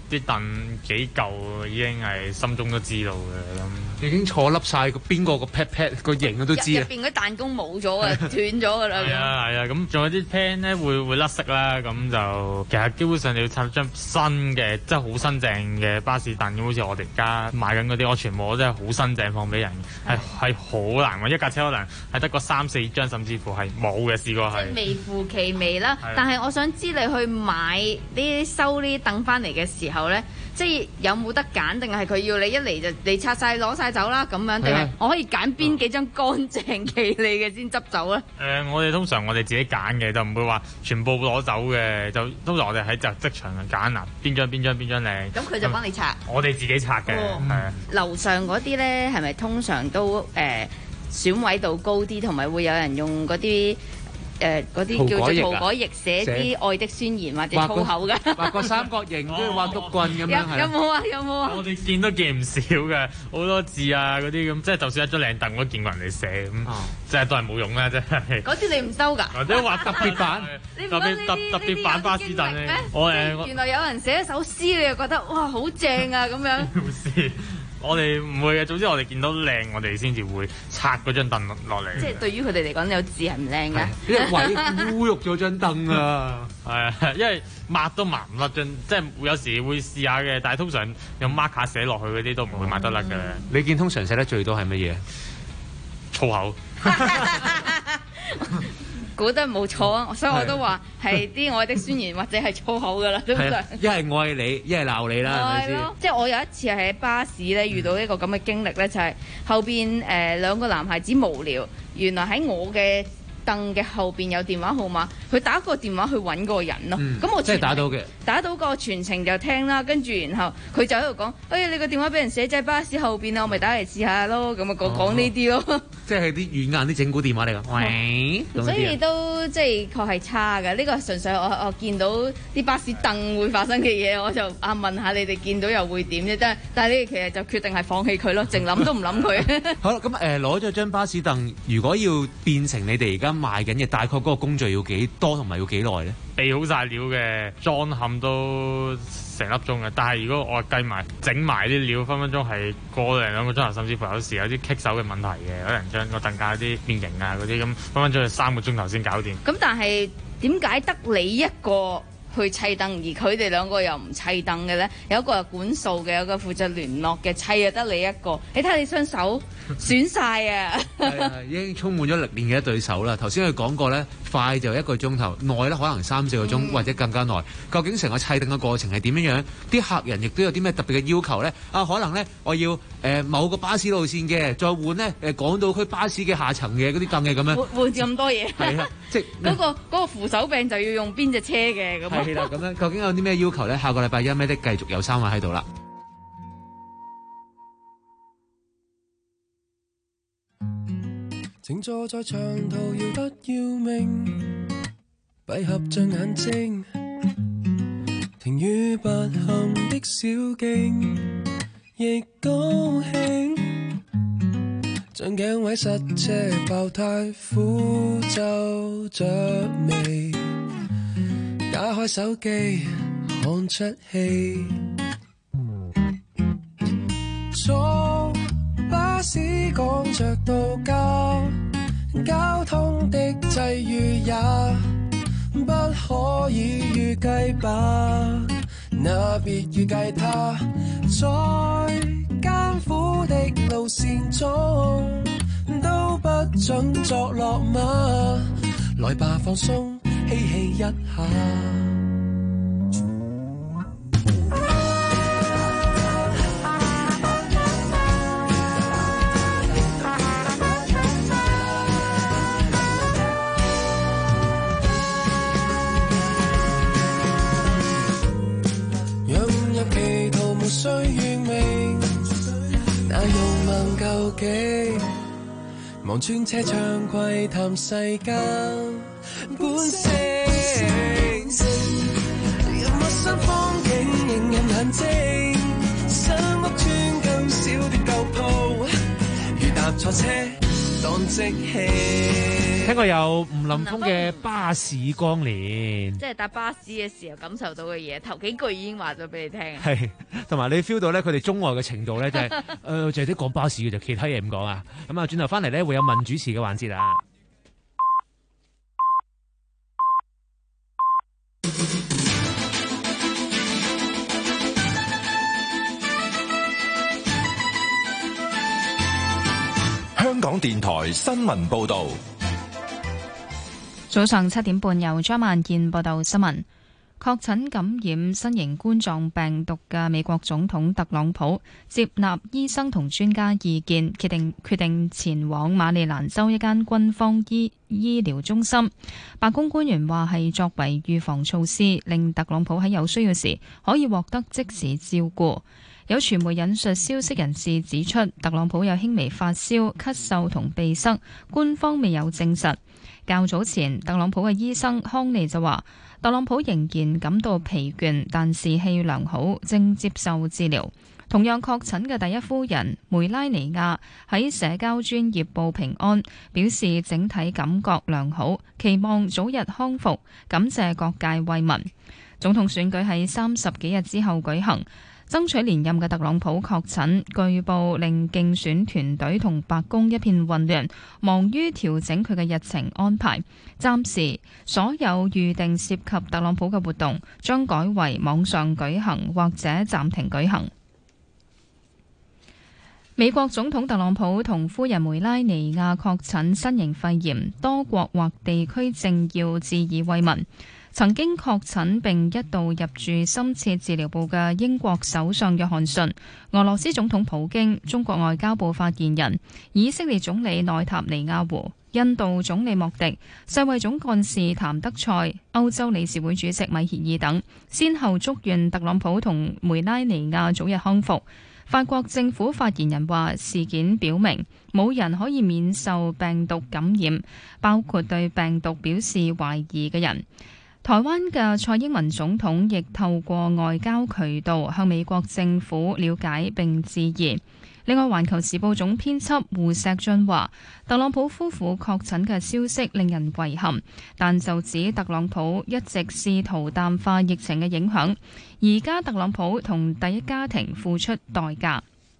啲凳幾舊已經係心中都知道嘅咁。 已經坐笠晒個邊個個 pat pat 個型都知入啊！ 邊嗰啲彈弓冇咗啊，斷咗㗎啦。 係啊係啊，咁仲有啲 pan 咧會會甩色啦，咁就其實基本上你要拆張新嘅，即係好新淨嘅巴士凳，咁好似我哋而家買緊嗰啲，我全部都係好新淨放俾人，係係好難喎，一架車可能係得個三四張，甚至乎係冇嘅試過係。 微乎其微啦，但係我想知你去買呢啲收呢啲凳翻嚟嘅時候咧，即係有冇得揀，定係佢要你一嚟就你拆晒攞晒走啦咁樣，定係我可以揀邊幾張乾淨企理嘅先執走咧？誒、 呃，我哋通常我哋自己揀嘅，就唔會話全部攞走嘅，就通常我哋喺就職場度揀啊，邊張邊張邊張靚。咁佢就幫你拆。我哋自己拆嘅，係、哦、啊。 樓上嗰啲咧係咪通常都誒、呃、選位度高啲，同埋會有人用嗰啲？誒嗰啲叫做塗改液寫啲愛的宣言或者粗口嘅， 畫個三角形，跟住畫篤棍咁樣係。 有冇啊？有冇啊？ 我哋見都見唔少嘅，好多字啊嗰啲咁，即係就算一張靚凳我都見過人哋寫咁，即係都係冇用啦，真係。 嗰啲你唔收㗎？ 或者畫特別版，特別特特別版巴士凳咧。我誒原來有人寫一首詩，你又覺得哇好正啊咁樣。 我哋唔會嘅，總之我哋見到靚，我哋先至會拆嗰張凳落嚟。 即係對於佢哋嚟講，有字係唔靚嘅。 因為毀污辱咗張凳啊！ 係啊，因為抹都抹唔甩張，即係有時會試下嘅，但係通常用 marker 寫落去嗰啲都唔會抹得甩嘅。 你見通常寫得最多係乜嘢？ 粗口。 估得冇錯啊，所以我都話係啲愛的宣言或者係粗口噶啦，通常。 一係愛你，一係鬧你啦，係咪先？ 即係我有一次係喺巴士咧遇到一個咁嘅經歷咧，就係、是、後邊誒、呃、兩個男孩子無聊，原來喺我嘅凳嘅後邊有電話號碼，佢打個電話去揾嗰個人咯。咁、嗯、我即係打到嘅，打到個全程就聽啦，跟住然後佢就喺度講：哎你個電話俾人寫喺巴士後邊啊，我咪打嚟試下咯。咁啊講講呢啲咯。即係啲軟硬啲整蠱電話嚟㗎。喂，所以都即係確係差㗎。呢、這個純粹我我見到啲巴士凳會發生嘅嘢，我就啊問下你哋見到又會點啫？但係但係你哋其實就決定係放棄佢咯，淨諗都唔諗佢。 好啦，咁誒攞咗張巴士凳，如果要變成你哋而家賣緊嘅，大概嗰個工序要幾多同埋要幾耐咧？ 備好晒料嘅，裝嵌都成粒鐘嘅。但係如果我計埋整埋啲料，分分鐘係個零兩個鐘頭，甚至乎有時有啲棘手嘅問題嘅，可能將個凳架啲變形啊嗰啲，咁分分鐘係三個鐘頭先搞掂。咁但係點解得你一個去砌凳，而佢哋兩個又唔砌凳嘅咧？有一個係管數嘅，有一個負責聯絡嘅，砌就得你一個。你睇下你雙手損晒啊！ 係啊，已經充滿咗歷練嘅一對手啦。頭先佢講過咧，快就一個鐘頭，耐咧可能三四個鐘、嗯、或者更加耐。究竟成個砌凳嘅過程係點樣樣？啲客人亦都有啲咩特別嘅要求咧？啊，可能咧我要誒、呃、某個巴士路線嘅，再換咧誒港島區巴士嘅下層嘅嗰啲凳嘅咁樣。換換咁多嘢。係啊，即係嗰、那個嗰、那個扶手柄就要用邊隻車嘅咁。係啦，咁樣究竟有啲咩要求咧？下個禮拜一咩的繼續有三位喺度啦。 靜坐在長途遙得要命，閉合着眼睛，停於不堪的小徑，亦高興。將頸位塞車爆胎，苦皺着眉，打開手機看出戲，坐巴士趕着到家，交通的際遇也不可以預計吧，那別預計它在艱苦的路線中都不准作落馬，來吧放鬆嬉戲一下。最願命，那欲望究竟望穿車窗窺探世間本性，任陌生風景映入眼睛，新屋村更小的舊鋪，如搭錯車當即興。 聽過有吳林峰嘅《巴士光年》， 即係搭巴士嘅時候感受到嘅嘢，頭幾句已經話咗俾你聽。 係，同埋你 feel 到咧，佢哋中外嘅程度咧，就係誒，就係啲講巴士嘅，就其他嘢唔講啊。咁啊，轉頭翻嚟咧，會有問主持嘅環節啊。 香港電台新聞報道。 早上七點半，由張萬健報道新聞。確診感染新型冠狀病毒嘅美國總統特朗普接納醫生同專家意見，決定決定前往馬里蘭州一間軍方醫醫療中心。白宮官員話係作為預防措施，令特朗普喺有需要時可以獲得即時照顧。有傳媒引述消息人士指出，特朗普有輕微發燒、咳嗽同鼻塞，官方未有證實。較早前，特朗普嘅醫生康利就話，特朗普仍然感到疲倦，但士氣良好，正接受治療。同樣確診嘅第一夫人梅拉尼亞喺社交專頁報平安，表示整體感覺良好，期望早日康復，感謝各界慰問。總統選舉喺三十幾日之後舉行。爭取連任嘅特朗普確診，據報令競選團隊同白宮一片混亂，忙於調整佢嘅日程安排。暫時所有預定涉及特朗普嘅活動將改為網上舉行或者暫停舉行。美國總統特朗普同夫人梅拉尼亞確診新型肺炎，多國或地區政要致以慰問。曾經確診並一度入住深切治療部嘅英國首相約翰遜、俄羅斯總統普京、中國外交部發言人、以色列總理內塔尼亞胡、印度總理莫迪、世衛總幹事譚德塞、歐洲理事會主席米歇爾等，先後祝願特朗普同梅拉尼亞早日康復。法國政府發言人話，事件表明冇人可以免受病毒感染，包括對病毒表示懷疑嘅人。台灣嘅蔡英文總統亦透過外交渠道向美國政府了解並致意。另外，《環球時報》總編輯胡錫進話，特朗普夫婦確診嘅消息令人遺憾，但就指特朗普一直試圖淡化疫情嘅影響，而家特朗普同第一家庭付出代價。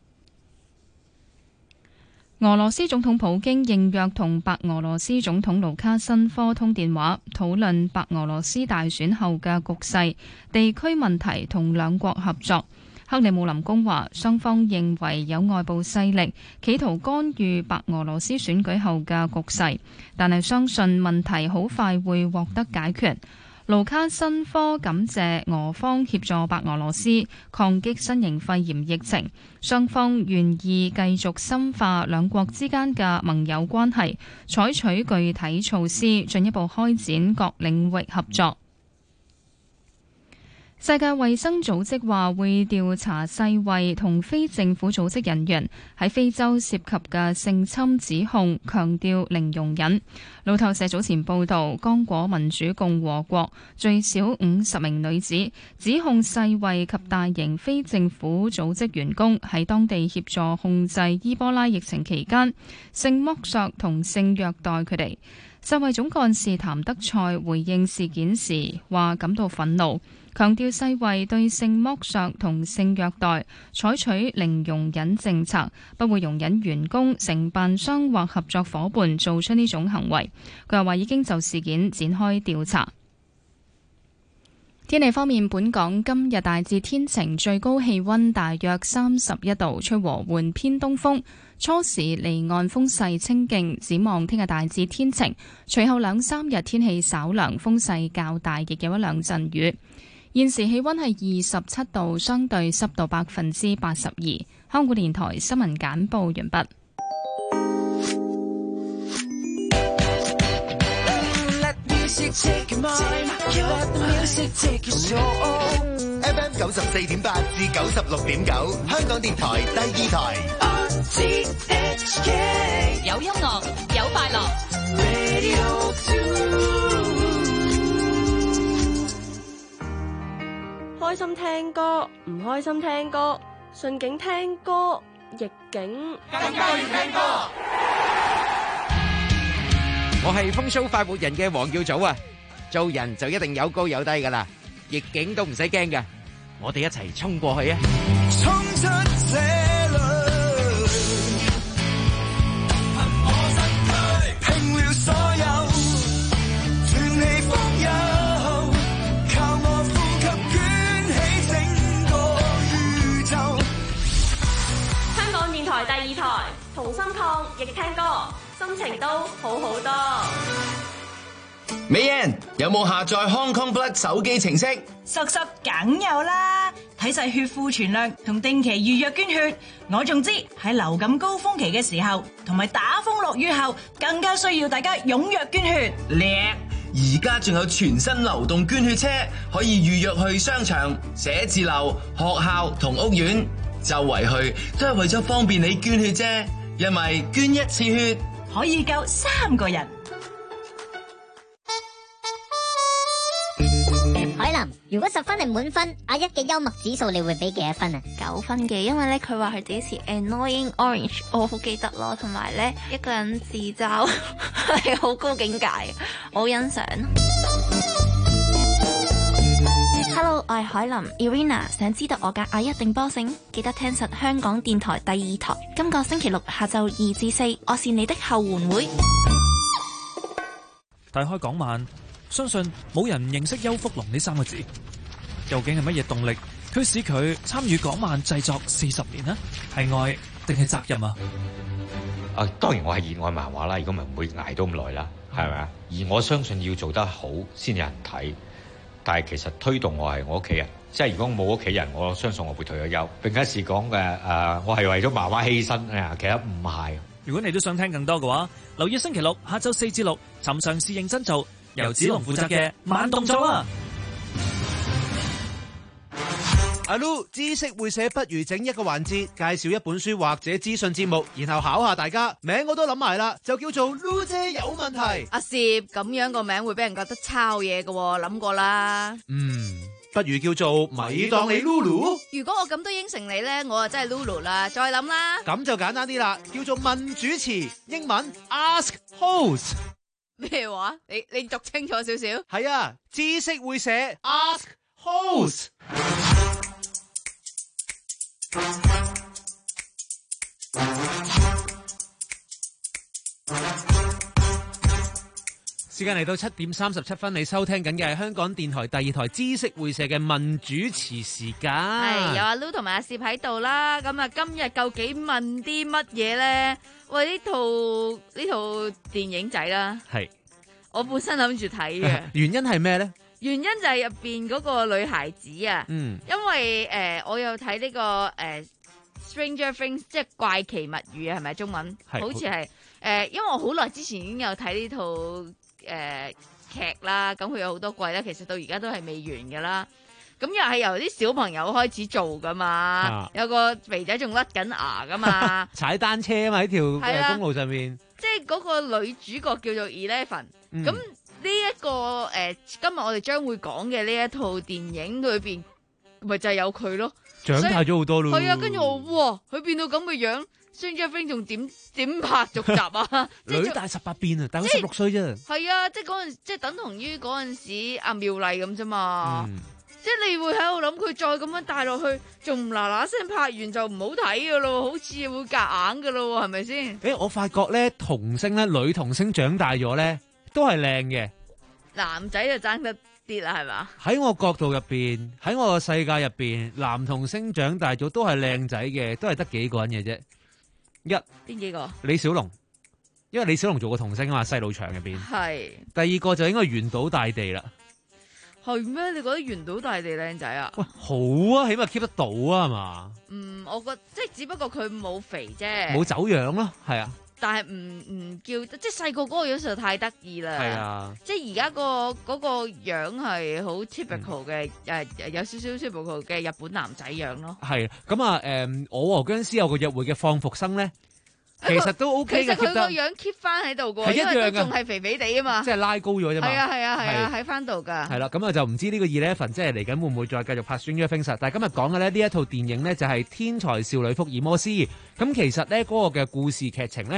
俄羅斯總統普京應約同白俄羅斯總統盧卡申科通電話，討論白俄羅斯大選後嘅局勢、地區問題同兩國合作。克里姆林宮話，雙方認為有外部勢力企圖干預白俄羅斯選舉後嘅局勢，但係相信問題好快會獲得解決。盧卡申科感謝俄方協助白俄羅斯抗擊新型肺炎疫情，雙方願意繼續深化兩國之間嘅盟友關係，採取具體措施，進一步開展各領域合作。世界衛生組織話會調查世衛同非政府組織人員喺非洲涉及嘅性侵指控，強調零容忍。路透社早前報道，剛果民主共和國最少五十名女子指控世衛及大型非政府組織員工喺當地協助控制伊波拉疫情期間性剝削同性虐待佢哋。世衛總幹事譚德塞回應事件時話感到憤怒，強調世衛對性剝削同性虐待採取零容忍政策，不會容忍員工、承辦商或合作夥伴做出呢種行為。佢又話已經就事件展開調查。天氣方面，本港今日大致天晴，最高氣溫大約三十一度，吹和緩偏東風。初時離岸風勢清勁，展望聽日大致天晴，隨後兩三日天氣稍涼，風勢較大，亦有一兩陣雨。現時氣溫係二十七度，相對濕度百分之八十二。香港電台新聞簡報完畢。 F M 九十四點八至九十六點九，香港電台第二台。 有音樂，有快樂。 開心聽歌，唔開心聽歌，順境聽歌，逆境更加要聽歌。 我係風騷快活人嘅黃耀祖啊！做人就一定有高有低噶啦，逆境都唔使驚噶，我哋一齊衝過去啊！ 衝出這裏，憑我身軀拼了所有，全力放有，靠我呼吸捲起整個宇宙。 香港電台第二台，同心抗疫聽歌，心情都好好多。 美人有冇下載 Hong Kong Blood 手機程式？ 實實梗有啦，睇晒血庫存量同定期預約捐血。我仲知喺流感高峰期嘅時候，同埋打風落雨後，更加需要大家踴躍捐血。叻！ 而家仲有全新流動捐血車，可以預約去商場、寫字樓、學校同屋苑，周圍去都係為咗方便你捐血啫。因為捐一次血可以救三個人。 海林，如果十分係滿分，阿一嘅幽默指數你會俾幾多分啊？ 九分嘅，因為咧佢話佢自己似 annoying orange，我好記得咯，同埋咧一個人自嘲係好高境界，我好欣賞。Hello， 我係海林 Irina， 想知道我嘅阿一定波星，記得聽實香港電台第二台，今個星期六下晝二至四，我是你的後援會。 大開港漫，相信冇人唔認識邱福龍呢三個字。究竟係乜嘢動力驅使佢參與港漫製作四十年呢？係愛定係責任啊？ 啊，當然我係熱愛漫畫啦，如果唔係唔會捱到咁耐啦，係咪啊？而我相信要做得好先有人睇。但係其實推動我係我屋企人，即係如果冇屋企人，我相信我會退咗休。並且是講嘅誒，我係為咗漫畫犧牲啊，其實唔係。 如果你都想聽更多嘅話，留意星期六下晝四至六，尋常是認真做，由子龍負責嘅慢動作啊！ 阿 Lu 知識會寫，不如整一個環節，介紹一本書或者資訊節目，然後考下大家。名我都諗埋啦，就叫做 Lu 姐有問題。 阿攝咁樣個名會俾人覺得抄嘢嘅，諗過啦。 嗯，不如叫做咪當你 Lulu。 如果我咁都應承你咧，我啊真係 Lulu 啦。再諗啦。 咁就簡單啲啦，叫做問主持，英文 Ask Host。 咩話？你你讀清楚少少。 係啊，知識會寫 Ask Host。時間嚟到七點三十七分，你收聽緊嘅係香港電台第二台知識會社嘅問主持時間。 係有阿 Lu 同埋阿攝喺度啦。咁啊，今日究竟問啲乜嘢咧？喂，呢套呢套電影仔啦，係我本身諗住睇嘅。 原因係咩咧？ 原因就係入邊嗰個女孩子啊，嗯，因為誒、呃、我有睇呢、這個誒、呃、Stranger Things， 即係怪奇物語啊，係咪中文？係好似係誒，因為我好耐之前已經有睇呢套誒、呃、劇啦，咁佢有好多季啦，其實到而家都係未完噶啦。咁又係由啲小朋友開始做噶嘛，啊、有個肥仔仲甩緊牙噶嘛， 踩單車啊嘛喺條誒公路上面， 即係嗰個女主角叫做 Eleven，咁、嗯。呢一、這個誒、呃，今日我哋將會講嘅呢一套電影裏邊，咪就係有佢咯，長大咗好多咯。係啊，跟住我哇，佢變到咁嘅樣 Stranger Things 仲點點拍續集啊？ 女大十八變啊，大佢十六歲啫。 係啊，即係嗰陣，即係等同於嗰陣時阿妙麗咁啫嘛。嗯、即係你會喺度諗，佢再咁樣帶落去，仲唔嗱嗱聲拍完就唔好睇噶咯？好似會夾硬噶咯，係咪先？ 誒，我發覺咧，童星咧，女童星長大咗咧。都係靚嘅， 男仔就爭得啲啦，係嘛？ 喺我角度入邊，喺我個世界入邊，男童星長大咗都係靚仔嘅，都係得幾個人嘅啫。一邊幾個？ 李小龍，因為李小龍做過童星啊嘛，細路祥入邊。係。第二個就應該圓島大地啦。 係咩？你覺得圓島大地靚仔啊？ 喂，好啊，起碼 keep 得到啊，係嘛？ 嗯，我覺得即係只不過佢冇肥啫， 冇走樣咯，係啊。 但係唔唔叫，即係細個嗰個樣實在太得意啦。係啊，即係而家個嗰個樣係好 typical 嘅，誒、嗯、有少少 typical 嘅日本男仔樣咯。係咁啊，誒、嗯，我和僵屍有個約會嘅放復生咧，其實都 OK 嘅， 其實佢個樣 keep 翻喺度嘅，因為都仲係肥肥地啊嘛， 即係拉高咗啫嘛。係啊係啊係啊，喺翻度噶。 係啦，咁啊就唔知呢個 Eleven 即係嚟緊會唔會再繼續拍 Stranger Things？ 但係今日講嘅咧呢一套電影咧就係《天才少女福爾摩斯》。咁其實咧嗰個嘅故事劇情咧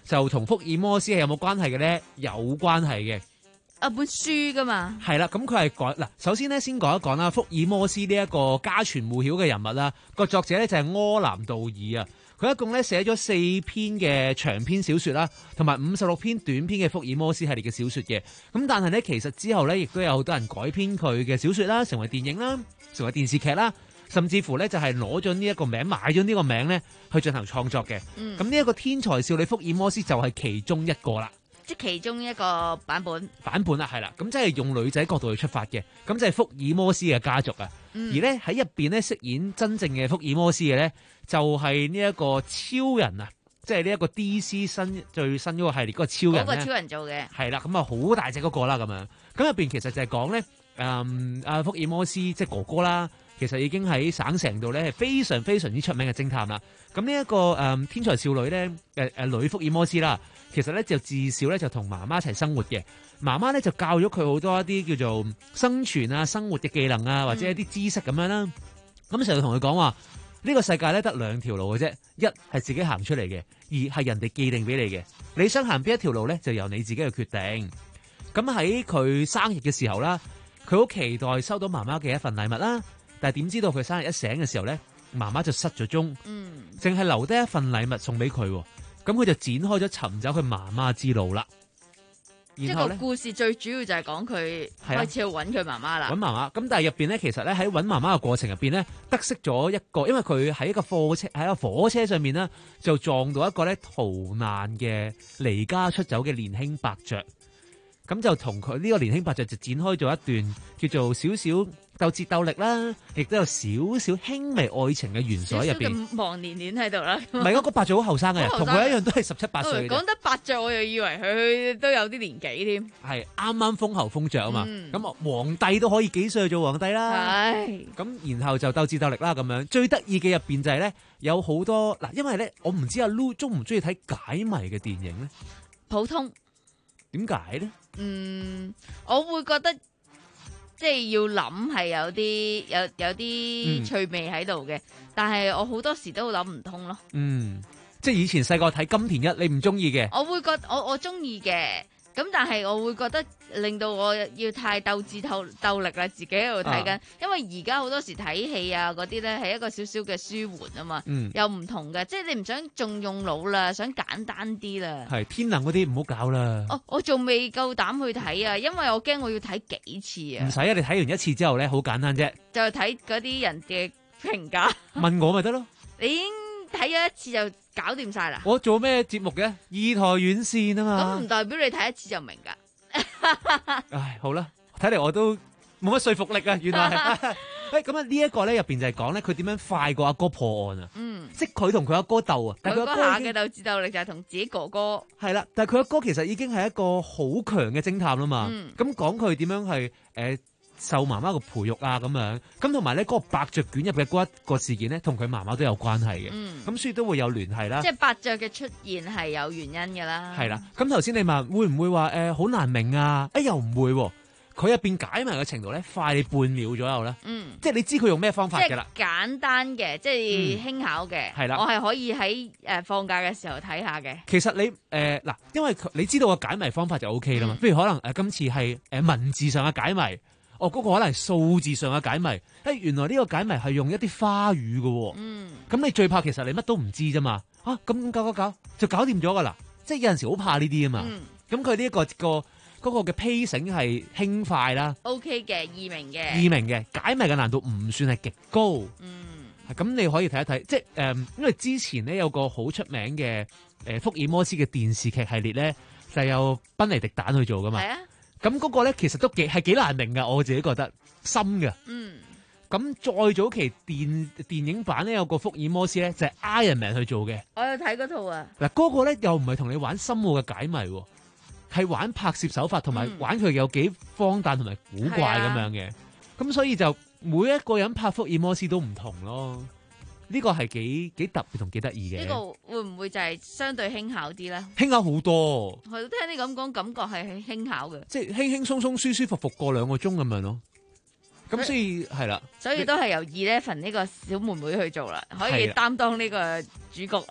就同福爾摩斯係有冇關係嘅咧？有關係嘅。 一本書噶嘛， 係啦，咁佢係講嗱，首先咧先講一講啦，福爾摩斯呢一個家傳戶曉嘅人物啦，個作者咧就係柯南道爾啊，佢一共咧寫咗四篇嘅長篇小說啦，同埋五十六篇短篇嘅福爾摩斯系列嘅小說嘅，咁但係咧其實之後咧亦都有好多人改編佢嘅小說啦，成為電影啦，成為電視劇啦，甚至乎咧就係攞咗呢一個名，買咗呢個名咧去進行創作嘅，咁呢一個天才少女福爾摩斯就係其中一個啦。 即係其中一個版本， 版本啦，係啦，咁即係用女仔角度去出發嘅，咁就係福爾摩斯嘅家族啊。嗯、而咧喺入邊咧飾演真正嘅福爾摩斯嘅咧，就係呢一個超人啊，即係呢一個 D C 新最新嗰個系列嗰個超人咧。嗰個超人做嘅係啦，咁啊好大隻嗰個啦，咁樣咁入邊其實就係講咧，誒阿福爾摩斯即係哥哥啦，其實已經喺省城度咧係非常非常之出名嘅偵探啦。咁呢一個誒、嗯、天才少女咧，誒、呃、誒女福爾摩斯啦。其實咧就至少咧就同媽媽一齊生活嘅，媽媽咧就教咗佢好多一啲叫做生存啊、生活嘅技能啊，或者一啲知識咁樣啦。咁成日同佢講話，呢個世界咧得兩條路嘅啫，一係自己行出嚟嘅，二係人哋既定俾你嘅。你想行邊一條路咧，就由你自己去決定。咁喺佢生日嘅時候啦，佢好期待收到媽媽嘅一份禮物啦，但係點知道佢生日一醒嘅時候咧，媽媽就失咗蹤，嗯，淨係留低一份禮物送俾佢。咁佢就展開咗尋找佢媽媽之路啦。 即係個故事最主要就係講佢開始去揾佢媽媽啦。 揾媽媽，咁但係入邊咧，其實咧喺揾媽媽嘅過程入邊咧，得悉咗一個，因為佢喺一個貨車喺一個火車上面咧，就撞到一個咧逃難嘅離家出走嘅年輕伯爵。咁就同佢呢個年輕伯爵就展開咗一段叫做少少鬥智鬥力啦，亦都有少少輕微愛情嘅元素喺入邊。 少少忘年戀喺度啦。 唔係嗰個伯爵好後生嘅，同佢一樣都係十七八歲。 講得伯爵，我又以為佢都有啲年紀添。 係啱啱封侯封爵啊嘛，咁啊、嗯、皇帝都可以幾歲去做皇帝啦。係咁，然後就鬥智鬥力啦咁樣。最得意嘅入邊就係咧，有好多嗱，因為咧我唔知阿 Lu 中唔中意睇解謎嘅電影咧。 普通。 點解咧？ 嗯，我會覺得即係要諗係有啲有有啲趣味喺度嘅，嗯、但係我好多時都諗唔通咯。 嗯，即係以前細個睇金田一，你唔中意嘅？ 我會覺得我我中意嘅，咁但係我會覺得令到我要太鬥智鬥鬥力啦，自己喺度睇緊，啊、因為而家好多時睇戲啊嗰啲咧係一個少少嘅舒緩啊嘛，嗯、又唔同嘅，即係你唔想仲用腦啦，想簡單啲啦。係天能嗰啲唔好搞啦。 哦，我仲未夠膽去睇啊，因為我驚我要睇幾次啊。 唔使啊，你睇完一次之後咧，好簡單啫。 就睇嗰啲人嘅評價。 問我咪得咯。 你已經睇咗一次就搞掂晒啦。 我做咩節目嘅？二台院線啊嘛。 咁唔代表你睇一次就明噶。 唉，好啦，睇嚟我都冇乜說服力啊，原來係。喂，咁啊呢一個咧入邊就係講咧佢點樣快過阿哥破案啊。嗯。即係佢同佢阿哥鬥啊。 佢嗰下嘅鬥智鬥力就係同自己哥哥。係啦，但係佢阿哥其實已經係一個好強嘅偵探啦嘛。嗯。咁講佢點樣係誒？呃受媽媽個培育啊咁樣，咁同埋咧嗰個伯爵捲入嘅嗰一個事件咧，同佢媽媽都有關係嘅，咁、嗯、所以都會有聯繫啦。 即係伯爵嘅出現係有原因㗎啦。 係啦，咁頭先你問會唔會話誒好難明啊？誒又唔會喎、啊，佢入邊解謎嘅程度咧快你半秒左右啦。嗯，即係你知佢用咩方法㗎啦。 即係簡單嘅，即係輕巧嘅。係啦、嗯，我係可以喺誒放假嘅時候睇下嘅。 其實你誒嗱、呃，因為你知道個解謎方法就 O K 啦嘛。譬、嗯、如可能誒、呃、今次係誒文字上嘅解謎。哦，嗰、那個可能係數字上嘅解謎，誒原來呢個解謎係用一啲花語嘅喎，嗯，咁你最怕其實你乜都唔知啫嘛，啊咁搞搞搞就搞掂咗噶啦，即係有陣時好怕呢啲啊嘛，咁佢呢一個個嗰個嘅 pacing係輕快啦 ，OK 嘅易明嘅， 易明嘅解謎嘅難度唔算係極高，嗯，咁你可以睇一睇，即係誒、呃，因為之前咧有個好出名嘅誒、呃、福爾摩斯嘅電視劇系列咧，就係有賓尼迪蛋去做噶嘛。係啊。咁嗰個咧，其實都幾係幾難明噶，我自己覺得深嘅。嗯。咁再早期電電影版咧，有個福爾摩斯咧，就係 Iron Man 去做嘅。 我有睇嗰套啊。嗱， 嗰個咧又唔係同你玩深奧嘅解謎，係玩拍攝手法同埋玩佢有幾荒誕同埋古怪咁樣嘅。咁、啊、所以就每一個人拍福爾摩斯都唔同咯。呢個係幾幾特別同幾得意嘅。呢個會唔會就係相對輕巧啲咧？ 輕巧好多。 係聽你咁講，感覺係輕巧嘅。 即係輕輕鬆鬆、舒舒服服過兩個鐘咁樣咯。咁所以係啦。 所以都係由Eleven呢個小妹妹去做啦，可以擔當呢個主角啦。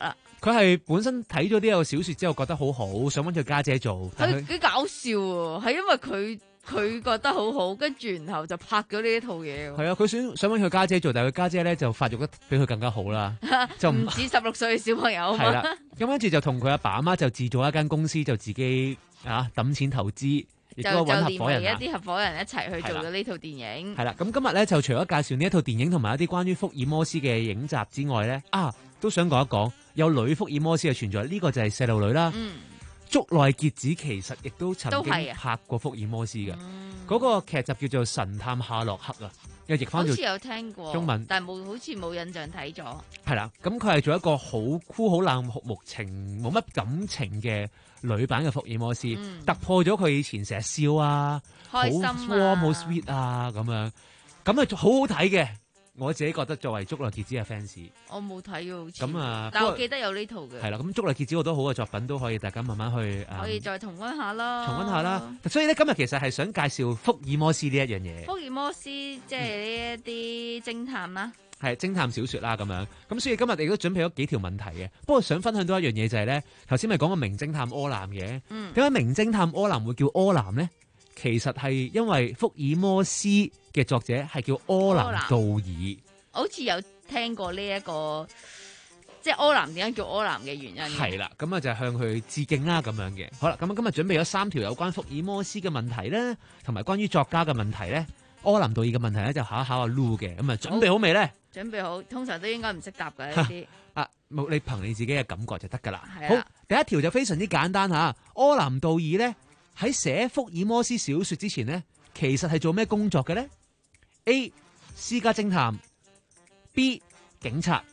佢係本身睇咗呢個小說之後覺得好好，想揾佢家姐做。 佢幾搞笑喎，係因為佢佢覺得好好，跟住然後就拍咗呢一套嘢。 係啊，佢想想揾佢家姐做，但係佢家姐咧就發育得比佢更加好啦，就唔止十六歲嘅小朋友。 係啦，咁跟住就同佢阿爸阿媽就自做一間公司，就自己啊揼錢投資，亦都揾合夥人就連埋一啲合夥人一齊去做咗呢套電影。 係啦，咁今日咧就除咗介紹呢一套電影同埋一啲關於福爾摩斯嘅影集之外咧，啊都想講一講有女福爾摩斯嘅存在，呢、這個就係細路女啦。 嗯， 竹內結子其實亦都曾經拍過福爾摩斯嘅，嗰、嗯、個劇集叫做《神探夏洛克》啊，又譯翻做好似有聽過中文， 但係冇好似冇印象睇咗。 係啦，咁佢係做一個好酷、好冷酷無情、冇乜感情嘅女版嘅福爾摩斯，嗯、突破咗佢以前成日笑啊、 開心啊、 好 warm 好 sweet 啊咁樣，咁啊好好睇嘅。我自己覺得作為竹內結子嘅 fans， 我冇睇喎，好似咁啊， 但我記得有呢套嘅。 係啦，咁竹內結子好多好嘅作品都可以大家慢慢去、嗯、 可以再重溫下啦， 重溫下啦。所以咧，今日其實係想介紹福爾摩斯呢一樣嘢。 福爾摩斯即係呢一啲偵探啦， 係、嗯、偵探小說啦咁樣。咁所以今日亦都準備咗幾條問題嘅。不過想分享多一樣嘢就係、是、咧，頭先咪講過名偵探柯南嘅。嗯。點解名偵探柯南會叫柯南咧？其實係因為福爾摩斯嘅作者係叫柯南道爾。 好似有聽過呢、這、一個，即係柯南點解叫柯南嘅原因。 係啦，咁啊就向佢致敬啦咁樣嘅。好啦，咁啊今日準備咗三條有關福爾摩斯嘅問題咧，同埋關於作家嘅問題咧，柯南道爾嘅問題咧就考一考阿 Lu 嘅。咁啊準備好未咧？ 準備好，通常都應該唔識答嘅呢啲。 啊，冇你憑你自己嘅感覺就得噶啦。好，第一條就非常之簡單吓。柯南道爾咧喺寫福爾摩斯小說之前咧，其實係做咩工作嘅咧 ？A. 私家偵探。B. 警察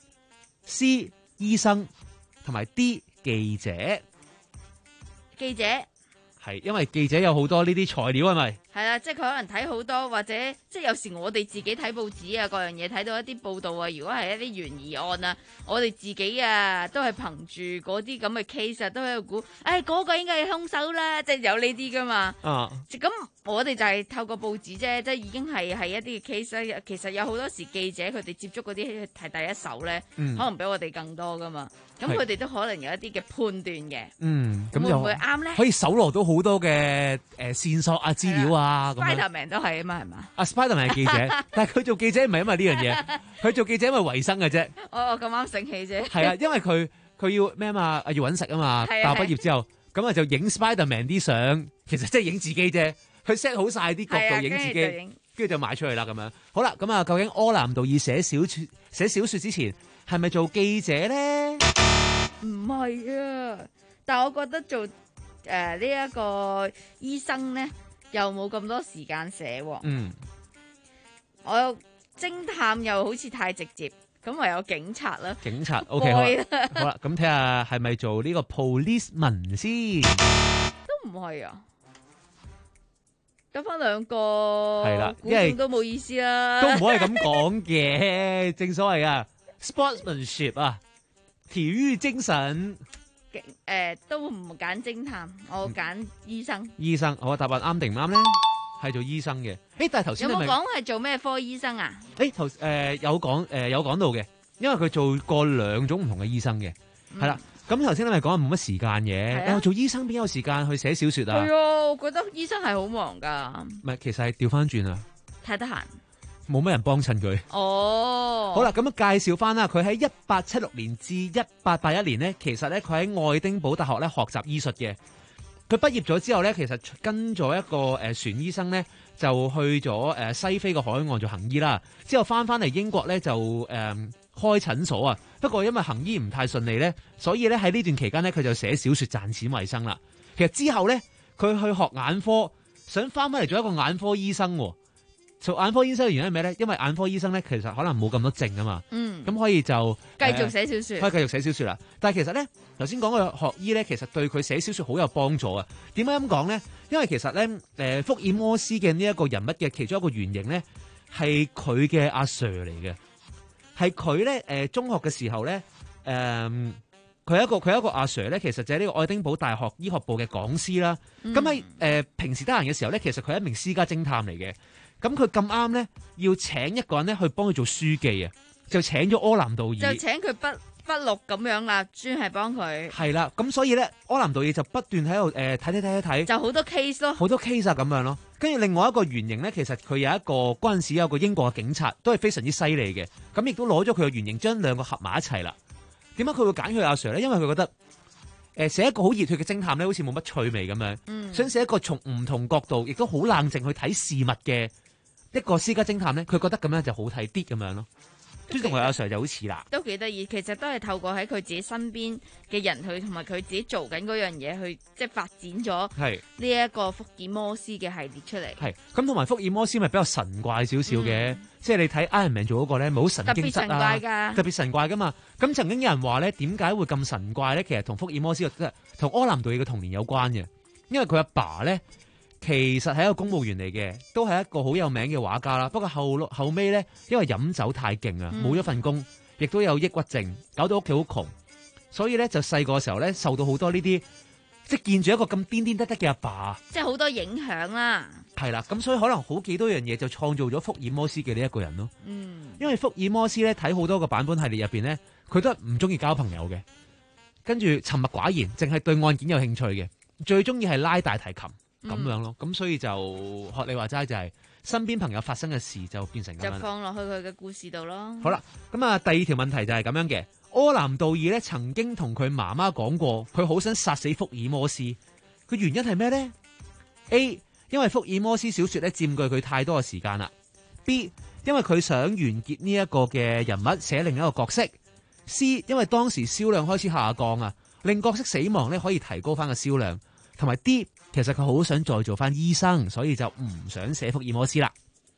C. 醫生同埋 D. 記者。 記者係因為記者有好多呢啲材料係咪？ 係啦，即係佢可能睇好多，或者即係有時我哋自己睇報紙啊，各樣嘢睇到一啲報道啊，如果係一啲懸疑案啊，我哋自己啊都係憑住嗰啲咁嘅 case 啊，都喺度估，誒、哎、嗰、嗰個應該係兇手啦，即係有呢啲噶嘛。啊，咁我哋就係透過報紙啫，即係已經係係一啲 case。其實有好多時記者佢哋接觸嗰啲係第一手咧、嗯，可能比我哋更多噶嘛。咁佢哋都可能有一啲嘅判斷嘅。嗯，咁會唔會啱咧？ 可以搜羅到好多嘅誒線索啊、資料啊。 Spiderman 都係啊嘛，係嘛？ 啊 Spiderman 係記者，但係佢做記者唔係因為呢樣嘢，佢做記者因為維生嘅啫。 哦，咁啱醒起啫。 係啊，因為佢佢要咩啊嘛，要搵食啊嘛。大學畢業之後，咁啊就影 Spiderman 啲相，其實即係影自己啫。佢 set 好晒啲角度影自己，跟住就賣出去啦咁樣。好啦，咁啊，究竟柯南道爾寫小說寫小說之前係咪做記者咧？ 唔係啊，但係我覺得做誒呢一個醫生咧。又冇咁多時間寫喎，嗯，我有偵探又好似太直接，咁唯有警察啦。 警察 ，OK 好啦，好啦，咁睇下係咪做呢個 policeman 先？ 都唔係啊，得翻兩個， 係啦， 因為都冇意思啦， 都唔可以咁講嘅，正所謂啊 ，sportsmanship 啊，體育精神。 誒、呃，都唔揀偵探，我揀醫生。 醫生，我答案啱定唔啱咧？係做醫生嘅。誒，但係頭先有冇講係做咩科醫生啊？ 誒，頭誒有講誒有講到嘅，因為佢做過兩種唔同嘅醫生嘅，係、嗯、啦。咁頭先你咪講冇乜時間嘅，我、啊、做醫生邊有時間去寫小說啊？ 係啊，我覺得醫生係好忙噶。 唔係，其實係調翻轉啊， 太得閒。 冇乜人幫襯佢。哦，好啦，咁樣介紹翻啦。佢喺一八七六年至一八八一年呢，其實咧佢喺愛丁堡大學咧學習醫術嘅。佢畢業咗之後咧，其實跟咗一個誒、呃、船醫生咧，就去咗誒、呃、西非嘅海岸做行醫啦。之後翻翻嚟英國咧就誒、呃、開診所啊。不過因為行醫唔太順利咧，所以咧喺呢段期間咧佢就寫小說賺錢為生啦。其實之後咧佢去學眼科，想翻翻嚟做一個眼科醫生。做眼科醫生嘅原因係咩咧？因為眼科醫生咧，其實可能冇咁多症啊嘛。嗯。咁可以就繼續寫小說。 可以繼續寫小說啦。但係其實咧，頭先講嘅學醫咧，其實對佢寫小說好有幫助啊。點解咁講咧？因為其實咧，誒福爾摩斯嘅呢一個人物嘅其中一個原型咧，係佢嘅阿 Sir 嚟嘅。係佢咧，誒中學嘅時候咧，誒佢一個佢一個阿 Sir 咧，其實就係呢個愛丁堡大學醫學部嘅講師啦。咁喺誒平時得閒嘅時候咧，其實佢係一名私家偵探嚟嘅。咁佢咁啱咧，要請一個人咧去幫佢做書記啊，就請咗柯南道爾， 就請佢不筆錄咁樣啦，專係幫佢。 係啦，咁所以咧，柯南道爾就不斷喺度誒睇睇睇睇睇， 就好多 case 咯， 好多 case 啊咁樣咯。跟住另外一個原型咧，其實佢有一個嗰陣時有一個英國嘅警察，都係非常之犀利嘅。咁亦都攞咗佢嘅原型，將兩個合埋一齊啦。點解佢會揀佢阿 Sir 咧？因為佢覺得誒、呃、寫一個好熱血嘅偵探咧，好似冇乜趣味咁樣。嗯、想寫一個從唔同角度，亦都好冷靜去睇事物嘅一個私家偵探咧，佢覺得咁樣就好睇啲咁樣咯。尊重佢阿 Sir 就好似啦， 都幾得意。其實都係透過喺佢自己身邊嘅人去，同埋佢自己做緊嗰樣嘢去，即係發展咗呢一個福爾摩斯嘅系列出嚟。係咁，同埋福爾摩斯咪比較神怪少少嘅，嗯、即係你睇 Iron Man 做嗰個咧，咪好神經質啊，特別神怪㗎，特別神怪㗎嘛。咁曾經有人話咧，點解會咁神怪咧？其實同福爾摩斯同柯南道爾嘅童年有關嘅，因為佢阿爸咧。其實係一個公務員嚟嘅，都係一個好有名嘅畫家啦。不過後後尾咧，因為飲酒太勁啊，冇咗份工，亦都有抑鬱症，搞到屋企好窮，所以咧就細個嘅時候咧，受到好多呢啲，即係見住一個咁癲癲得得嘅阿爸， 即係好多影響啦。 係啦，咁所以可能好幾多樣嘢就創造咗福爾摩斯嘅呢一個人咯。嗯，因為福爾摩斯咧睇好多個版本系列入邊咧，佢都係唔中意交朋友嘅，跟住沉默寡言，淨係對案件有興趣嘅，最中意係拉大提琴。咁樣咯，咁、嗯、所以就學你話齋，就係身邊朋友發生嘅事就變成咁樣， 就放落去佢嘅故事度咯。 好啦，咁啊，第二條問題就係咁樣嘅。柯南道爾咧曾經同佢媽媽講過，佢好想殺死福爾摩斯。佢原因係咩咧 ？A. 因為福爾摩斯小說咧佔據佢太多嘅時間啦。B. 因為佢想完結呢一個嘅人物，寫另一個角色。C. 因為當時銷量開始下降啊，令角色死亡咧可以提高翻個銷量。同埋 D， 其實佢好想再做翻醫生，所以就唔想寫福爾摩斯啦。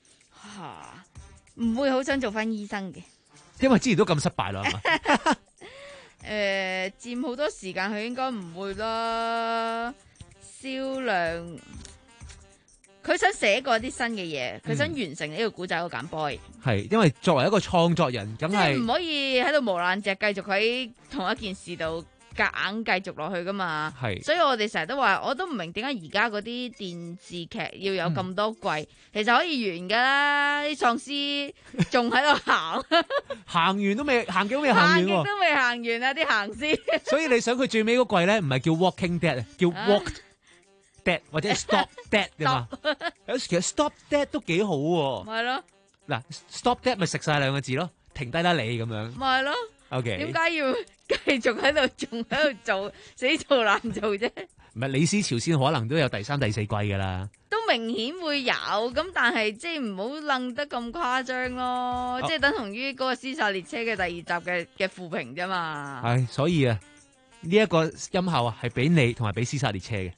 吓，唔會好想做翻醫生嘅， 因為之前都咁失敗啦，係嘛？ 誒，佔好多時間，佢應該唔會啦。銷量，佢想寫過啲新嘅嘢，佢想完成呢個古仔個簡 boy。係， 因為作為一個創作人，梗係唔可以喺度無爛隻，繼續喺同一件事度。夾硬繼續落去噶嘛，係，所以我哋成日都話，我都唔明點解而家嗰啲電視劇要有咁多季，嗯、其實可以完噶啦，啲喪屍仲喺度行， 行完都未行幾都未行完， 行都未行完啊啲行屍。 所以你想佢最尾嗰季咧，唔係叫 Walking Dead， 叫 Walked Dead 或者 Stop Dead 噶嘛？有時其實 Stop Dead 都幾好喎。 咪係咯，嗱 Stop Dead 咪食晒兩個字咯，停低啦你咁樣。 咪係咯。 OK， 點解要繼續喺度仲喺度做死做爛做啫？ 唔係李斯朝鮮可能都有第三、第四季噶啦， 都明顯會有咁，但係即係唔好愣得咁誇張咯，哦、即係等同於嗰個《屍殺列車》嘅第二集嘅嘅負評啫嘛。 係，所以啊，呢、這、一個音效啊，係俾你同埋俾《屍殺列車》嘅。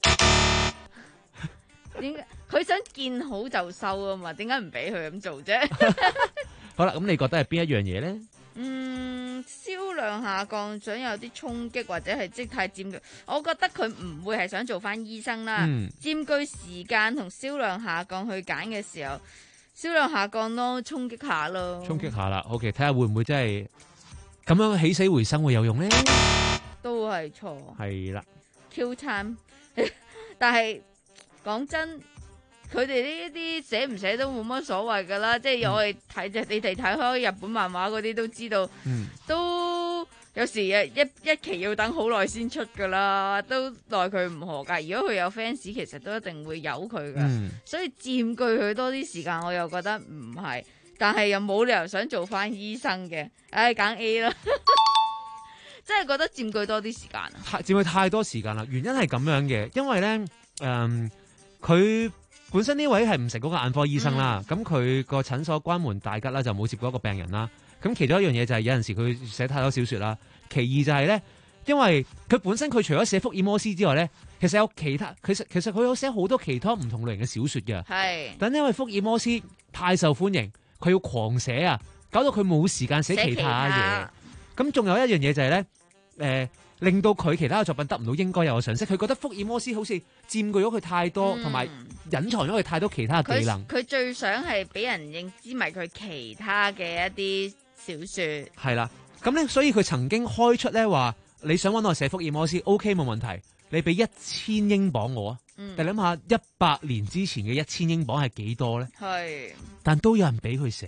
點解佢想見好就收啊嘛？點解唔俾佢咁做啫？ 好啦，咁你覺得係邊一樣嘢咧？ 嗯，銷量下降，想有啲衝擊或者係即係佔據，我覺得佢唔會係想做翻醫生啦。嗯、佔據時間同銷量下降去揀嘅時候，銷量下降咯，衝擊下咯。 衝擊下啦 ，OK， 睇下會唔會真係咁樣起死回生會有用咧？ 都係錯。係啦 ，Q time，但係講真。佢哋呢一啲寫唔寫都冇乜所謂噶啦，即係我哋睇只你哋睇開日本漫畫嗰啲都知道，嗯、都有時一一期要等好耐先出噶啦，都奈佢唔何噶。如果佢有 fans，其實都一定會有佢噶，嗯、所以佔據佢多啲時間，我又覺得唔係，但係又冇理由想做翻醫生嘅，唉、哎，揀 A 啦，真係覺得佔據多啲時間啊！ 佔據太多時間啦，原因係咁樣嘅，因為咧，誒、嗯，佢。本身呢位係唔成功嘅眼科醫生啦，咁佢個診所關門大吉啦，就冇接過一個病人啦。咁其中一樣嘢就係有陣時佢寫太多小說啦。其二就係咧，因為佢本身佢除咗寫福爾摩斯之外咧，其實有其他，其實其實佢有寫好多其他唔同類型嘅小說嘅。係，但因為福爾摩斯太受歡迎，佢要狂寫啊，搞到佢冇時間寫其他嘢。咁仲有一樣嘢就係咧，誒、呃。令到佢其他嘅作品得唔到應該有嘅賞識，佢覺得福爾摩斯好似佔據咗佢太多，同埋隱藏咗佢太多其他嘅技能。 佢最想係俾人認知埋佢其他嘅一啲小說。係啦，咁咧，所以佢曾經開出咧話，你想揾我寫福爾摩斯 ，OK 冇問題，你俾一千英鎊我啊。嗯、但諗下一百年之前嘅一千英鎊係幾多咧？係，但都有人俾佢寫啊。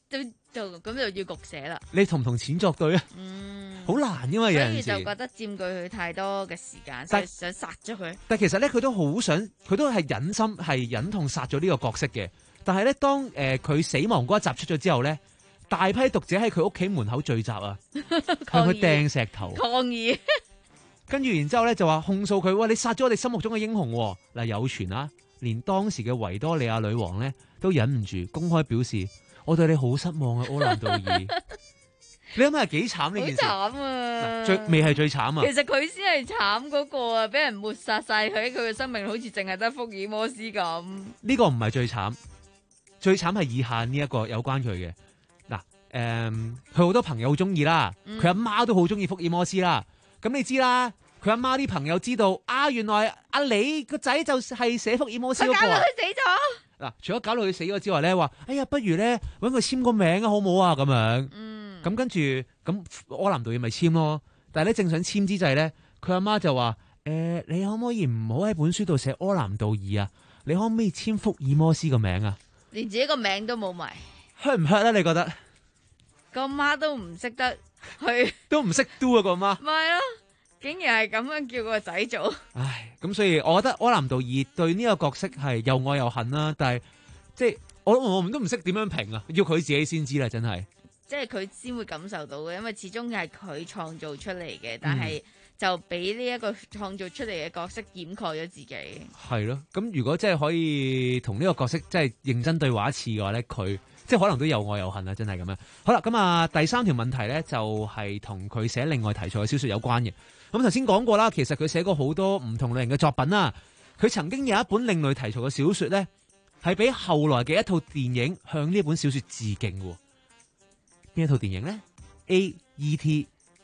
都就咁就要焗寫啦。 你同唔同錢作對啊？ 嗯， 好難因為有陣時所以就覺得佔據佢太多嘅時間，所以想殺咗佢。 但其實咧，佢都好想，佢都係忍心係忍痛殺咗呢個角色嘅。但係咧，當誒佢、呃、死亡嗰一集出咗之後咧，大批讀者喺佢屋企門口聚集啊，向佢掟石頭抗議。 跟住然之後咧就話控訴佢，哇！你殺咗我哋心目中嘅英雄喎。嗱，有傳啊，連當時嘅維多利亞女王咧都忍唔住公開表示，我對你好失望啊，柯南道爾。你諗下幾慘呢件事？ 好慘啊！ 最未係最慘啊！ 其實佢先係慘嗰個啊，俾人抹殺晒佢，佢嘅生命好似淨係得福爾摩斯咁。 呢個唔係最慘，最慘係以下呢一個有關佢嘅。嗱，誒、嗯，佢好多朋友好中意啦，佢阿媽都好中意福爾摩斯啦。咁你知啦，佢阿媽啲朋友知道啊，原來阿李個仔就係寫福爾摩斯嗰個。 佢搞到佢死咗。 嗱，除咗搞到佢死咗之外咧，話哎呀，不如咧搵佢簽個名啊，好唔好啊？咁樣。嗯。咁跟住咁柯南道爾咪簽咯。但係咧正想簽之際咧，佢阿媽就話：誒、呃，你可唔可以唔好喺本書度寫柯南道爾啊？你可唔可以簽福爾摩斯個名啊？ 連自己個名都冇埋。 hurt 唔 hurt 咧？你覺得？ 個媽都唔識得去， 都唔識 do 啊個媽。 咪係咯，竟然係咁樣叫個仔做。 唉，咁所以我覺得柯南道爾對呢個角色係又愛又恨啦。但係即係我我唔都唔識點樣評啊，要佢自己先知啦，真係。 即係佢先會感受到嘅，因為始終係佢創造出嚟嘅，但係就俾呢一個創造出嚟嘅角色掩蓋咗自己。 係咯，咁如果真係可以同呢個角色真係認真對話一次嘅話咧，佢即係可能都有愛有恨啦，真係咁樣。好啦，咁啊第三條問題咧就係同佢寫另外題材嘅小說有關嘅。咁頭先講過啦，其實佢寫過好多唔同類型嘅作品啦。佢曾經有一本另類題材嘅小說咧，係俾後來嘅一套電影向呢本小說致敬嘅。邊一套電影咧 ？A. E T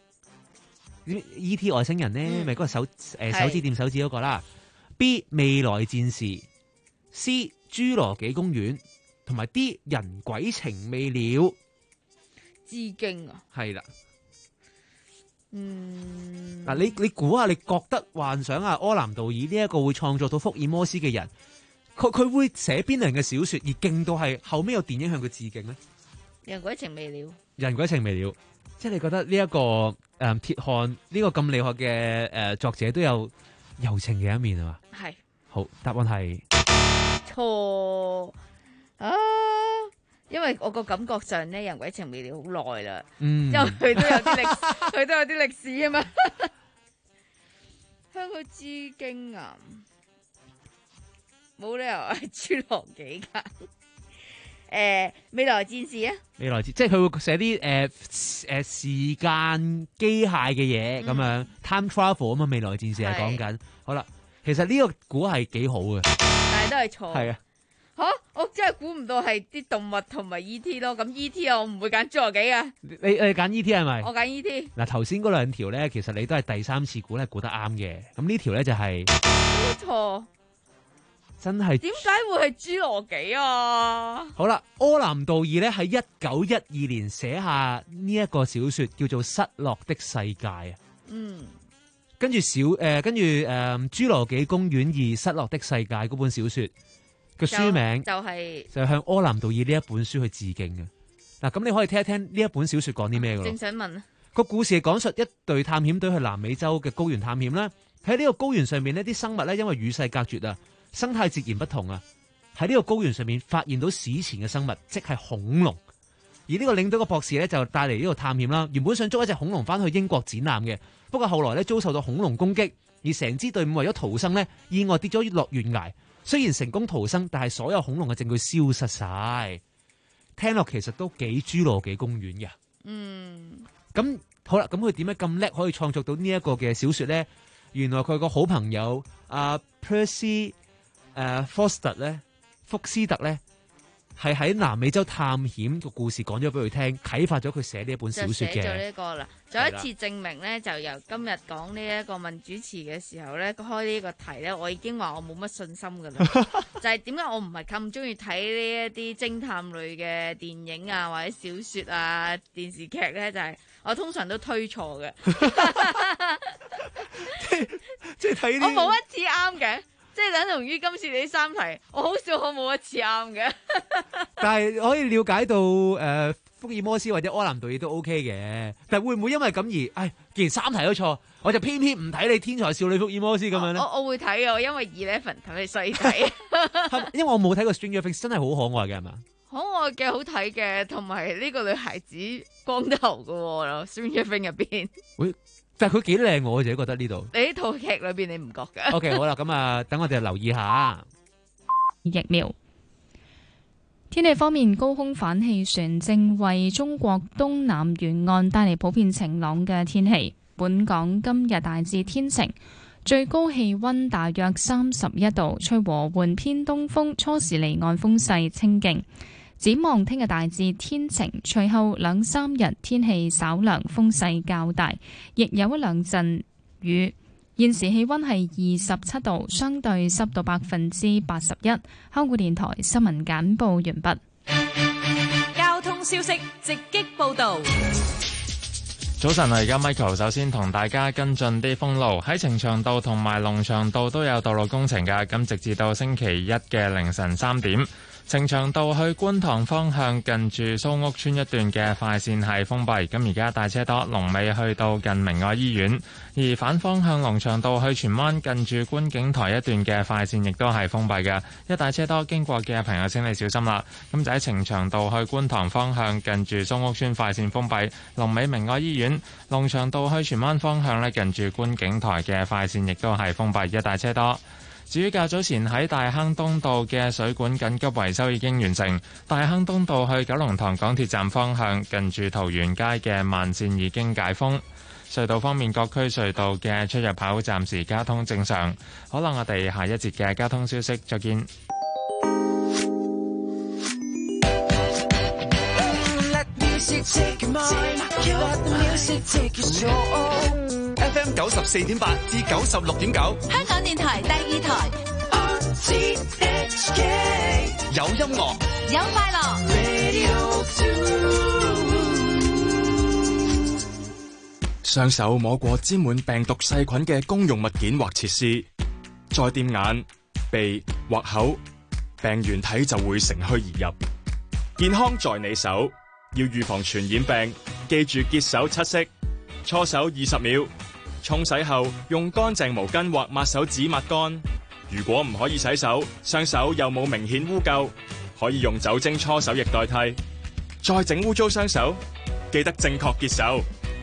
E T 外星人咧，咪嗰、嗯、個手誒、呃、手指掂手指嗰個啦。B. 未來戰士 C. 侏羅紀公園同埋 D. 人鬼情未了。 致敬啊！ 係啦， 嗯， 嗱，你你估下，你覺得幻想啊，柯南道爾呢一個會創作到福爾摩斯嘅人，佢佢會寫邊類嘅小說而勁到係後尾有電影向佢致敬咧？ 人鬼情未了， 人鬼情未了，即係你覺得呢、這、一個誒鐵漢呢個咁厲害嘅誒、呃、作者都有柔情嘅一面係嘛？係。好，答案係錯啊！因為我個感覺上咧，人鬼情未了好耐啦，嗯，因為佢都有啲歷，佢都有啲歷史啊嘛。向佢致敬啊！冇理由係侏羅紀噶。誒、呃，未來戰士啊！未來戰，即係佢會寫啲誒誒時間機械嘅嘢咁樣 time travel 啊嘛。未來戰士係講緊，好啦，其實呢個估係幾好嘅，但係都係錯。係啊，吓我真係估唔到係啲動物同埋 E T 咯。咁 E T 我唔會揀侏羅紀啊。你你揀 E T 係咪？我揀 E T。嗱，頭先嗰兩條咧，其實你都係第三次估咧，估得啱嘅。咁呢條咧就係錯。真係點解會係侏羅紀啊？好啦，柯南道爾咧喺一九一二年寫下呢一個小說，叫做《失落的世界》啊。嗯，跟住小誒、呃，跟住誒，《侏羅紀公園二：失落的世界》嗰本小說個書名就係、是、就向柯南道爾呢一本書去致敬嘅。嗱，咁你可以聽一聽呢一本小說講啲咩噶？正想問個故事係講述一隊探險隊去南美洲嘅高原探險啦。喺呢個高原上面呢啲生物咧因為與世隔絕啊。生態截然不同啊！喺呢個高原上面發現到史前嘅生物，即係恐龍。而呢個領隊嘅博士咧就帶嚟呢個探險啦。原本想捉一隻恐龍翻去英國展覽嘅，不過後來咧遭受到恐龍攻擊，而成支隊伍為咗逃生咧，意外跌咗落懸崖。雖然成功逃生，但係所有恐龍嘅證據消失晒。聽落其實都幾侏羅紀公園嘅。嗯。咁好啦，咁佢點解咁叻可以創作到呢一個嘅小說咧？原來佢個好朋友阿 Percy。誒、uh, Foster 咧，福斯特咧，係喺南美洲探險個故事講咗俾佢聽，啟發咗佢寫呢一本小說嘅。就寫咗呢個啦，再一次證明咧，就由今日講呢一個問主持嘅時候咧，開呢個題咧，我已經話我冇乜信心噶啦。就係點解我唔係咁中意睇呢一啲偵探類嘅電影啊，或者小說啊、電視劇咧？就係、是、我通常都推錯嘅，即係睇我冇一次啱嘅。 即係等同於今次你啲三題，我好少可冇一次啱嘅。 但係可以了解到誒、呃、福爾摩斯或者柯南道爾都 OK 嘅，但係會唔會因為咁而，唉，既然三題都錯，我就偏偏唔睇你天才少女福爾摩斯咁樣咧？ 我我會睇嘅，因為 Eleven 睇你細睇， 因為我冇睇過 Stranger Things，真係好可愛嘅係嘛？可愛嘅，好睇嘅，同埋呢個女孩子光頭嘅喎 Stranger Things 入邊。 會，但係佢幾靚，我自己覺得呢度。 你呢套劇裏邊你唔覺嘅 ？O K， 好啦，咁啊，等我哋留意下疫苗。天氣方面，高空反氣旋正為中國東南沿岸帶嚟普遍晴朗嘅天氣。本港今日大致天晴，最高氣溫大約三十一度，吹和緩偏東風，初時離岸風勢清勁。展望聽日大致天晴，隨後兩三日天氣稍涼，風勢較大，亦有一兩陣雨。現時氣溫係二十七度，相對濕度百分之八十一。香港電台新聞簡報完畢。 交通消息直擊報道。 早晨啊，而家 Michael 首先同大家跟進啲封路，喺呈祥道同埋龍翔道都有道路工程㗎，咁直至到星期一嘅凌晨三點。呈祥道去觀塘方向近住蘇屋村一段嘅快線係封閉，咁而家大車多，龍尾去到近明愛醫院。而反方向龍翔道去荃灣近住觀景台一段嘅快線亦都係封閉嘅，一大車多，經過嘅朋友請你小心啦。咁就喺呈祥道去觀塘方向近住蘇屋村快線封閉，龍尾明愛醫院。龍翔道去荃灣方向呢，近住觀景台嘅快線亦都係封閉，一大車多。至於較早前喺大坑東道嘅水管緊急維修已經完成，大坑東道去九龍塘港鐵站方向近住桃園街嘅慢線已經解封。隧道方面，各區隧道嘅出入口暫時交通正常。好啦，我哋下一節嘅交通消息再見。 F M 九十四點八至九十六點九， 香港電台第二台。 有音樂， 有快樂。 雙手摸過沾滿病毒細菌嘅公用物件或設施，再掂眼、鼻或口，病原體就會乘虛而入。健康在你手，要預防傳染病，記住潔手七式，搓手二十秒。沖洗後用乾淨毛巾或抹手紙抹乾。如果唔可以洗手，雙手又冇明顯污垢，可以用酒精搓手液代替。再整污糟雙手，記得正確潔手。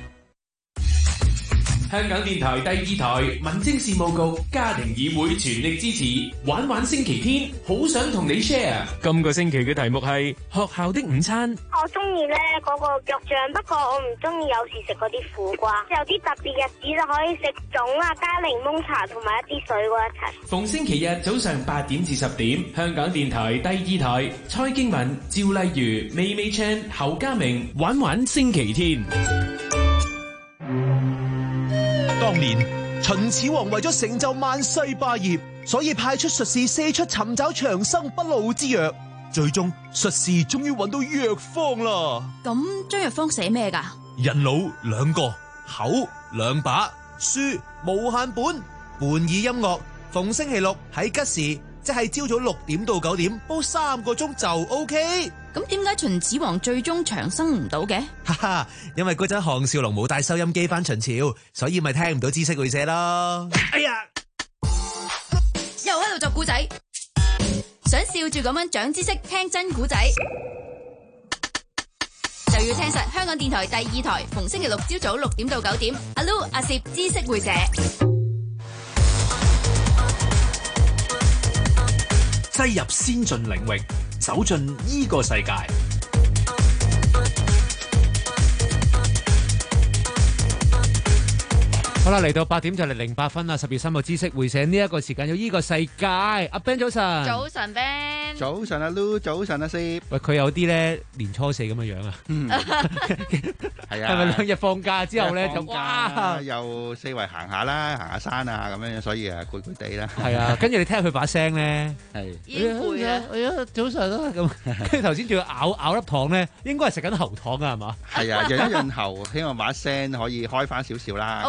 香港電台第二台民政事務局家庭議會全力支持玩玩星期天，好想同你 share。今個星期嘅題目係學校的午餐。 我中意咧嗰個肉醬，不過我唔中意有時食嗰啲苦瓜。有啲特別日子就可以食粽啊，加檸檬茶同埋一啲水果一齊。 逢星期日早上八點至十點，香港電台第二台，蔡經文、趙麗如、美美 Chan、侯家明玩玩星期天。 當年秦始皇為咗成就萬世霸業，所以派出術士四出尋找長生不老之藥。最終術士終於揾到藥方啦。 咁張藥方寫咩噶？ 人腦兩個，口兩把，書無限本，伴耳音樂。逢星期六喺吉時，即係朝早六點到九點，煲三個鐘就 OK。 咁點解秦始皇最終長生唔到嘅？ 哈哈，因為嗰陣項少龍冇帶收音機返秦朝，所以咪聽唔到知識會社咯。哎呀， 又喺度作古仔，想笑住咁樣長知識，聽真古仔就要聽實香港電台第二台，逢星期六朝早六點到九點，阿 Lu 阿攝知識會社。 擠入先進領域，走進呢個世界。 好啦，嚟到八點就嚟零八分啦！十月三號知識會社呢一個時間有呢個世界。阿 Ben 早晨， 早晨 Ben， 早晨阿 Lu，早晨阿 Sir。 喂，佢有啲咧年初四咁嘅樣啊。嗯， 係啊。 係咪兩日放假之後咧就哇，又四圍行下啦，行下山啊咁樣，所以啊攰攰地啦。 係啊，跟住你聽下佢把聲咧， 係已經攰啦。 哎呀，早晨啦咁。跟住頭先仲要咬咬粒糖咧，應該係食緊喉糖啊，係嘛？ 係啊，潤一潤喉，希望把聲可以開翻少少啦。 OK 嘅。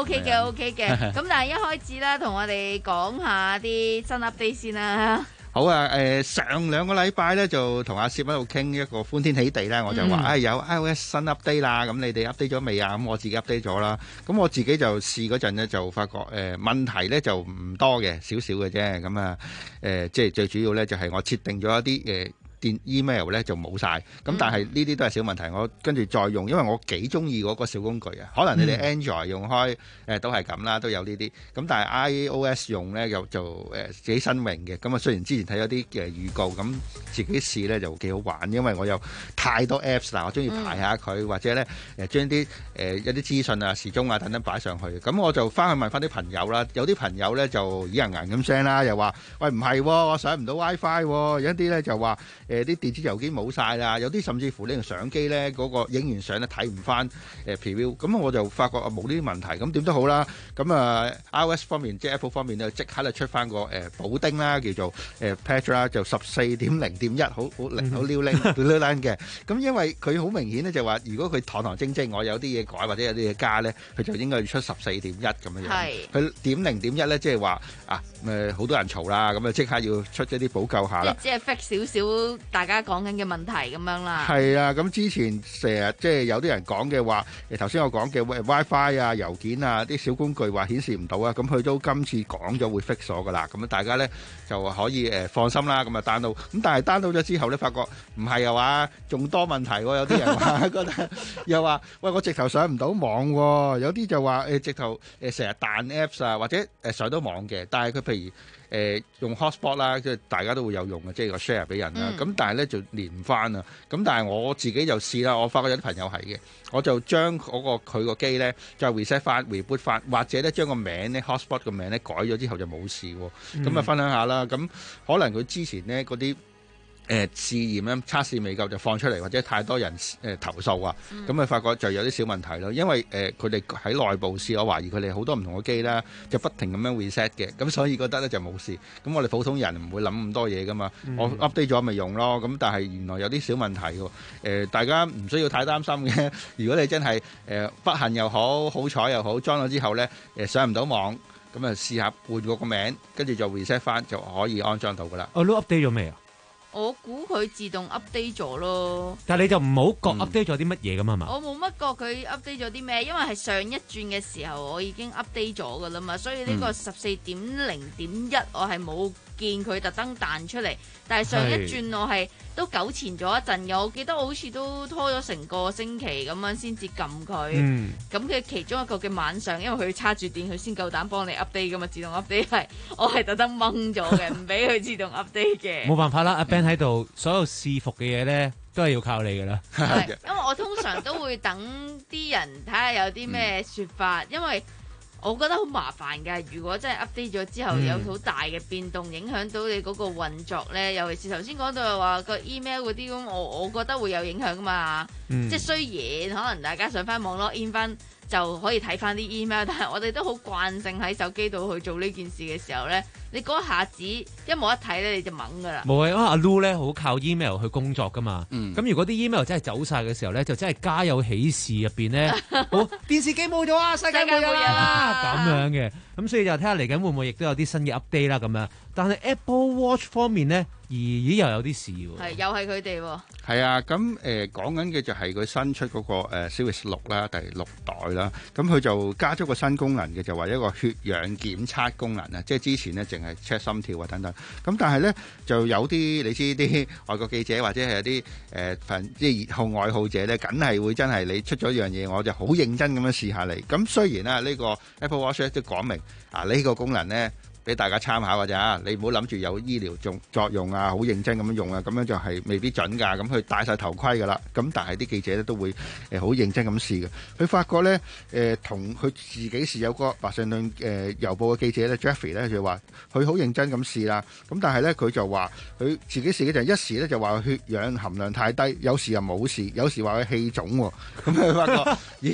OK 嘅。咁但係一開始咧，同我哋講下啲新 update 先啦。 好啊，誒上兩個禮拜咧就同阿攝喺度傾一個歡天喜地咧，我就話誒有 iOS 新 update 啦，咁你哋 update 咗未啊？咁我自己 update 咗啦，咁我自己就試嗰陣咧就發覺誒問題咧就唔多嘅，少少嘅啫，咁啊誒即係最主要咧就係我設定咗一啲誒。電 email 咧就冇晒，咁但係呢啲都係小問題。我跟住再用，因為我幾中意嗰個小工具啊。可能你哋 Android 用開誒都係咁啦，都有呢啲。咁但係 iOS 用咧又就誒自己新穎嘅。咁啊雖然之前睇咗啲嘅預告，咁自己試咧就幾好玩，因為我有太多 Apps 啦，我中意排下佢，嗯、或者咧誒將啲誒一啲資訊啊、時鐘啊等等擺上去。咁我就翻去問翻啲朋友啦，有啲朋友咧就耳人銀咁聲啦，又話喂唔係、哦，我上唔到 WiFi，有一啲咧就話。誒啲電子郵件冇晒啦，有啲甚至乎呢個相機咧嗰個影完相咧睇唔翻誒 preview，咁我就發覺啊冇呢啲問題，咁點都好啦。咁啊 iOS 方面即係 Apple 方面咧，即刻就出翻個誒補丁啦，叫做誒 patch 啦，就十四點零點一，好好靈好溜靈溜靈嘅。咁因為佢好明顯咧就話，如果佢堂堂正正我有啲嘢改或者有啲嘢加咧，佢就應該要出十四點一咁樣樣。係。佢點零點一咧，即係話啊誒好多人嘈啦，咁啊即刻要出一啲補救下啦。 即係 fix 少少。大家講緊嘅問題咁樣啦， 係啊，咁之前成日即係有啲人講嘅話，誒頭先我講嘅 WiFi 啊、郵件啊啲小工具話顯示唔到啊，咁佢都今次講咗會 fix 咗噶啦，咁大家咧就可以誒放心啦，咁啊 download，咁但係 download 咗之後咧，發覺唔係啊話仲多問題喎，有啲人話覺得又話喂我直頭上唔到網喎，有啲就話誒直頭誒成日彈 Apps 啊，或者誒上到網嘅，但係佢譬如。誒、呃、用 hotspot 啦，即係大家都會有用嘅，即係個 share 俾人啦。咁、嗯、但係咧就連唔翻啊。咁但係我自己就試啦，我發覺有啲朋友係嘅，我就將嗰、那個佢個機咧就 reset 翻、reboot 翻，或者咧將個名咧 hotspot 個名咧改咗之後就冇事喎。咁、嗯、啊分享下啦。咁可能佢之前咧嗰啲。誒、呃、試驗咧測試未夠就放出嚟，或者太多人誒、呃、投訴啊，咁咪、嗯、發覺就有啲小問題咯。因為誒佢哋喺內部試，我懷疑佢哋好多唔同嘅機啦，就不停咁樣 reset 嘅，咁所以覺得咧就冇事。咁我哋普通人唔會諗咁多嘢噶嘛，嗯、我 update 咗咪用咯。咁但係原來有啲小問題喎、呃。大家唔需要太擔心嘅。如果你真係誒、呃、不幸又好，好彩又好，裝咗之後咧誒、呃、上唔到網，咁啊試下換個個名，跟住就 reset 翻就可以安裝到噶啦。 我都 update 咗未啊？ 我估佢自動 update 咗咯， 但係你就唔好覺 update 咗啲乜嘢咁啊嘛？ 我冇乜覺佢 update 咗啲咩，因為係上一轉嘅時候我已經 update 咗噶啦嘛，所以呢個十四點零點一我係冇見佢特登彈出嚟，但係上一轉我係都糾纏咗一陣嘅，我記得我好似都拖咗成個星期咁樣先至撳佢，咁佢、嗯、其中一個嘅晚上，因為佢插住電，佢先夠膽幫你 update 噶嘛，自動 update 係我係特登掹咗嘅，唔俾佢自動 update 嘅。 冇辦法啦，阿 Ben 喺度，所有伺服嘅嘢咧都係要靠你噶啦。 係，因為我通常都會等啲人睇下有啲咩說法，嗯、因為。我覺得好麻煩㗎，如果真係 update 咗之後有好大嘅變動，影響到你嗰個運作咧，尤其是頭先講到話個 email 嗰啲咁，我我覺得會有影響㗎嘛。嗯、即係雖然可能大家上翻網絡 in 翻就可以睇翻啲 email，但係我哋都好慣性喺手機度去做呢件事嘅時候咧，你嗰一下子一冇一睇咧，你就懵㗎啦。 冇啊，因為阿 Lu 咧好靠 email 去工作㗎嘛。咁、嗯、如果啲 email 真係走晒嘅時候咧，就真係家有喜事入邊咧，好電視機冇咗啊，世界末日啦咁樣嘅。咁所以就睇下嚟緊會唔會亦都有啲新嘅 update 啦咁樣。但係 Apple Watch 方面咧，咦又有啲事喎。 係，又係佢哋喎。 係啊，咁誒講緊嘅就係佢新出嗰、那個、呃、Series 六啦，第六代啦。咁佢就加咗個新功能嘅，就話一個血氧檢測功能啊。即係之前呢，淨係 check 心跳啊等等。咁但係咧就有啲你知啲外國記者或者係有啲誒份即係熱好愛好者咧，梗係會真係你出咗一樣嘢，我就好認真咁樣試下嚟。咁雖然啦，呢、這個 Apple Watch 都講明啊，呢、這個功能咧。俾大家參考㗎咋，你唔好諗住有醫療作作用啊，好認真咁樣用啊，咁樣就係未必準㗎。咁佢戴晒頭盔㗎啦，咁但係啲記者咧都會誒好認真咁試嘅。佢發覺咧誒同佢自己試有個華盛頓誒郵報嘅記者咧 Jeffrey 咧就話佢好認真咁試啦。咁但係咧佢就話佢自己試嘅就係一時咧就話血氧含量太低，有時又冇事，有時話佢氣腫喎。咁佢發覺咦？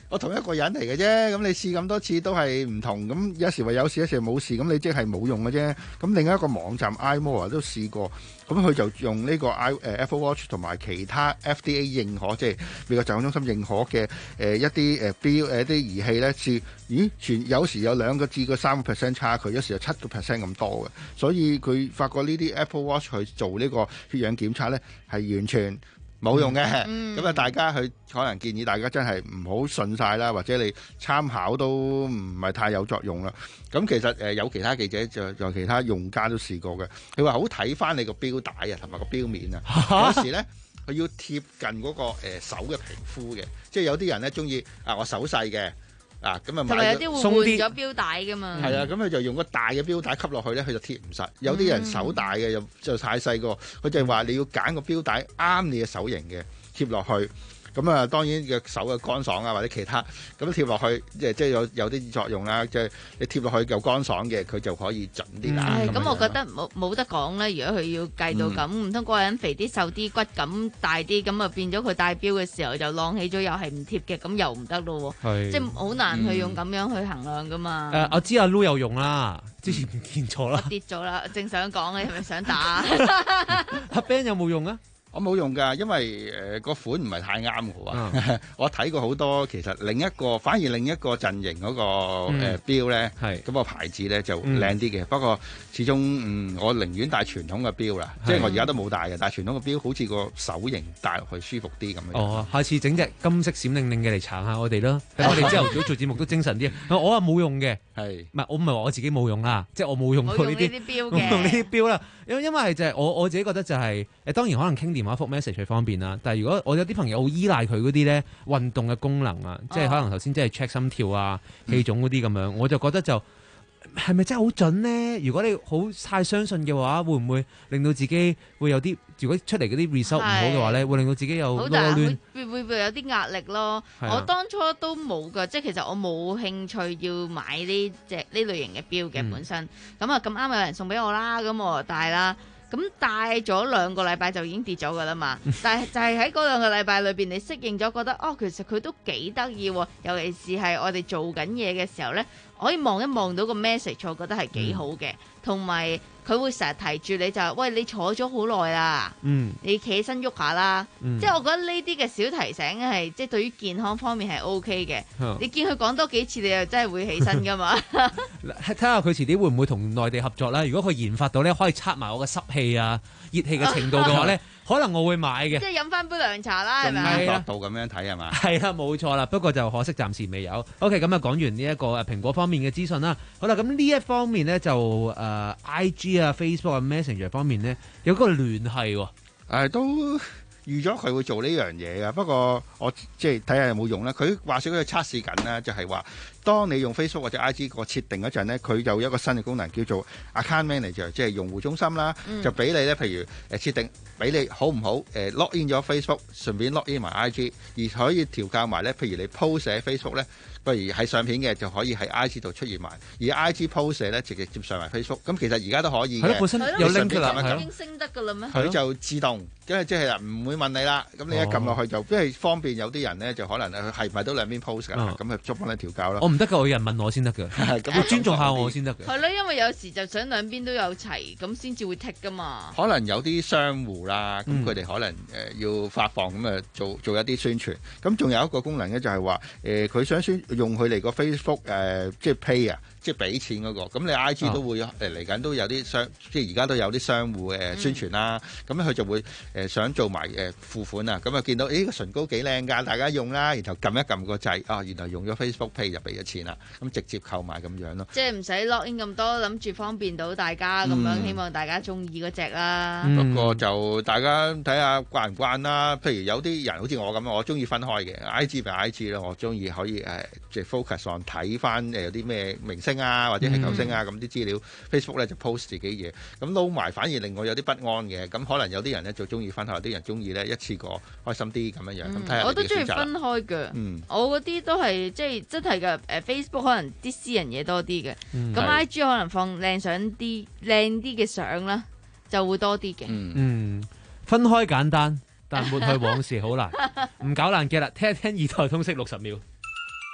我同一個人嚟嘅啫，咁你試咁多次都係唔同，咁有時話有事，有時冇事，咁你即係冇用嘅啫。咁另一個網站 iMore 都試過，咁佢就用呢個 i 誒 Apple Watch 同埋其他 F D A 認可，即係美國疾控中心認可嘅誒一啲誒錶誒啲儀器咧試，咦全有時有兩個至個三個 percent 差距，有時有七個 percent 咁多嘅，所以佢發覺呢啲 Apple Watch 去做呢個血氧檢測咧係完全冇用嘅，咁啊、嗯、大家去可能建議大家真係唔好信晒啦，或者你參考都唔係太有作用啦。咁其實誒有其他記者就有其他用家都試過嘅，佢話好睇翻你個錶帶啊同埋個錶面啊，有時咧佢要貼近嗰個誒手嘅皮膚嘅，即係有啲人咧中意啊我手細嘅。啊，咁啊， 同埋有啲會換咗錶帶噶嘛， 係啊，咁佢就用個大嘅錶帶吸落去咧，佢就貼唔實。有啲人手大嘅又就太細個，佢就係話你要揀個錶帶啱你嘅手型嘅貼落去。咁啊，當然嘅手嘅乾爽啊，或者其他咁貼落去，即係即係有有啲作用啦。即係你貼落去夠乾爽嘅，佢就可以準啲啦。 咁、嗯、我覺得冇冇得講咧。如果佢要計到咁，唔通嗰個人肥啲、瘦啲、骨感大啲，咁啊變咗佢戴錶嘅時候就晾起咗，又係唔貼嘅，咁又唔得咯。係，即係好難去用咁樣去衡量噶嘛。誒、 嗯呃，我知阿 Lu 有用啦，之前唔見咗啦。 我跌咗啦，正想講你係咪想打？ 阿 Ben 有冇用啊？ 我冇用㗎，因為誒個、呃、款唔係太啱我啊。嗯、我睇過好多，其實另一個反而另一個陣營嗰、那個誒錶咧，咁、呃嗯、個牌子咧就靚啲嘅。嗯、不過始終嗯，我寧願戴傳統嘅錶啦，即係我而家都冇戴嘅。但係傳統嘅錶好似個手型戴落去舒服啲咁樣。 哦，下次整隻金色閃令令嘅嚟撐下我哋咯，等我哋朝頭早做節目都精神啲。我話冇用嘅，係唔係我唔係話我自己冇用啦，即係我冇用過呢啲錶嘅，用呢啲錶啦。因因為就係我我自己覺得就係、是、誒，當然可能傾電話覆 message 最方便啦。但係如果我有啲朋友好依賴佢嗰啲咧運動嘅功能啊，即係可能頭先即係 check 心跳啊、氣腫嗰啲咁樣，嗯、我就覺得就係咪真係好準咧？如果你好太相信嘅話，會唔會令到自己會有啲？如果出嚟嗰啲 result 唔好嘅話咧，會令到自己有好大會會會會有啲壓力咯。啊、我當初都冇噶，即係其實我冇興趣要買呢隻呢類型嘅錶嘅本身。咁啊咁啱有人送俾我啦，咁我就戴啦。咁戴咗兩個禮拜就已經跌咗噶啦嘛。但係就係喺嗰兩個禮拜裏邊，你適應咗，覺得哦，其實佢都幾得意喎。尤其是係我哋做緊嘢嘅時候咧，可以望一望到個 message，我覺得係幾好嘅，同埋、嗯。佢會成日提住你就係，喂，你坐咗好耐啦，嗯、你企起身喐下啦，嗯、即係我覺得呢啲嘅小提醒係即係對於健康方面係 O K 嘅。嗯、你見佢講多幾次，你又真係會起身噶嘛？ 睇下佢遲啲會唔會同內地合作啦？如果佢研發到咧可以測埋我嘅濕氣啊、熱氣嘅程度嘅話咧，可能我會買嘅。 即係飲翻杯涼茶啦，係咪啊？ 角度咁樣睇係嘛？ 係啦，冇錯啦。不過就可惜暫時未有。OK， 咁啊講完呢一個誒蘋果方面嘅資訊啦。好啦，咁呢一方面咧就誒、呃、I G 啊、Facebook 啊、Messenger 方面咧有個聯繫喎。 誒都預咗佢會做呢樣嘢㗎。不過我即係睇下有冇用啦。佢話說佢測試緊啦，就係話當你用 Facebook 或者 I G 個設定嗰陣咧，佢有一個新嘅功能叫做 Account Manager， 即係用戶中心啦，嗯、就俾你咧，譬如誒設定俾你好唔好誒 log in 咗 Facebook， 順便 log in 埋 I G， 而可以調校埋咧，譬如你 post 喺 Facebook 咧。不如喺相片嘅就可以喺 I G 度出現埋，而 I G post 咧直接接上埋 Facebook。咁其實而家都可以嘅， 本身有 link 㗎啦， 已經升得㗎啦咩？ 佢就自動，因為即係唔會問你啦。咁你一撳落去就，因為方便有啲人咧就可能佢係咪都兩邊 post 㗎？咁佢捉幫你調校啦。 我唔得㗎，我有人問我先得㗎，咁尊重下我先得㗎。 係咯，因為有時就想兩邊都有齊，咁先至會剔㗎嘛。 可能有啲商戶啦，咁佢哋可能誒要發放咁啊，做做一啲宣傳。咁仲有一個功能咧，就係話誒佢想宣用佢嚟個 Facebook 誒、呃，即係 Pay 啊，即係俾錢嗰、那個。咁你 I G 都會誒嚟緊都有啲商，即係而家都有啲商戶誒宣傳啦。咁佢、嗯、就會誒、呃、想做埋誒、呃、付款啊。咁啊見到誒個唇膏幾靚㗎，大家用啦。然後撳一撳個掣，啊原來用咗 Facebook Pay 就俾咗錢啦。咁直接購買咁樣咯。 即係唔使 log in 咁多，諗住方便到大家咁、嗯、樣，希望大家中意嗰隻啦。 不過、嗯、就大家睇下慣唔慣啦。譬如有啲人好似我咁，我中意分開嘅 I G 咪 I G 咯，我中意可以誒即係 focus on 睇翻誒有啲咩明星啊或者係球星啊咁啲資料。Facebook 咧就 post 自己嘢，咁撈埋反而令我有啲不安嘅。咁可能有啲人咧就中意分開，有啲人中意咧一次過開心啲咁樣樣。咁睇下我都中意分開嘅。嗯，我嗰啲都係即係真係嘅。誒 Facebook 可能啲私人嘢多啲嘅，咁、嗯、I G 可能放靚相啲靚啲嘅相啦，就會多啲嘅。 嗯，嗯，分開簡單，但抹去往事好難。唔搞爛嘅啦，聽一聽二台通識六十秒。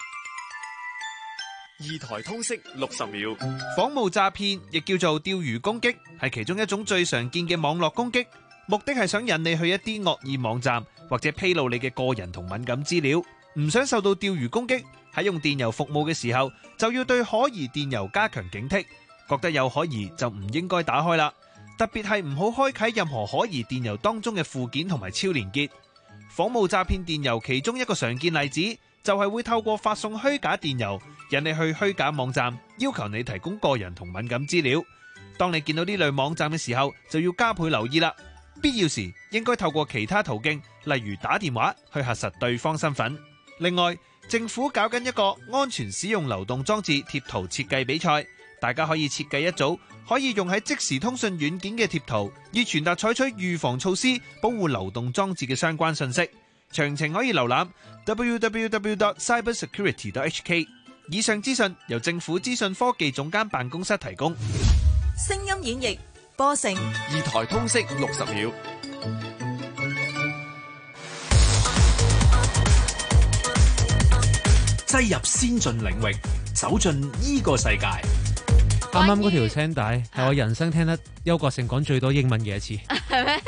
二台通識六十秒。 仿冒詐騙亦叫做釣魚攻擊，係其中一種最常見嘅網絡攻擊，目的係想引你去一啲惡意網站，或者披露你嘅個人同敏感資料。唔想受到釣魚攻擊，喺用電郵服務嘅時候，就要對可疑電郵加強警惕，覺得有可疑就唔應該打開啦。特別係唔好開啟任何可疑電郵當中嘅附件同埋超連結。仿冒詐騙電郵其中一個常見例子，就係會透過發送虛假電郵，引你去虛假網站，要求你提供個人同敏感資料。當你見到呢類網站嘅時候，就要加倍留意啦。必要時應該透過其他途徑，例如打電話去核實對方身份。另外，政府搞緊一個安全使用流動裝置貼圖設計比賽，大家可以設計一組可以用喺即時通訊軟件嘅貼圖，以傳達採取預防措施保護流動裝置嘅相關信息。詳情可以瀏覽 w w w dot cyber security dot h k。 以上資訊由政府資訊科技總監辦公室提供。 聲音演繹播成二台通識六十秒。 擠入先進領域，走進呢個世界。 啱啱嗰條聲帶係我人生聽得邱國勝講最多英文嘅一次。 係咩？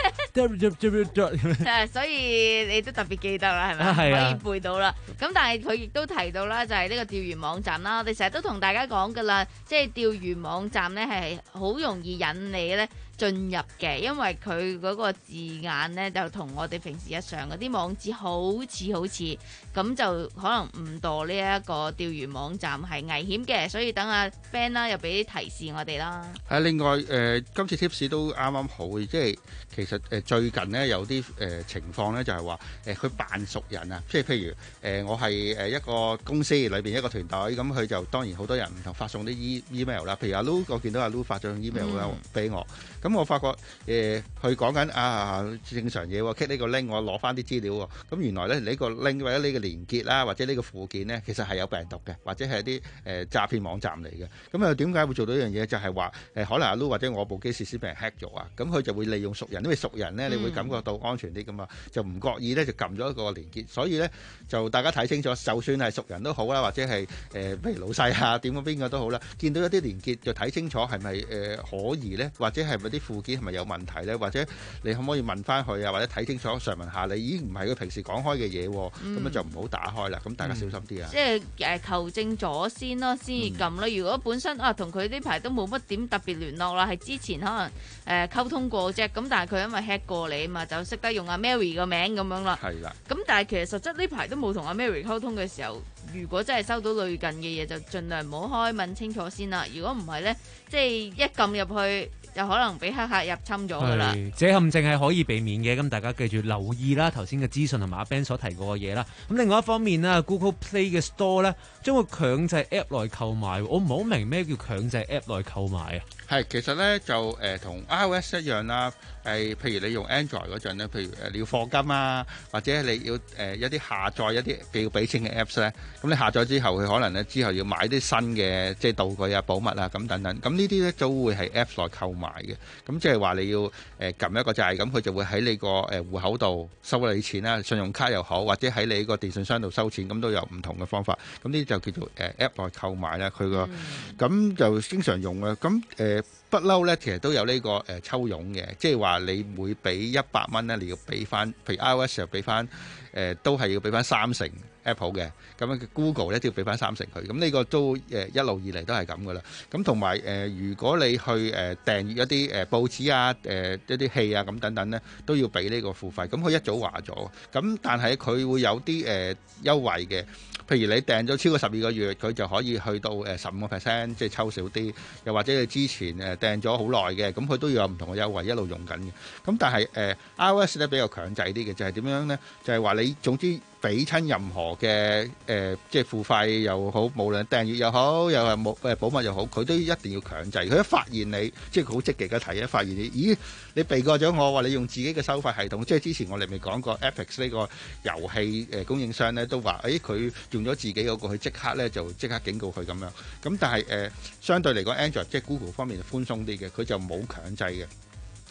所以你都特別記得啦，係咪？ 啊係啊， 可以背到啦。咁但係佢亦都提到啦，就係呢個釣魚網站啦。我哋成日都同大家講噶啦，即係釣魚網站咧係好容易引你咧進入嘅，因為佢嗰個字眼咧就同我哋平時日常嗰啲網址好似好似，咁就可能誤墮呢一個釣魚網站係危險嘅，所以等阿 Ben 啦又俾啲提示我哋啦。 係另外誒、呃，今次 tips 都啱啱好嘅，即係其實誒、呃、最近咧有啲誒、呃、情況咧就係話誒佢扮熟人啊，即係譬如誒、呃、我係誒一個公司裏邊一個團隊，咁佢就當然好多人唔同發送啲 e email 啦，譬如阿 Lu， 我見到阿 Lu 發咗 email 俾我，咁、嗯、我發覺誒佢講緊啊正常嘢喎 click 呢個 link 我攞翻啲資料喎，咁原來咧呢個 link 或者呢個連結啦，或者呢個附件咧，其實係有病毒嘅，或者係啲誒詐騙網站嚟嘅。咁啊點解會做到一樣嘢？就係話誒可能阿 Lu 或者我部機事先俾人 hack 咗啊，咁佢就會利用熟人，因為熟人咧你會感覺到安全啲噶嘛，就唔覺意咧就撳咗一個連結，所以咧就大家睇清楚，就算係熟人都好啦，或者係誒譬如老細啊點個邊個都好啦，見到一啲連結就睇清楚係咪誒可疑咧，或者係咪啲附件係咪有問題咧，或者你可唔可以問翻佢啊，或者睇清楚上問下你，已經唔係佢平時講開嘅嘢，咁、嗯、樣就唔好打開啦，咁大家小心啲啊、嗯！ 即係誒求證咗先咯，先至撳啦。如果本身啊同佢呢排都冇乜點特別聯絡啦，係之前可能誒、呃、溝通過啫，咁但係佢因為 hack 過你啊嘛，就識得用阿 Mary 個名咁樣啦。 係啦。咁但係其實實質呢排都冇同阿 Mary 溝通嘅時候，如果真係收到類近嘅嘢，就盡量唔好開，問清楚先啦。如果唔係咧，即係一撳入去，就可能俾黑客入侵咗噶啦。 這陷阱係可以避免嘅，咁大家記住留意啦。頭先嘅資訊同埋阿 Ben 所提過嘅嘢啦。咁另外一方面啦 ，Google Play 嘅 Store 咧，將會強制 App 內購買。我唔係好明咩叫強制 App 內購買啊？ 係，其實咧就誒同、呃、iOS 一樣啦。係，譬如你用 Android 嗰陣咧，譬如誒你要課金啊，或者你要誒、呃、一啲下載一啲要俾錢嘅 Apps 咧，咁你下載之後，佢可能咧之後要買啲新嘅即係道具啊、寶物啊咁等等，咁呢啲咧都會係 Apps 內購買嘅。咁即係話你要誒撳、呃、一個掣，咁佢就會喺你個誒戶口度收你錢啦，信用卡又好，或者喺你個電信商度收錢，咁都有唔同嘅方法。咁呢啲就叫做誒 App 內購買啦。佢個咁就經常用啊。咁誒不嬲咧，其實都有呢、這個誒、呃、抽傭嘅，即係話你每俾一百蚊咧，你要俾翻，譬如 iOS 又俾翻誒，都係要俾翻三成 Apple 嘅，咁樣 Google 咧都要俾翻三成佢。咁呢個都誒、呃、一路以嚟都係咁噶啦。咁同埋誒，如果你去誒、呃、訂閱一啲誒、呃、報紙啊、誒、呃、一啲戲啊咁等等咧，都要俾呢個付費。咁佢一早話咗，咁但係佢會有啲誒、呃、優惠嘅。譬如你訂咗超過十二個月，佢就可以去到誒十五個 percent，即係抽少啲。又或者你之前誒訂咗好耐嘅，咁佢都要有唔同嘅優惠，一路用緊嘅。咁但係誒、呃、iOS 咧比較強制啲嘅，就係、是、點樣咧？就係、是、話你總之俾親任何嘅誒、呃，即係付費又好，無論訂閱又好，又係冇誒保密又好，佢都一定要強制。佢一發現你，即係佢好積極嘅提，一發現你，咦？你避過咗我話你用自己嘅收費系統，即係之前我哋未講過 Epic 呢個遊戲誒供應商咧，都話誒佢用咗自己嗰個，佢即刻咧就即刻警告佢咁樣。咁但係誒、呃、相對嚟講 Android 即係 Google 方面寬鬆啲嘅，佢就冇強制嘅。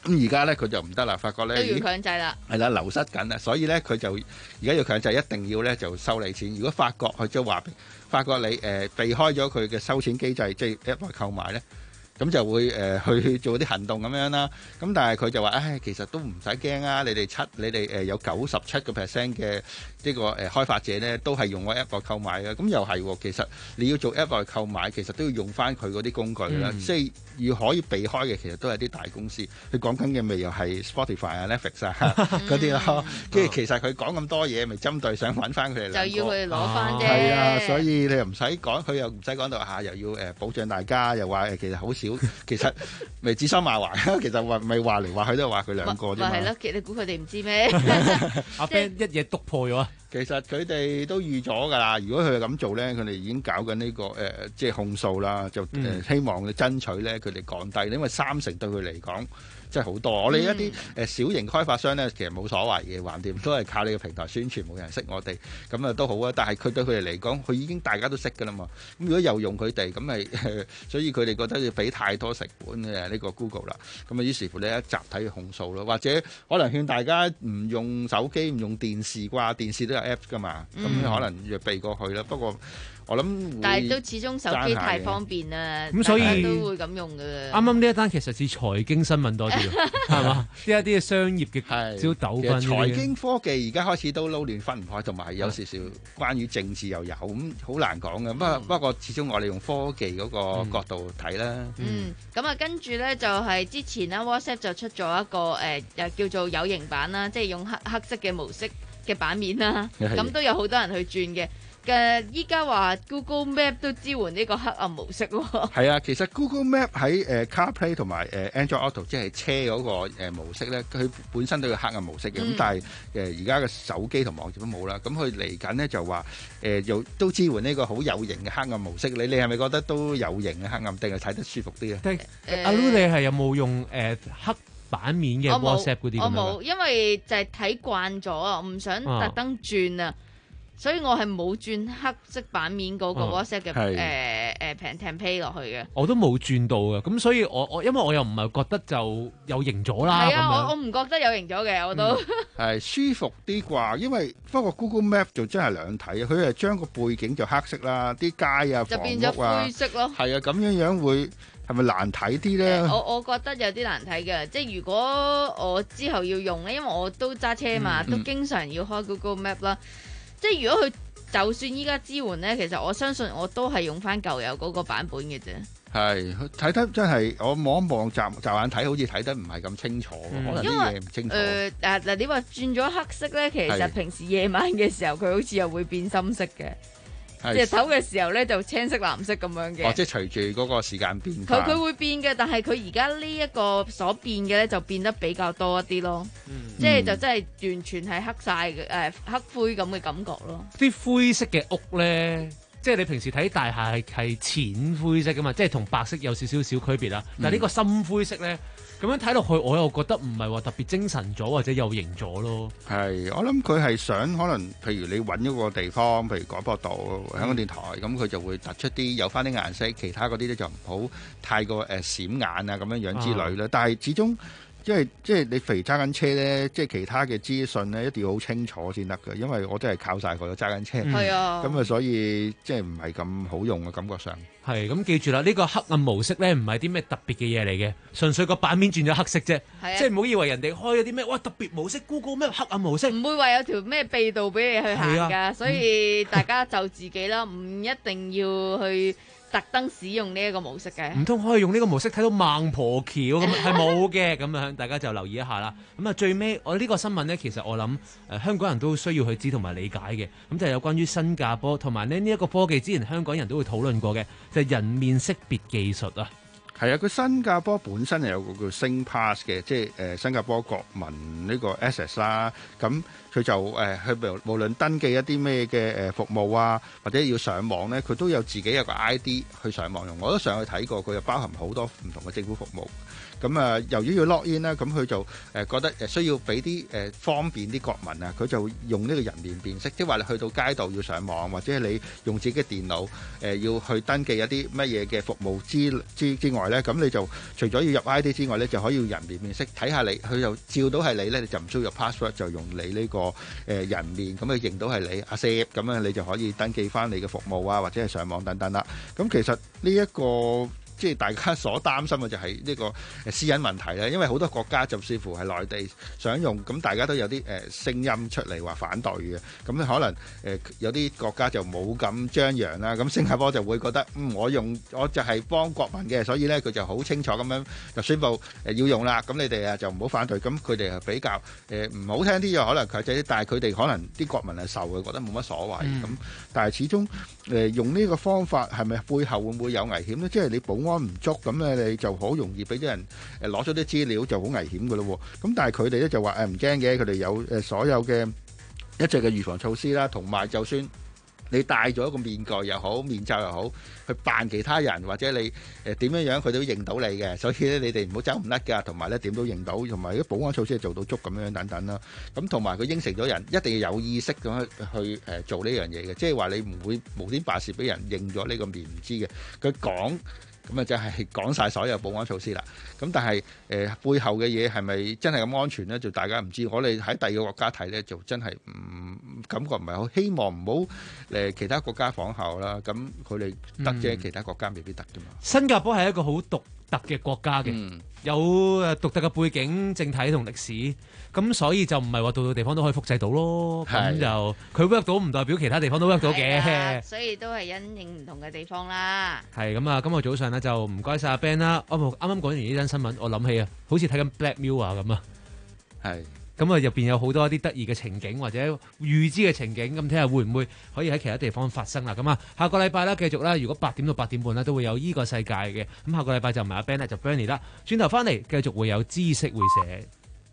咁而家咧佢就唔得啦，發覺咧都要強制啦， 係啦，流失緊啦，所以咧佢就而家要強制，一定要咧就收你錢。如果發覺佢即係話，發覺你誒、呃、避開咗佢嘅收錢機制，即係 app 內購買咧。咁就會誒、呃、去做啲行動咁樣啦。咁但係佢就話，唉，其實都唔使驚啊！你哋七，你哋誒有九十七個 percent 嘅呢個誒開發者咧，都係用我 app 內購買嘅。咁又係喎，其實你要做 app 內購買，其實都要用翻佢嗰啲工具啦。嗯、即係要可以避開嘅，其實都係啲大公司。佢講緊嘅咪又係 Spotify 啊、Netflix 啊嗰啲咯。跟住其實佢講咁多嘢，咪針對想揾翻佢哋兩個。就要佢攞翻啫。係啊，所以你又唔使講，佢又唔使講到嚇，又要誒保障大家，又話誒其實好少。其實未指桑罵槐，其實話咪話嚟話去都係話佢兩個啫嘛。咪係咯，你估佢哋唔知咩？ 阿 Ben 一嘢督破咗。 其實佢哋都預咗㗎啦。如果佢咁做咧，佢哋已經搞緊呢、這個誒、呃，即係控訴啦，就誒、呃、希望你爭取咧佢哋降低，因為三成對佢嚟講。真係好多，我哋一啲誒小型開發商咧，其實冇所謂嘅，橫掂都係靠你嘅平台宣傳，冇人識我哋，咁啊都好啊。但係佢對佢哋嚟講，佢已經大家都識㗎啦嘛。咁如果又用佢哋，咁咪、呃、所以佢哋覺得要俾太多成本嘅呢個 Google 啦。咁啊，於是乎呢，一集體嘅控訴咯，或者可能勸大家唔用手機、唔用電視啩，電視都有 Apps 㗎嘛，咁、嗯、可能要避過去啦。不過我諗，但係都始終手機太方便啦， 咁所以都會咁用嘅。 啱啱呢一單其實似財經新聞多啲，係嘛？呢一啲嘅商業嘅小糾紛。 財經科技而家開始都撈亂分唔開，同埋有少少關於政治又有，咁好難講嘅。不過不過，始終我哋用科技嗰個角度睇啦。 嗯，咁啊，跟住咧就係之前啦 ，WhatsApp 就出咗一個誒，又叫做有形版啦，即係用黑黑色嘅模式嘅版面啦。咁都有好多人去轉嘅。嘅依家話 Google Map 都支援呢個黑暗模式喎。 係啊，其實 Google Map 喺誒 CarPlay 同埋誒 Android Auto 即係車嗰個誒模式咧，佢本身都有黑暗模式嘅。咁、嗯、但係誒而家嘅手機同網頁都冇啦。咁佢嚟緊咧就話誒又都支援呢個好有型嘅黑暗模式。你你係咪覺得都有型嘅黑暗，定係睇得舒服啲啊？ 誒阿 Lu 你係有冇用誒、呃、黑版面嘅 WhatsApp 嗰啲？ 我冇，因為就係睇慣咗啊，我唔想特登轉啊。所以我係冇轉黑色版面嗰個 WhatsApp 嘅誒誒 PanTanPay 落去嘅。 我都冇轉到嘅，咁所以我我因為我又唔係覺得就有型咗啦。 係啊，我我唔覺得有型咗嘅，我都係、 嗯、舒服啲啩。因為不過 Google Map 就真係兩睇，佢係將個背景就黑色啦，啲街啊、 就變咗灰色咯。 係啊，咁樣樣會係咪難睇啲咧？ 我我覺得有啲難睇嘅，即係如果我之後要用咧，因為我都揸車嘛，嗯嗯、都經常要開 Google Map 啦。即係如果佢就算依家支援咧，其實我相信我都係用翻舊有嗰個版本嘅啫。 係睇得真係，我望一望驟驟眼睇，好似睇得唔係咁清楚，嗯、可能啲嘢唔清楚。誒誒嗱，你話轉咗黑色咧，其實平時夜晚嘅時候，佢好似又會變深色嘅。日頭嘅時候咧就青色藍色咁樣嘅， 哦，即係隨住嗰個時間變。 佢佢會變嘅，但係佢而家呢一個所變嘅咧就變得比較多一啲咯，嗯、即係就真係完全係黑晒嘅，誒、呃、黑灰咁嘅感覺咯。 啲灰色嘅屋咧，即係你平時睇大廈係係淺灰色噶嘛，即係同白色有少少少區別啦。但係呢個深灰色咧。咁樣睇落去，我又覺得唔係話特別精神咗或者有型咗咯。 係，我諗佢係想可能，譬如你揾一個地方，譬如廣播道、香港電台，咁、嗯、佢就會突出啲有翻啲顏色，其他嗰啲咧就唔好太過誒閃眼啊咁樣樣之類啦。啊、但係始終。因為即係你肥揸緊車咧，即係其他嘅資訊咧，一定要好清楚先得㗎。因為我真係靠晒佢揸緊車，係啊，咁啊，所以即係唔係咁好用嘅感覺上。 係咁，記住啦，呢、呢個黑暗模式咧，唔係啲咩特別嘅嘢嚟嘅，純粹個版面轉咗黑色啫。係啊，即係唔好以為人哋開咗啲咩哇特別模式 ，Google 咩黑暗模式， 唔會話有條咩秘道俾你去行㗎。啊、所以大家就自己啦，唔一定要去。特登使用呢一個模式嘅， 唔通可以用呢個模式睇到孟婆橋咁？係冇嘅，咁樣大家就留意一下啦。咁啊，最尾我呢個新聞呢，其實我諗誒、呃、香港人都需要去知同埋理解嘅。咁就係有關於新加坡同埋呢呢一個科技，之前香港人都會討論過嘅，就係、是、人面識別技術啊。 係啊，佢新加坡本身係有個叫 SingPass 嘅，即係誒、呃、新加坡國民呢個 access 啦。咁佢就誒去無無論登記一啲咩嘅誒服務啊，或者要上網咧，佢都有自己有個 I D 去上網用。我都上去睇過，佢又包含好多唔同嘅政府服務。咁啊，由於要 log in 啦，咁佢就誒覺得誒需要俾啲誒方便啲國民啊，佢就用呢個人面辨識，即係話你去到街道要上網，或者係你用自己嘅電腦誒要去登記一啲乜嘢嘅服務之之之外台咧，咁你就除咗要入 I D 之外咧，就可以用人面辨識睇下你，佢就照到係你咧，你就唔需要入 password， 就用你呢個誒人面咁啊認到係你阿 Sir，咁樣你就可以登記翻你嘅服務啊，或者係上網等等啦。咁其實呢一個即係大家所擔心嘅就係呢個私隱問題咧，因為好多國家就似乎係內地想用，咁大家都有啲誒聲音出嚟話反對嘅，咁可能誒有啲國家就冇咁張揚啦，咁新加坡就會覺得嗯我用我就係幫國民嘅，所以咧佢就好清楚咁樣就宣布誒要用啦，咁你哋啊就唔好反對，咁佢哋係比較誒唔好聽啲又可能強制啲，但係佢哋可能啲國民係受嘅，覺得冇乜所謂，咁、嗯、但係始終誒用呢個方法係咪背後會唔會有危險呢？即係你保安唔足，咁咧你就好容易俾啲人誒攞咗啲資料，就好危險㗎咯。咁但係佢哋咧就話誒唔驚嘅，佢哋有誒所有嘅一切嘅預防措施啦，同埋就算你戴咗一個面具又好，面罩又好，去扮其他人或者你誒點樣樣，佢都認到你嘅。所以咧，你哋唔好走唔甩㗎，同埋咧點都認到，同埋啲保安措施做到足咁樣等等啦。咁同埋佢應承咗人一定要有意識咁樣去誒做呢樣嘢嘅，即係話你唔會無端白事俾人認咗呢個面唔知嘅。佢講。咁啊，就係講晒所有保安措施啦。咁但係誒、呃、背後嘅嘢係咪真係咁安全呢？就大家唔知。我哋喺第二個國家睇呢，就真係唔感覺唔係好。希望唔好誒其他國家仿效啦。咁佢哋得啫，其他國家未必得㗎嘛。 新加坡係一個好獨特嘅國家嘅，嗯、有誒獨特嘅背景、政體同歷史。咁所以就唔係話到到地方都可以複製到咯，咁就佢 work 到唔代表其他地方都 work 到嘅， 所以都係因應唔同嘅地方啦。 係咁啊，今日早上咧就唔該晒阿 Ben 啦。啱啱講完呢單新聞，我諗起啊，好似睇緊 Black Mirror 咁啊，係咁啊，入邊有好多一啲得意嘅情景或者預知嘅情景，咁睇下會唔會可以喺其他地方發生啦。咁啊，下個禮拜啦，繼續啦，如果八點到八點半咧都會有依個世界嘅。咁下個禮拜就唔係阿 Ben 咧，就 Bernie 啦。轉頭翻嚟繼續會有知識會寫。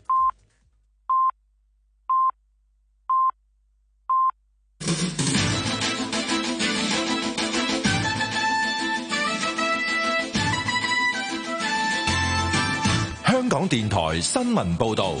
香港電台新聞報道，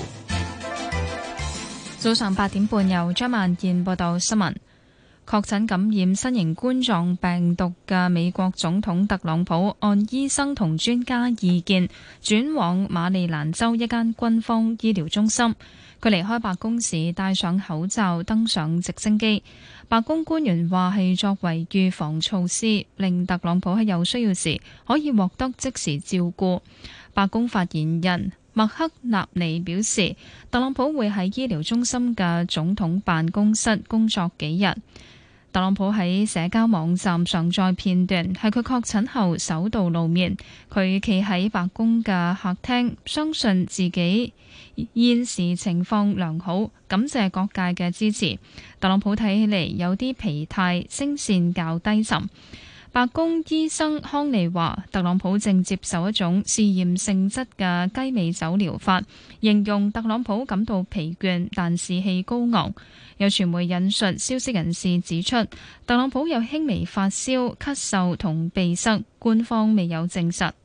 早上八點半由張萬燕報道新聞。確診感染新型冠狀病毒嘅美國總統特朗普，按醫生同專家意見轉往馬里蘭州一間軍方醫療中心。佢離開白宮時戴上口罩，登上直升機。白宮官員話係作為預防措施，令特朗普喺有需要時可以獲得即時照顧。白宮發言人麥克納尼表示，特朗普會喺醫療中心嘅總統辦公室工作幾日。特朗普喺社交網站上載片段，係佢確診後首度露面。佢企喺白宮嘅客廳，相信自己現時情況良好，感謝各界嘅支持。特朗普睇起嚟有啲疲態，聲線較低沉。白宮醫生康利話，特朗普正接受一種試驗性質嘅雞尾酒療法，形容特朗普感到疲倦，但士氣高昂。有傳媒引述消息人士指出，特朗普有輕微發燒、咳嗽同鼻塞，官方未有證實。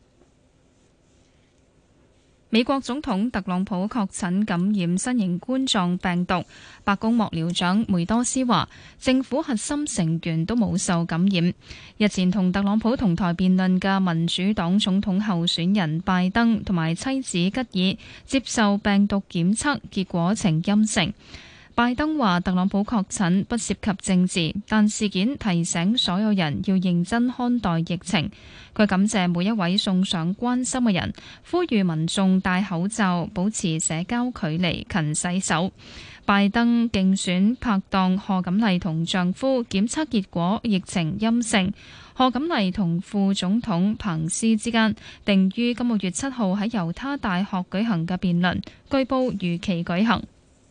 美國總統特朗普確診感染新型冠狀病毒，白宮幕僚長梅多斯話，政府核心成員都冇受感染。日前同特朗普同台辯論嘅民主黨總統候選人拜登同埋妻子吉爾接受病毒檢測，結果呈陰性。拜登話特朗普確診不涉及政治，但事件提醒所有人要認真看待疫情。佢感謝每一位送上關心嘅人，呼籲民眾戴口罩、保持社交距離、勤洗手。拜登競選拍檔賀錦麗同丈夫檢測結果疫情陰性。賀錦麗同副總統彭斯之間定於今個月七號喺猶他大學舉行嘅辯論，據報如期舉行。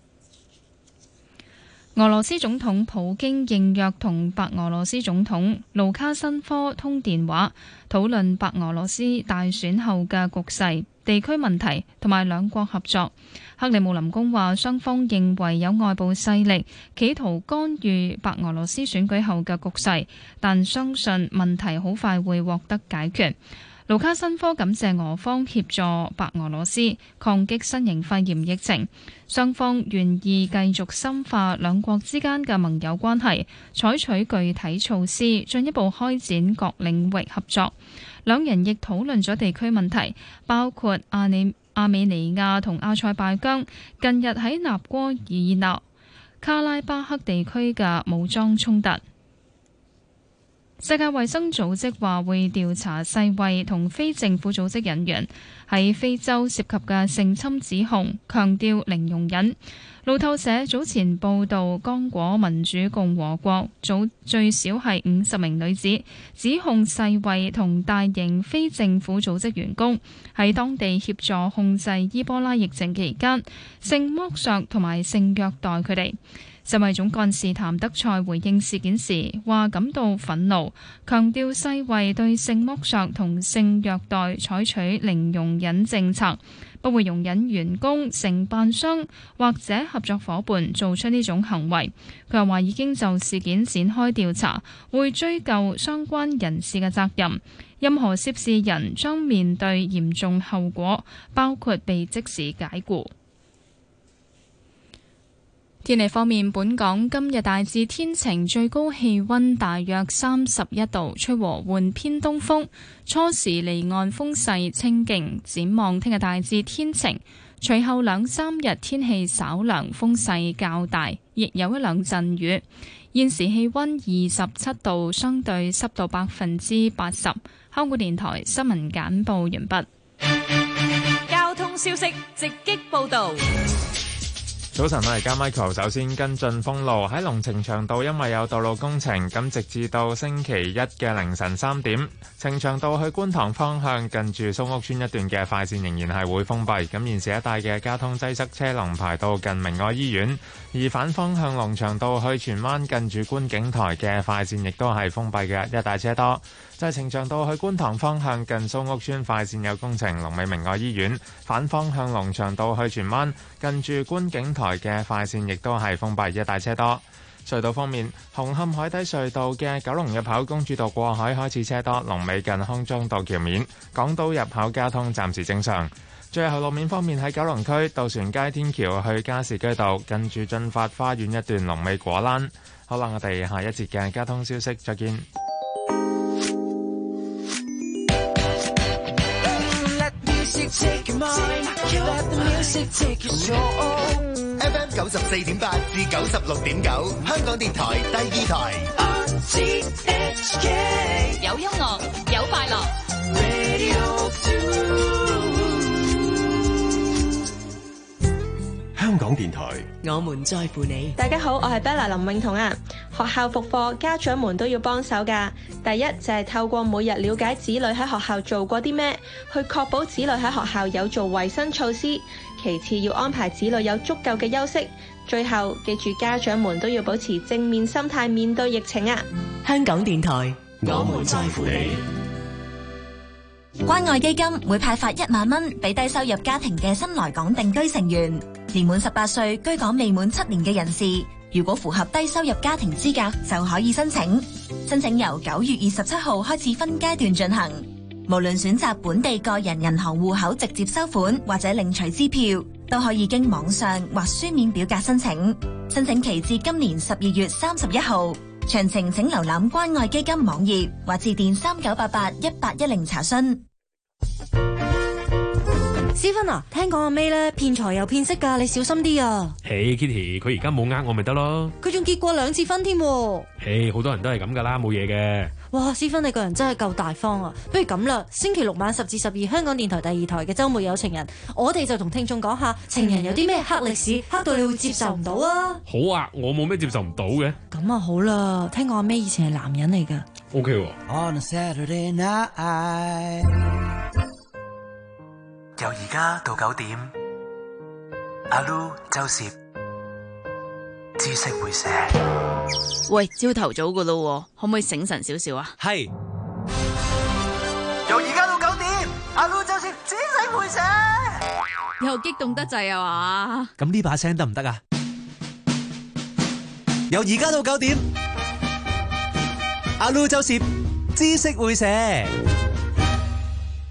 俄羅斯總統普京應約同白俄羅斯總統盧卡申科通電話，討論白俄羅斯大選後嘅局勢、地區問題同埋兩國合作。克里姆林宮話，雙方認為有外部勢力企圖干預白俄羅斯選舉後嘅局勢，但相信問題好快會獲得解決。 盧卡申科感謝俄方協助白俄羅斯抗擊新型肺炎疫情，雙方願意繼續深化兩國之間嘅盟友關係，採取具體措施，進一步開展各領域合作。兩人亦討論咗地區問題，包括阿尼亞美尼亞同阿塞拜疆近日喺納戈爾納卡拉巴克地區嘅武裝衝突。世界衛生組織話會調查世衛同非政府組織人員喺非洲涉及嘅性侵指控，強調零容忍。路透社早前報道，剛果民主共和國早最少係五十名女子指控世衛同大型非政府組織員工喺當地協助控制伊波拉疫情期間性剝削同埋性虐待佢哋。世衛總幹事譚德塞回應事件時話感到憤怒，強調世衛對性剝削同性虐待採取零容忍政策，不會容忍員工、承辦商或者合作夥伴做出呢種行為。佢又話已經就事件展開調查，會追究相關人士嘅責任，任何涉事人將面對嚴重後果，包括被即時解雇。天氣方面，本港今日大致天晴，最高氣溫大約三十一度，吹和緩偏東風，初時離岸風勢清勁。展望聽日大致天晴，隨後兩三日天氣稍涼，風勢較大，亦有一兩陣雨。現時氣溫二十七度，相對濕度百分之八十。香港電台新聞簡報完畢。 交通消息直擊報道。 早晨，我係加 Michael。首先跟進封路喺龍呈祥道，因為有道路工程，咁直至到星期一嘅凌晨三點，呈祥道去觀塘方向近住蘇屋村一段嘅快線仍然係會封閉。咁現時一帶嘅交通擠塞，車龍排到近明愛醫院。而反方向龍翔道去荃灣近住觀景台嘅快線亦都係封閉嘅，一帶車多。就係呈祥道去觀塘方向近蘇屋村快線有工程，龍尾明愛醫院。反方向龍翔道去荃灣近住觀景台嘅快線亦都係封閉，一帶車多。隧道方面，紅磡海底隧道嘅九龍入口公主道過海開始車多，龍尾近康莊道橋面。港島入口交通暫時正常。最後路面方面，喺九龍區渡船街天橋去加士居道近住進發花園一段龍尾果欄。好啦，我哋下一節嘅交通消息再見。 F M 九十四點八至九十六點九，香港電台第二台。 有音樂，有快樂。 香港電台， 我們在乎你。 大家好，我係 Bella 林詠彤啊。學校復課，家長們都要幫手㗎。第一就係透過每日了解子女喺學校做過啲咩，去確保子女喺學校有做衛生措施。其次要安排子女有足夠嘅休息。最後記住，家長們都要保持正面心態面對疫情啊。 香港電台，我們在乎你。 關愛基金會派發一萬蚊俾低收入家庭嘅新來港定居成員，年滿十八歲居港未滿七年嘅人士，如果符合低收入家庭資格就可以申請。申請由九月二十七號開始分階段進行，無論選擇本地個人銀行戶口直接收款或者領取支票，都可以經網上或書面表格申請。申請期至今年十二月三十一號。詳情請瀏覽關愛基金網頁或致電三九八八一八一零查詢。 思芬啊，聽講阿 May 咧騙財又騙色噶，你小心啲啊！ 嘿、hey, Kitty， 佢而家冇呃我咪得咯。 佢仲結過兩次婚添。 嘿，好多人都係咁噶啦，冇嘢嘅。 哇，思芬你個人真係夠大方啊！不如咁啦，星期六晚十至十二，香港電台第二台嘅周末有情人，我哋就同聽眾講下情人有啲咩黑歷史，黑到你會接受唔到啊！ 好啊，我冇咩接受唔到嘅。 咁啊好啦，聽講阿 May 以前係男人嚟噶。 O K 喎。 On a Saturday night，由而家到九點，阿 Lu 周攝知識會寫。 喂，朝頭早噶咯，可唔可以醒神少少啊？ 係。由而家到九點，阿 Lu 周攝知識會寫。 又激動得滯啊嘛？ 咁呢把聲得唔得啊？由而家到九點，阿 Lu 周攝知識會寫。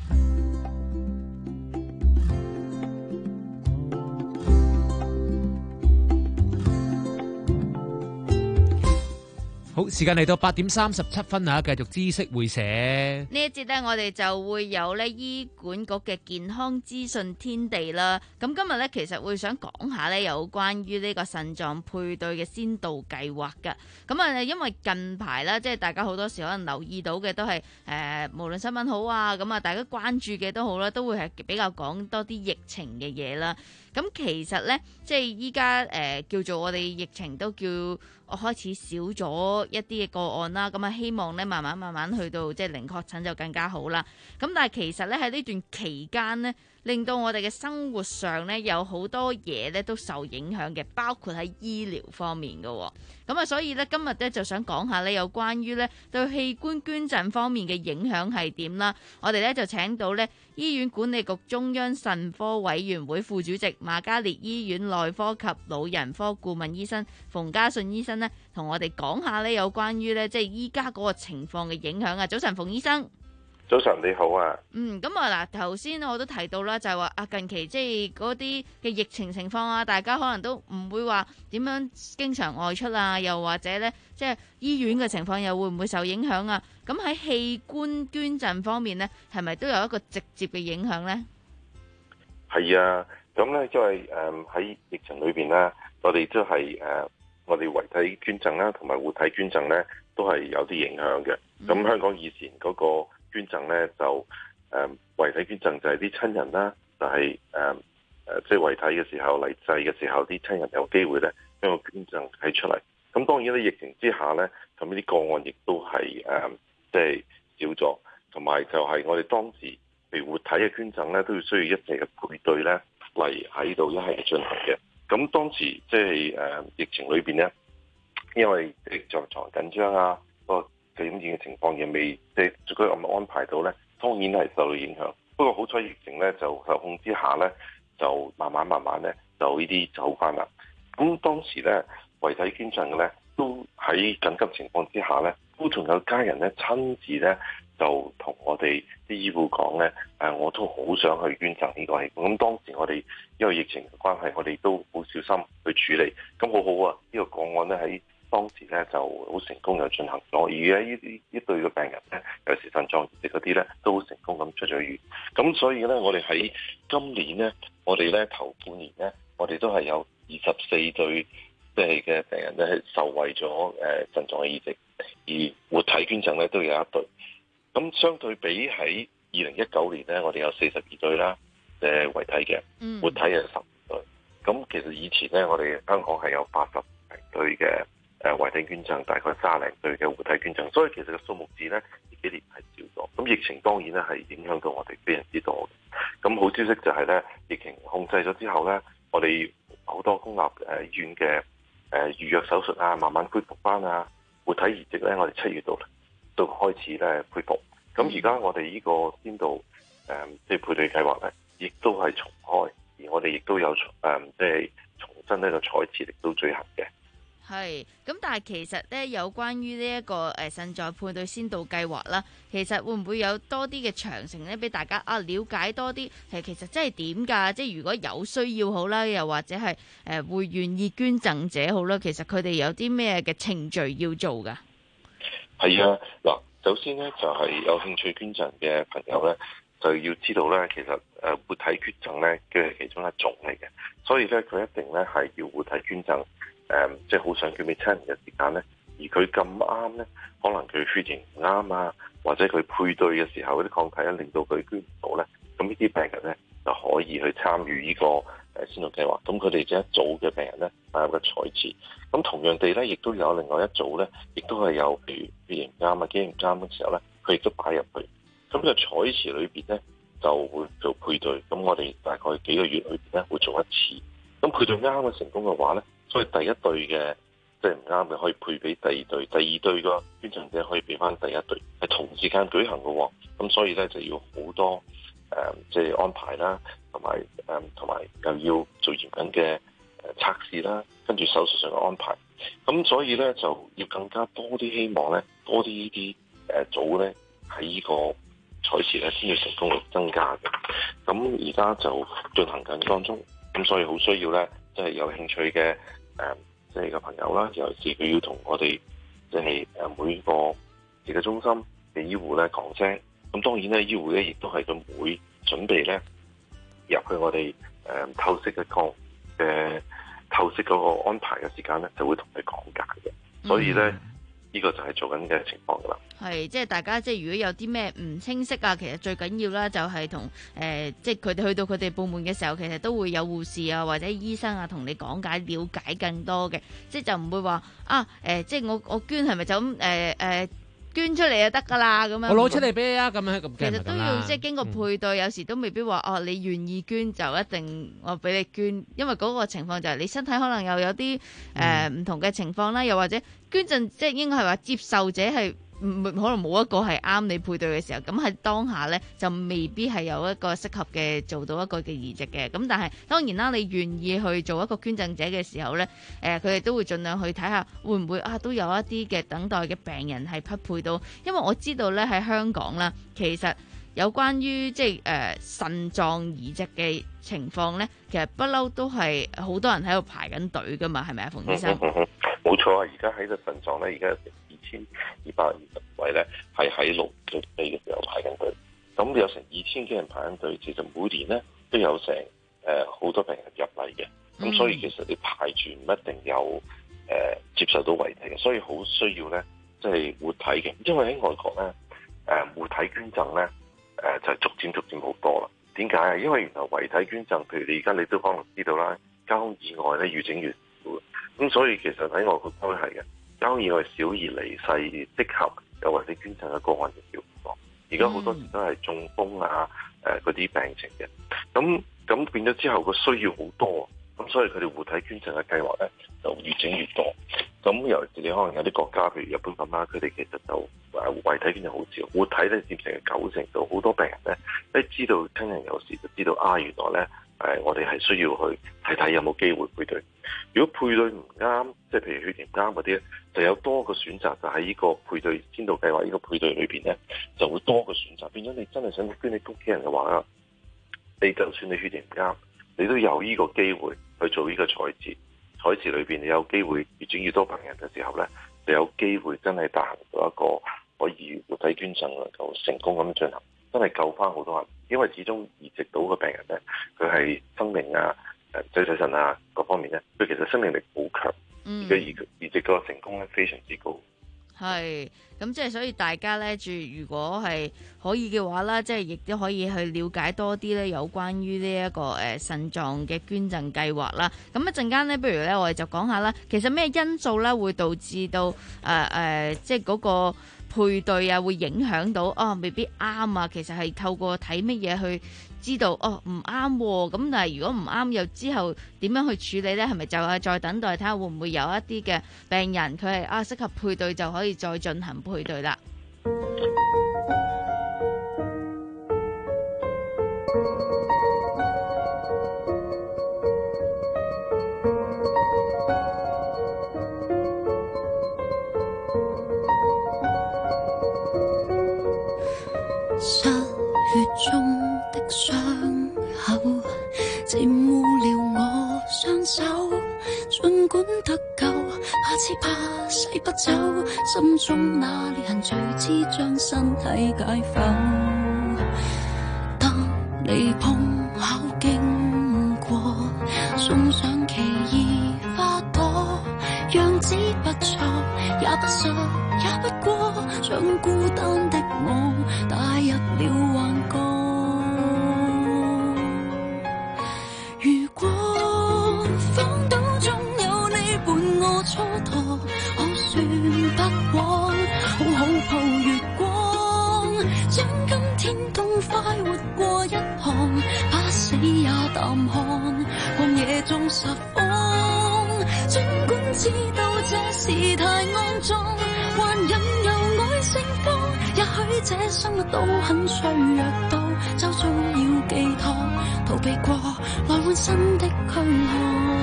好，時間嚟到八點三十七分啊，繼續知識會社呢一節呢，我哋就會有呢醫管局嘅健康資訊天地啦。咁今日呢，其實會想講下呢有關於呢個腎臟配對嘅先導計劃㗎。咁啊，因為近排啦，即係大家好多時可能留意到嘅都係誒、呃，無論新聞好啊，咁啊，大家關注嘅都好啦，都會係比較講多啲疫情嘅嘢啦。咁其實呢，即係依家誒叫做我哋疫情都叫我開始少咗一啲嘅個案啦。咁啊，希望呢慢慢慢慢去到即係零確診就更加好啦。咁但係其實呢，喺呢段期間呢，令到我哋嘅生活上呢，有好多嘢呢都受影響嘅，包括喺醫療方面嘅。咁啊，所以呢，今日呢就想講下呢有關於呢對器官捐贈方面嘅影響係點啦。我哋呢就請到呢醫院管理局中央腎科委員會副主席瑪嘉烈醫院內科及老人科顧問醫生馮家信醫生呢，同我哋講下呢有關於呢即係依家嗰個情況嘅影響啊。早晨，馮醫生。 早晨你好啊。 嗯，咁啊嗱，頭先我都提到啦，就係話啊近期即係嗰啲嘅疫情情況啊，大家可能都唔會話點樣經常外出啊，又或者咧即係醫院嘅情況又會唔會受影響啊？咁喺器官捐贈方面咧，係咪都有一個直接嘅影響咧？ 係啊，咁咧因為誒喺疫情裏邊咧，我哋都係誒我哋遺體捐贈啦，同埋活體捐贈咧，都係有啲影響嘅。咁、嗯、香港以前嗰個捐贈咧就誒遺體捐贈就係啲親人啦，就係誒誒即係遺體嘅時候嚟祭嘅時候，啲親人有機會咧將個捐贈睇出嚟。咁當然咧疫情之下咧，咁呢啲個案亦都係誒即係少咗，同埋就係我哋當時譬如活體嘅捐贈咧，都要需要一定嘅配對咧嚟喺度一係進行嘅。咁當時即係誒疫情裏邊咧，因為在場緊張啊，個感染嘅情況亦未即係足夠咁安排到咧，當然係受到影響。不過好彩疫情咧就受控之下咧，就慢慢慢慢咧就呢啲走翻啦。咁當時咧遺體捐贈嘅咧，都喺緊急情況之下咧，都仲有家人咧親自咧就同我哋啲醫護講咧，誒我都好想去捐贈呢個器官。咁當時我哋因為疫情嘅關係，我哋都好小心去處理。咁好好啊，呢個個案咧喺當時咧就好成功又進行咗，而家呢啲呢對嘅病人咧，有時腎臟移植嗰啲咧都好成功咁出咗院。咁所以咧，我哋喺今年咧，我哋咧頭半年咧，我哋都係有二十四對即係嘅病人咧係受惠咗誒腎臟嘅移植，而活體捐贈咧都有一對。咁相對比喺二零一九年咧，我哋有四十二對啦，誒遺體嘅，活體係十對。咁其實以前咧，我哋香港係有八十零對嘅。誒遺體捐贈大概卅零對嘅活體捐贈，所以其實個數目字咧呢幾年係少咗。咁疫情當然咧係影響到我哋非常之多嘅。咁好消息就係咧，疫情控制咗之後咧，我哋好多公立誒醫院嘅誒預約手術啊，慢慢恢復翻啊。活體移植咧，我哋七月度都開始咧恢復。咁而家我哋呢個先導誒即係配對計劃咧，亦都係重開，而我哋亦都有誒即係重新呢個採次力都進行嘅。 係，咁但係其實咧，有關於呢一個誒腎臟配對先導計劃啦，其實會唔會有多啲嘅詳情咧，俾大家啊了解多啲？係其實真係點㗎？即係如果有需要好啦，又或者係誒會願意捐贈者好啦，其實佢哋有啲咩嘅程序要做㗎？ 係啊，嗱，首先咧就係有興趣捐贈嘅朋友咧，就要知道咧，其實誒活體捐贈咧嘅係其中一種嚟嘅，所以咧佢一定咧係要活體捐贈。誒、嗯，即係好想捐俾親人嘅時間咧，而佢咁啱咧，可能佢血型唔啱啊，或者佢配對嘅時候嗰啲抗體咧，令到佢捐唔到咧，咁呢啲病人咧就可以去參與呢個誒先導計劃。咁佢哋就一組嘅病人咧，擺入個採次。咁同樣地咧，亦都有另外一組咧，亦都係有譬如血型唔啱啊、基因唔啱嘅時候咧，佢亦都擺入去。咁個採次裏邊咧就會做配對。咁我哋大概幾個月裏邊咧會做一次。咁配對啱嘅成功嘅話咧，所以第一對嘅即係唔啱嘅可以配俾第二對，第二對個捐贈者可以俾翻第一對，係同時間舉行嘅喎。咁所以咧就要好多誒即係安排啦，同埋誒同埋又要做嚴謹嘅誒測試啦，跟住手術上嘅安排。咁所以咧就要更加多啲希望咧，多啲呢啲誒組咧喺呢個採次咧先至成功率增加嘅。咁而家就進行緊當中，咁所以好需要咧，即係有興趣嘅誒，即係嘅朋友啦，尤其是佢要同我哋即係誒每個自嘅中心嘅醫護咧講聲。咁當然咧，醫護咧亦都係佢會準備咧入去我哋誒透析嘅個嘅透析嗰個安排嘅時間咧，就會同你講解嘅。所以咧，呢、嗯、個就係做緊嘅情況噶啦。 係，即係大家即係如果有啲咩唔清晰啊，其實最緊要啦就係同誒，即係佢哋去到佢哋部門嘅時候，其實都會有護士啊或者醫生啊同你講解，了解更多嘅，即係就唔會話啊誒、呃，即係我我捐係咪就咁誒誒捐出嚟就得噶啦咁樣。 我攞出嚟俾你啊，咁樣咁。 其實都要即係經過配對， 嗯、 有時都未必話哦，你願意捐就一定我俾你捐，因為嗰個情況就係你身體可能又有啲誒唔同嘅情況啦，又或者捐贈即係應該係話接受者係。唔可能冇一個係啱你配對嘅時候，咁喺當下呢，就未必係有一個適合嘅做到一個嘅移植嘅。咁但係當然啦，你願意去做一個捐贈者嘅時候呢，誒佢哋都會盡量去睇下會唔會啊都有一啲嘅等待嘅病人係匹配到，因為我知道呢，喺香港啦，其實有關於即係誒腎臟移植嘅情況呢，其實不嬲都係好多人喺度排緊隊噶嘛，係咪啊，馮醫生？ 冇錯啊！而家喺個腎臟呢，而家二千二百二十位咧，係喺六月尾嘅時候排緊隊。咁有成二千幾人排緊隊，其實每年咧都有成誒好多病人入嚟嘅。咁所以其實你排住唔一定有誒、呃、接受到遺體嘅，所以好需要咧即係活體嘅。因為喺外國咧誒、呃、活體捐贈咧誒就係、逐漸逐漸好多啦。點解啊？因為原來遺體捐贈，譬如你而家你都可能知道啦，交通意外咧越整越少。咁所以其實喺外國都係嘅。交通意外少而離世適合又或者捐贈嘅個案就少咗。而家好多時都係中風啊，誒嗰啲病情嘅。咁咁變咗之後個需要好多，咁所以佢哋活體捐贈嘅計劃咧就越整越多。咁尤其是你可能有啲國家譬如日本咁啦，佢哋其實就誒遺體捐贈好少，活體咧佔成九成度。好多病人咧一知道親人有事就知道啊，原來咧誒我哋係需要去睇睇有冇機會配對。如果配對唔啱，即係譬如血型唔啱嗰啲咧，就有多個選擇，就喺呢個配對先導計劃呢個配對裏邊咧，就會多個選擇。變咗你真係想捐你屋企人嘅話啦，你就算你血型唔啱，你都有呢個機會去做呢個採治。採治裏邊你有機會越整越多病人嘅時候咧，你有機會真係達行到一個可以活體捐贈能夠成功咁進行，真係救翻好多人。因為始終移植到嘅病人咧，佢係生命啊。誒，仔仔腎啊，各方面咧，佢其實生命力好強，而家移移植個成功咧非常之高。 係，咁即係所以大家咧，住如果係可以嘅話啦，即係亦都可以去了解多啲咧，有關於呢一個誒腎臟嘅捐贈計劃啦。咁一陣間咧，不如咧我哋就講下啦，其實咩因素咧會導致到誒誒、呃呃，即係嗰個配對啊，會影響到哦，未必啱啊。其實係透過睇乜嘢去知道哦唔啱喎，咁但係如果唔啱又之後點樣去處理呢？係咪就係再等待睇下會唔會有一啲嘅病人佢係啊適合配對就可以再進行配對啦。 失血中的傷口沾污了我雙手，儘管得救，怕只怕洗不走，心中那裂痕隨之將身體解剖。當你碰巧經過，送上奇異花朵，樣子不錯，也不傻，也不過將孤單的我帶入了幻覺。如果荒島中有你伴我蹉跎，可算不枉，好好抱月光，將今天痛快活過一行，怕死也淡看，曠野中拾荒。儘管知道這事太骯髒，還任由愛盛放，也許這生活都很脆弱到周遭要寄託，逃避過來換新的軀殼。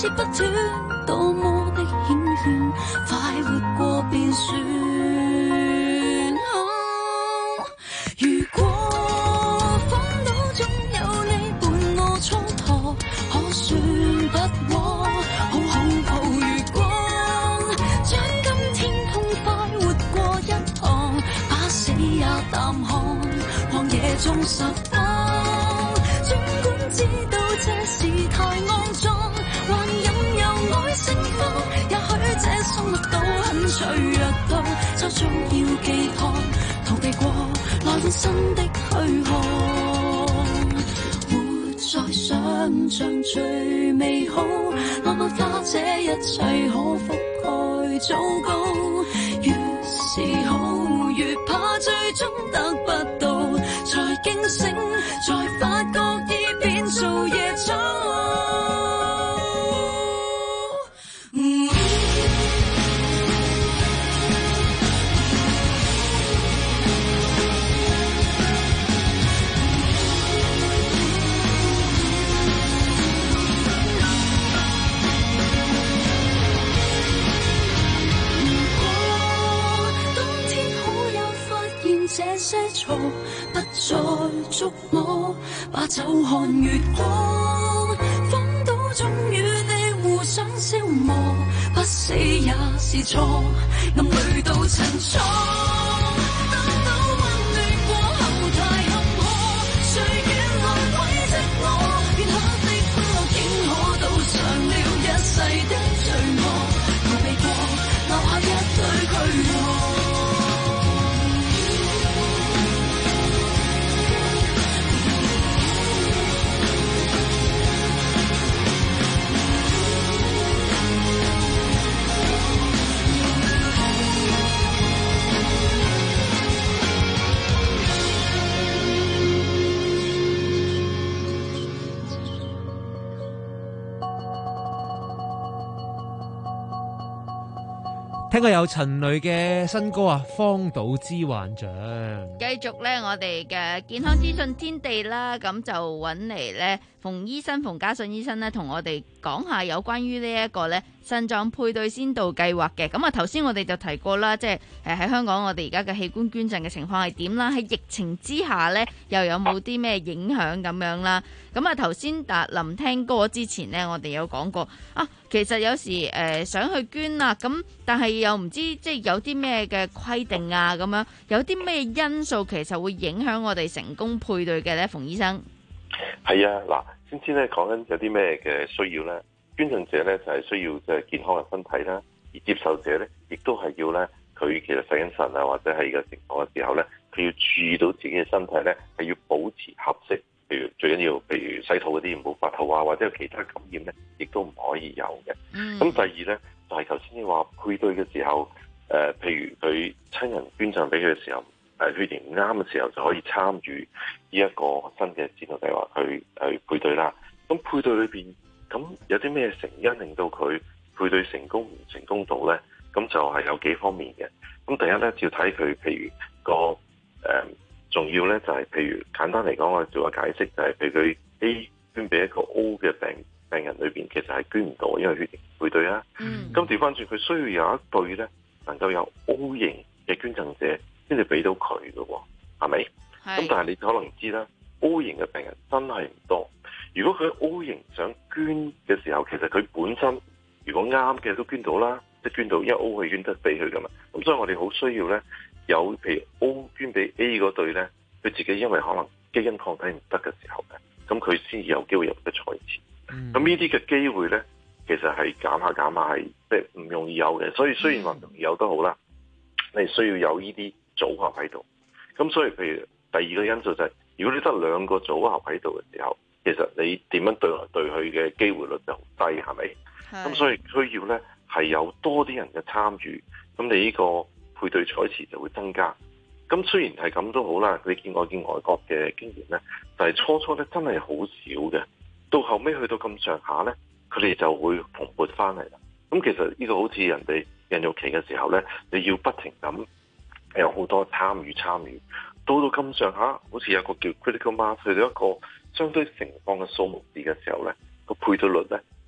切不斷，多麼的繾綣，快活過便算。哦、如果荒島中有你伴我蹉跎，可算不枉。好好抱月光，將今天痛快活過一趟，把死也淡看，曠野中拾荒。儘管知道這事太骯髒，還任由愛盛放。也許這生物都很脆弱到，就像要寄託，逃避過來換新的軀殼。活在想像最美好，默默化這一切可覆蓋糟糕。越是好，越怕最終得不到，才驚醒，才發覺已變做野草。這些錯不再捉摸，把酒看月光，荒島中與你互相消磨，不死也是錯，暗裏都陳錯。當島溫暖過後太坎坷，誰願來慰藉我？片刻的歡樂竟可賭上了一世的罪惡，逃避過留下一堆軀殼。 聽過有陳蕾嘅新歌啊，《荒島之幻象》。 繼續咧，我哋嘅健康資訊天地啦，咁就揾嚟咧馮醫生、馮家信醫生咧，同我哋講下有關於呢一個咧腎臟配對先導計劃嘅。咁啊，頭先我哋就提過啦，即係誒喺香港我哋而家嘅器官捐贈嘅情況係點啦？喺疫情之下咧，又有冇啲咩影響咁樣啦？咁啊，頭先達臨聽歌之前呢，我哋有講過啊，其實有時誒、呃、想去捐啦，咁但係又唔知即係有啲咩嘅規定啊，咁樣有啲咩因素其實會影響我哋成功配對嘅咧，馮醫生。 係啊，嗱，先先咧講緊有啲咩嘅需要咧，捐贈者咧就係需要即係健康嘅身體啦，而接受者咧亦都係要咧佢其實洗緊腎啊，或者係個情況嘅時候咧，佢要注意到自己嘅身體咧係要保持合適。譬如最緊要，譬如洗肚嗰啲唔好發肚啊，或者有其他感染咧，亦都唔可以有嘅。咁、嗯、第二咧，就係頭先你話配對嘅時候，誒、呃，譬如佢親人捐贈俾佢嘅時候，誒、呃，血型唔啱嘅時候，就可以參與呢一個新嘅指導計劃去去配對啦。咁配對裏邊，咁有啲咩成因令到佢配對成功唔成功到咧？咁就係有幾方面嘅。咁第一咧，就要睇佢譬如個誒。呃重要咧就係、是，譬如簡單嚟講，我做個解釋就係、是，譬如佢 A 捐俾一個 O 嘅病病人裏邊，其實係捐唔到，因為血型配對啦。咁調翻轉，佢需要有一對咧，能夠有 O 型嘅捐贈者先至俾到佢嘅喎，係咪？咁但係你可能知啦 ，O 型嘅病人真係唔多。如果佢 O 型想捐嘅時候，其實佢本身如果啱嘅都捐到啦，即係捐到，因為 O 係捐得俾佢噶嘛。咁所以我哋好需要咧。有譬如 O 捐俾 A 嗰對咧，佢自己因為可能基因抗體唔得嘅時候咧，咁佢先至有機會入得賽前。咁、嗯、呢啲嘅機會咧，其實係減下減下係即係唔容易有嘅。所以雖然話容易有都好啦，你需要有呢啲組合喺度。咁所以譬如第二個因素就係、是，如果你得兩個組合喺度嘅時候，其實你點樣對來對去嘅機會率就好低，係咪？咁所以需要咧係有多啲人嘅參與。咁你呢、這個配對彩池就會增加，咁雖然係咁都好啦。你見我見外國嘅經驗咧，但係初初咧真係好少嘅，到後尾去到咁上下咧，佢哋就會蓬勃翻嚟啦。咁其實呢個好似人哋孕育期嘅時候咧，你要不停咁有好多參與參與，到到咁上下，好似有個叫 critical mass，去到一個相對情況嘅數目字嘅時候咧，個配對率咧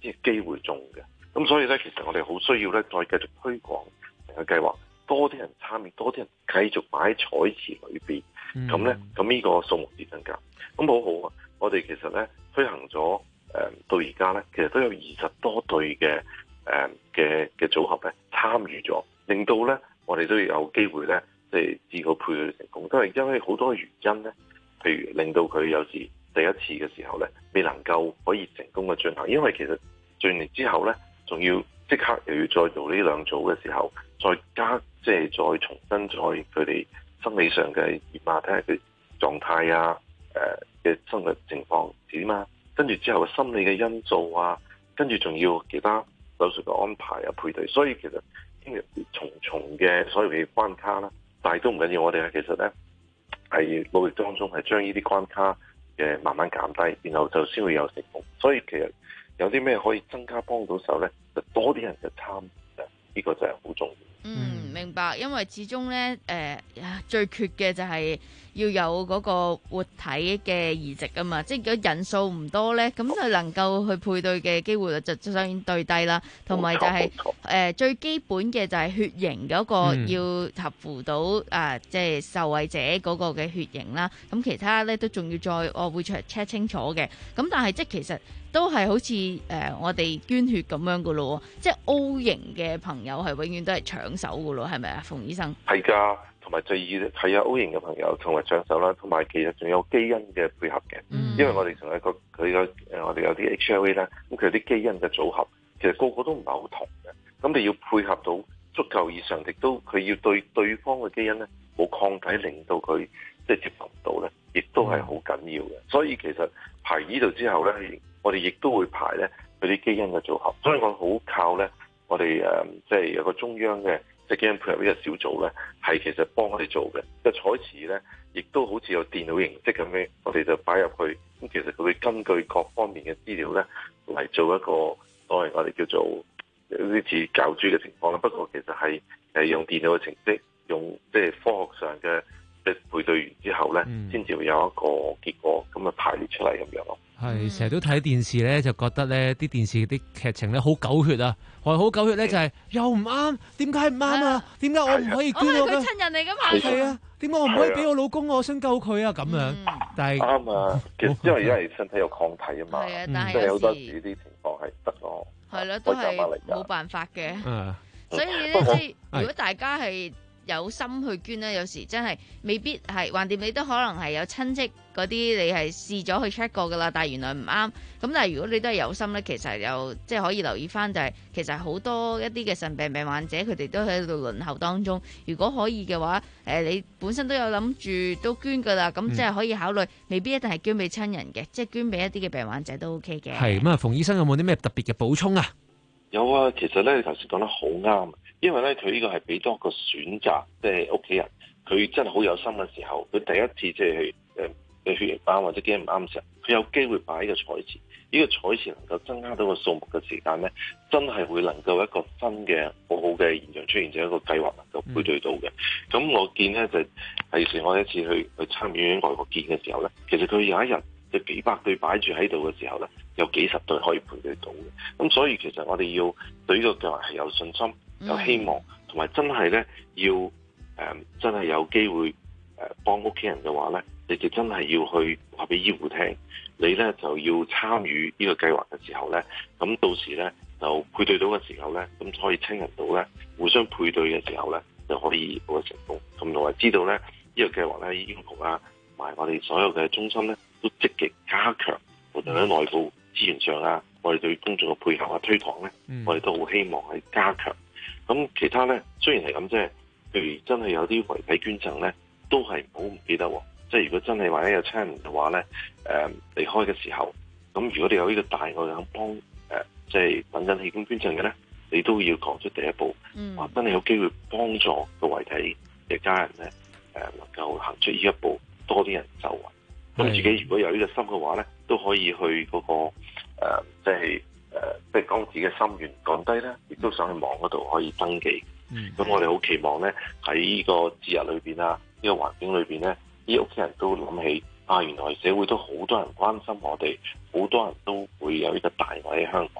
先係機會中嘅。咁所以咧，其實我哋好需要咧，再繼續推廣成個計劃，多啲人參與，多啲人繼續擺喺彩池裏邊。咁咧、嗯，咁呢個數目至增加。咁好好啊！我哋其實咧推行咗誒、呃、到而家咧，其實都有二十多隊嘅誒嘅嘅組合咧參與咗，令到咧我哋都有機會咧，即係自個配對成功。都係因為好多原因咧，譬如令到佢有時第一次嘅時候咧，未能夠可以成功嘅進行，因為其實進嚟之後咧。仲要即刻又要再做呢兩組嘅時候，再加即係再重新再佢哋心理上嘅驗啊，睇下佢狀態啊，誒嘅生活情況點啊，跟住之後嘅心理嘅因素啊，跟住仲要其他手術嘅安排啊配對，所以其實經歷重重嘅所有嘅關卡啦，但係都唔緊要，我哋其實咧係努力當中係將呢啲關卡嘅慢慢減低，然後就先會有成功，所以其實。有啲咩可以增加幫到手咧？就多啲人嘅參與，呢個就係好重要。 嗯，明白。因為始終咧，誒、呃、最缺嘅就係要有嗰個活體嘅移植啊嘛。即係如果人數唔多咧，咁就能夠去配對嘅機會就就當然對低啦。同埋就係、是、誒、呃、最基本嘅就係血型嗰個要合乎到啊，即、呃、係、就是、受惠者嗰個嘅血型啦。咁其他咧都仲要再我會 check check 清楚嘅。咁但係即係其實。都係好似誒、呃、我哋捐血咁樣噶咯，即係 O 型嘅朋友係永遠都係搶手噶咯，係咪啊，馮醫生？ 係㗎，同埋第二係啊 O 型嘅朋友同埋搶手啦，同埋其實仲有基因嘅配合嘅，嗯、因為我哋仲有個佢個誒我哋有啲 H L A 啦，咁佢有啲基因嘅組合，其實個個都唔係好同嘅，咁你要配合到足夠以上，亦都佢要對對方嘅基因咧冇抗體，令到佢即係接受唔到咧，亦都係好緊要嘅。所以其實排呢度之後咧。我哋亦都會排咧佢啲基因嘅組合，所以我好靠咧我哋誒即係有個中央嘅即係基因配合呢個小組咧，係其實幫我哋做嘅。個彩池咧，亦都好似有電腦形式咁樣，我哋就擺入去。咁其實佢會根據各方面嘅資料咧嚟做一個所謂我哋叫做有啲似教豬嘅情況啦。不過其實係誒用電腦嘅程式，用即係科學上嘅即係配對完之後咧，先至會有一個結果咁啊排列出嚟咁樣咯。 係成日都睇電視咧，就覺得咧啲電視啲劇情咧好狗血啊！我好狗血咧，就係又唔啱，點解唔啱啊？點解我唔可以捐我嘅？ 我係佢親人嚟㗎嘛？ 係啊，點解我唔可以俾我老公？我想救佢啊！咁樣，但係啱啊，其實因為因為身體有抗體啊嘛， 係啊，但係有好多時呢啲情況係得咯， 係咯，都係冇辦法嘅。所以咧，即係如果大家係有心去捐咧，有時真係未必係橫掂，你都可能係有親戚嗰啲，你係試咗去 check 過噶啦，但係原來唔啱。咁但係如果你都係有心咧，其實又即係可以留意翻，就係其實好多一啲嘅腎病病患者，佢哋都喺度輪候當中。如果可以嘅話，誒你本身都有諗住都捐噶啦，咁即係可以考慮，未必一定係捐俾親人嘅，即係捐俾一啲嘅病患者都 OK 嘅。 係咁啊，馮醫生有冇啲咩特別嘅補充啊？ 有啊，其實咧你頭先講得好啱。因為咧，佢呢個係俾多個選擇，即係屋企人，佢真係好有心嘅時候，佢第一次即係去誒嘅血型班或者基因唔啱嘅時候，佢有機會擺呢個彩池。呢、這個彩池能夠增加到個數目嘅時間咧，真係會能夠一個新嘅好好嘅現象出現，就一個計劃能夠配對到嘅。咁、嗯、我見咧就係時我一次去去參與外國見嘅時候咧，其實佢有一日就幾百對擺住喺度嘅時候咧，有幾十對可以配對到嘅。咁所以其實我哋要對呢個計劃係有信心。有希望，同埋真係咧要誒、呃，真係有機會誒幫屋企人嘅話咧，你哋真係要去話俾醫護聽，你咧就要參與呢個計劃嘅時候咧，咁到時咧就配對到嘅時候咧，咁可以親人到咧互相配對嘅時候咧，就可以獲得成功。咁同埋知道咧呢、呢個計劃咧，醫護啊同埋我哋所有嘅中心咧，都積極加強無論喺內部資源上啊，我哋對公眾嘅配合啊推廣咧，嗯、我哋都好希望係加強。咁其他咧，雖然係咁，即係譬如真係有啲遺體捐贈咧，都係唔好唔記得喎。即係如果真係話咧有親人嘅話咧，誒、呃、離開嘅時候，咁如果你有呢個大愛肯幫誒，即係等緊器官捐贈嘅咧，你都要講出第一步，話、嗯、真係有機會幫助個遺體嘅家人咧，誒、呃、能夠行出呢一步，多啲人受惠。咁自己如果有呢個心嘅話咧，都可以去嗰、那個、呃、即係。誒，即係將自己嘅心願降低咧，亦都上去網嗰度可以登記。咁、嗯、我哋好期望咧喺呢個節日裏邊啊，呢、這個環境裏邊咧，啲屋企人都諗起啊，原來社會都好多人關心我哋，好多人都會有呢個大愛喺香港。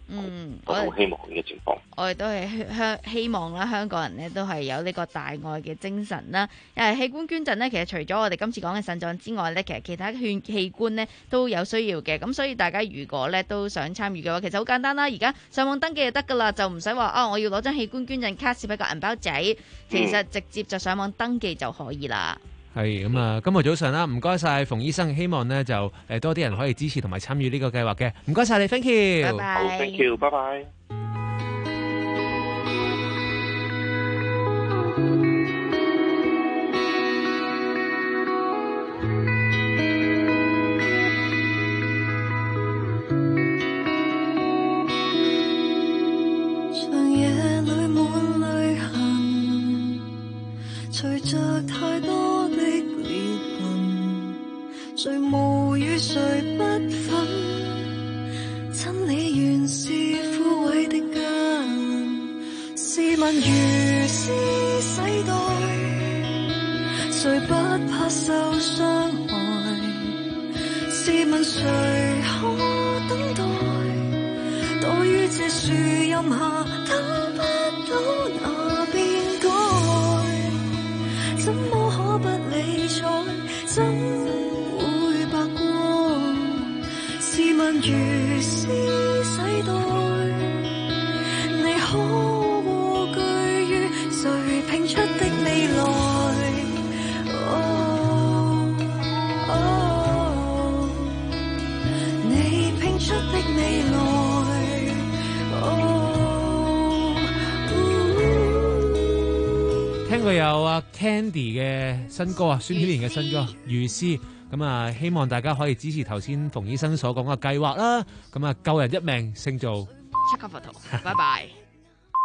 嗯， 我好希望呢個情況。 我哋都係香希望啦，香港人呢都係有呢個大愛嘅精神啦。誒，器官捐贈呢，其實除咗我哋今次講嘅腎臟之外呢，其實其他器器官呢都有需要嘅。咁所以大家如果呢都想參與嘅話，其實好簡單啦。而家上網登記就得噶啦，就唔使話啊，我要攞張器官捐贈卡攝喺個銀包仔，其實直接就上網登記就可以啦。 係咁啊，今日早上啦，唔該晒馮醫生，希望呢就誒多啲人可以支持同埋參與呢個計劃嘅，唔該晒你 ，thank you， 拜拜， 好 ，thank you，拜拜。 長夜裏滿淚痕，隨着太多的裂痕，誰無語誰不忿，真理原是枯萎的根，試問如斯世代，誰不怕受傷害？試問誰可等待？躲於這樹蔭下，等不到那變改，怎麼可不理睬？怎會白過？試問如斯世代，你可蝸居於誰拼出的未來？哦哦，你拼出的未來。 聽過有阿 Candy 嘅新歌啊，孫曉蓮嘅新歌《如斯》，咁啊，希望大家可以支持頭先馮醫生所講嘅計劃啦，咁啊，救人一命勝造七級佛圖，拜拜。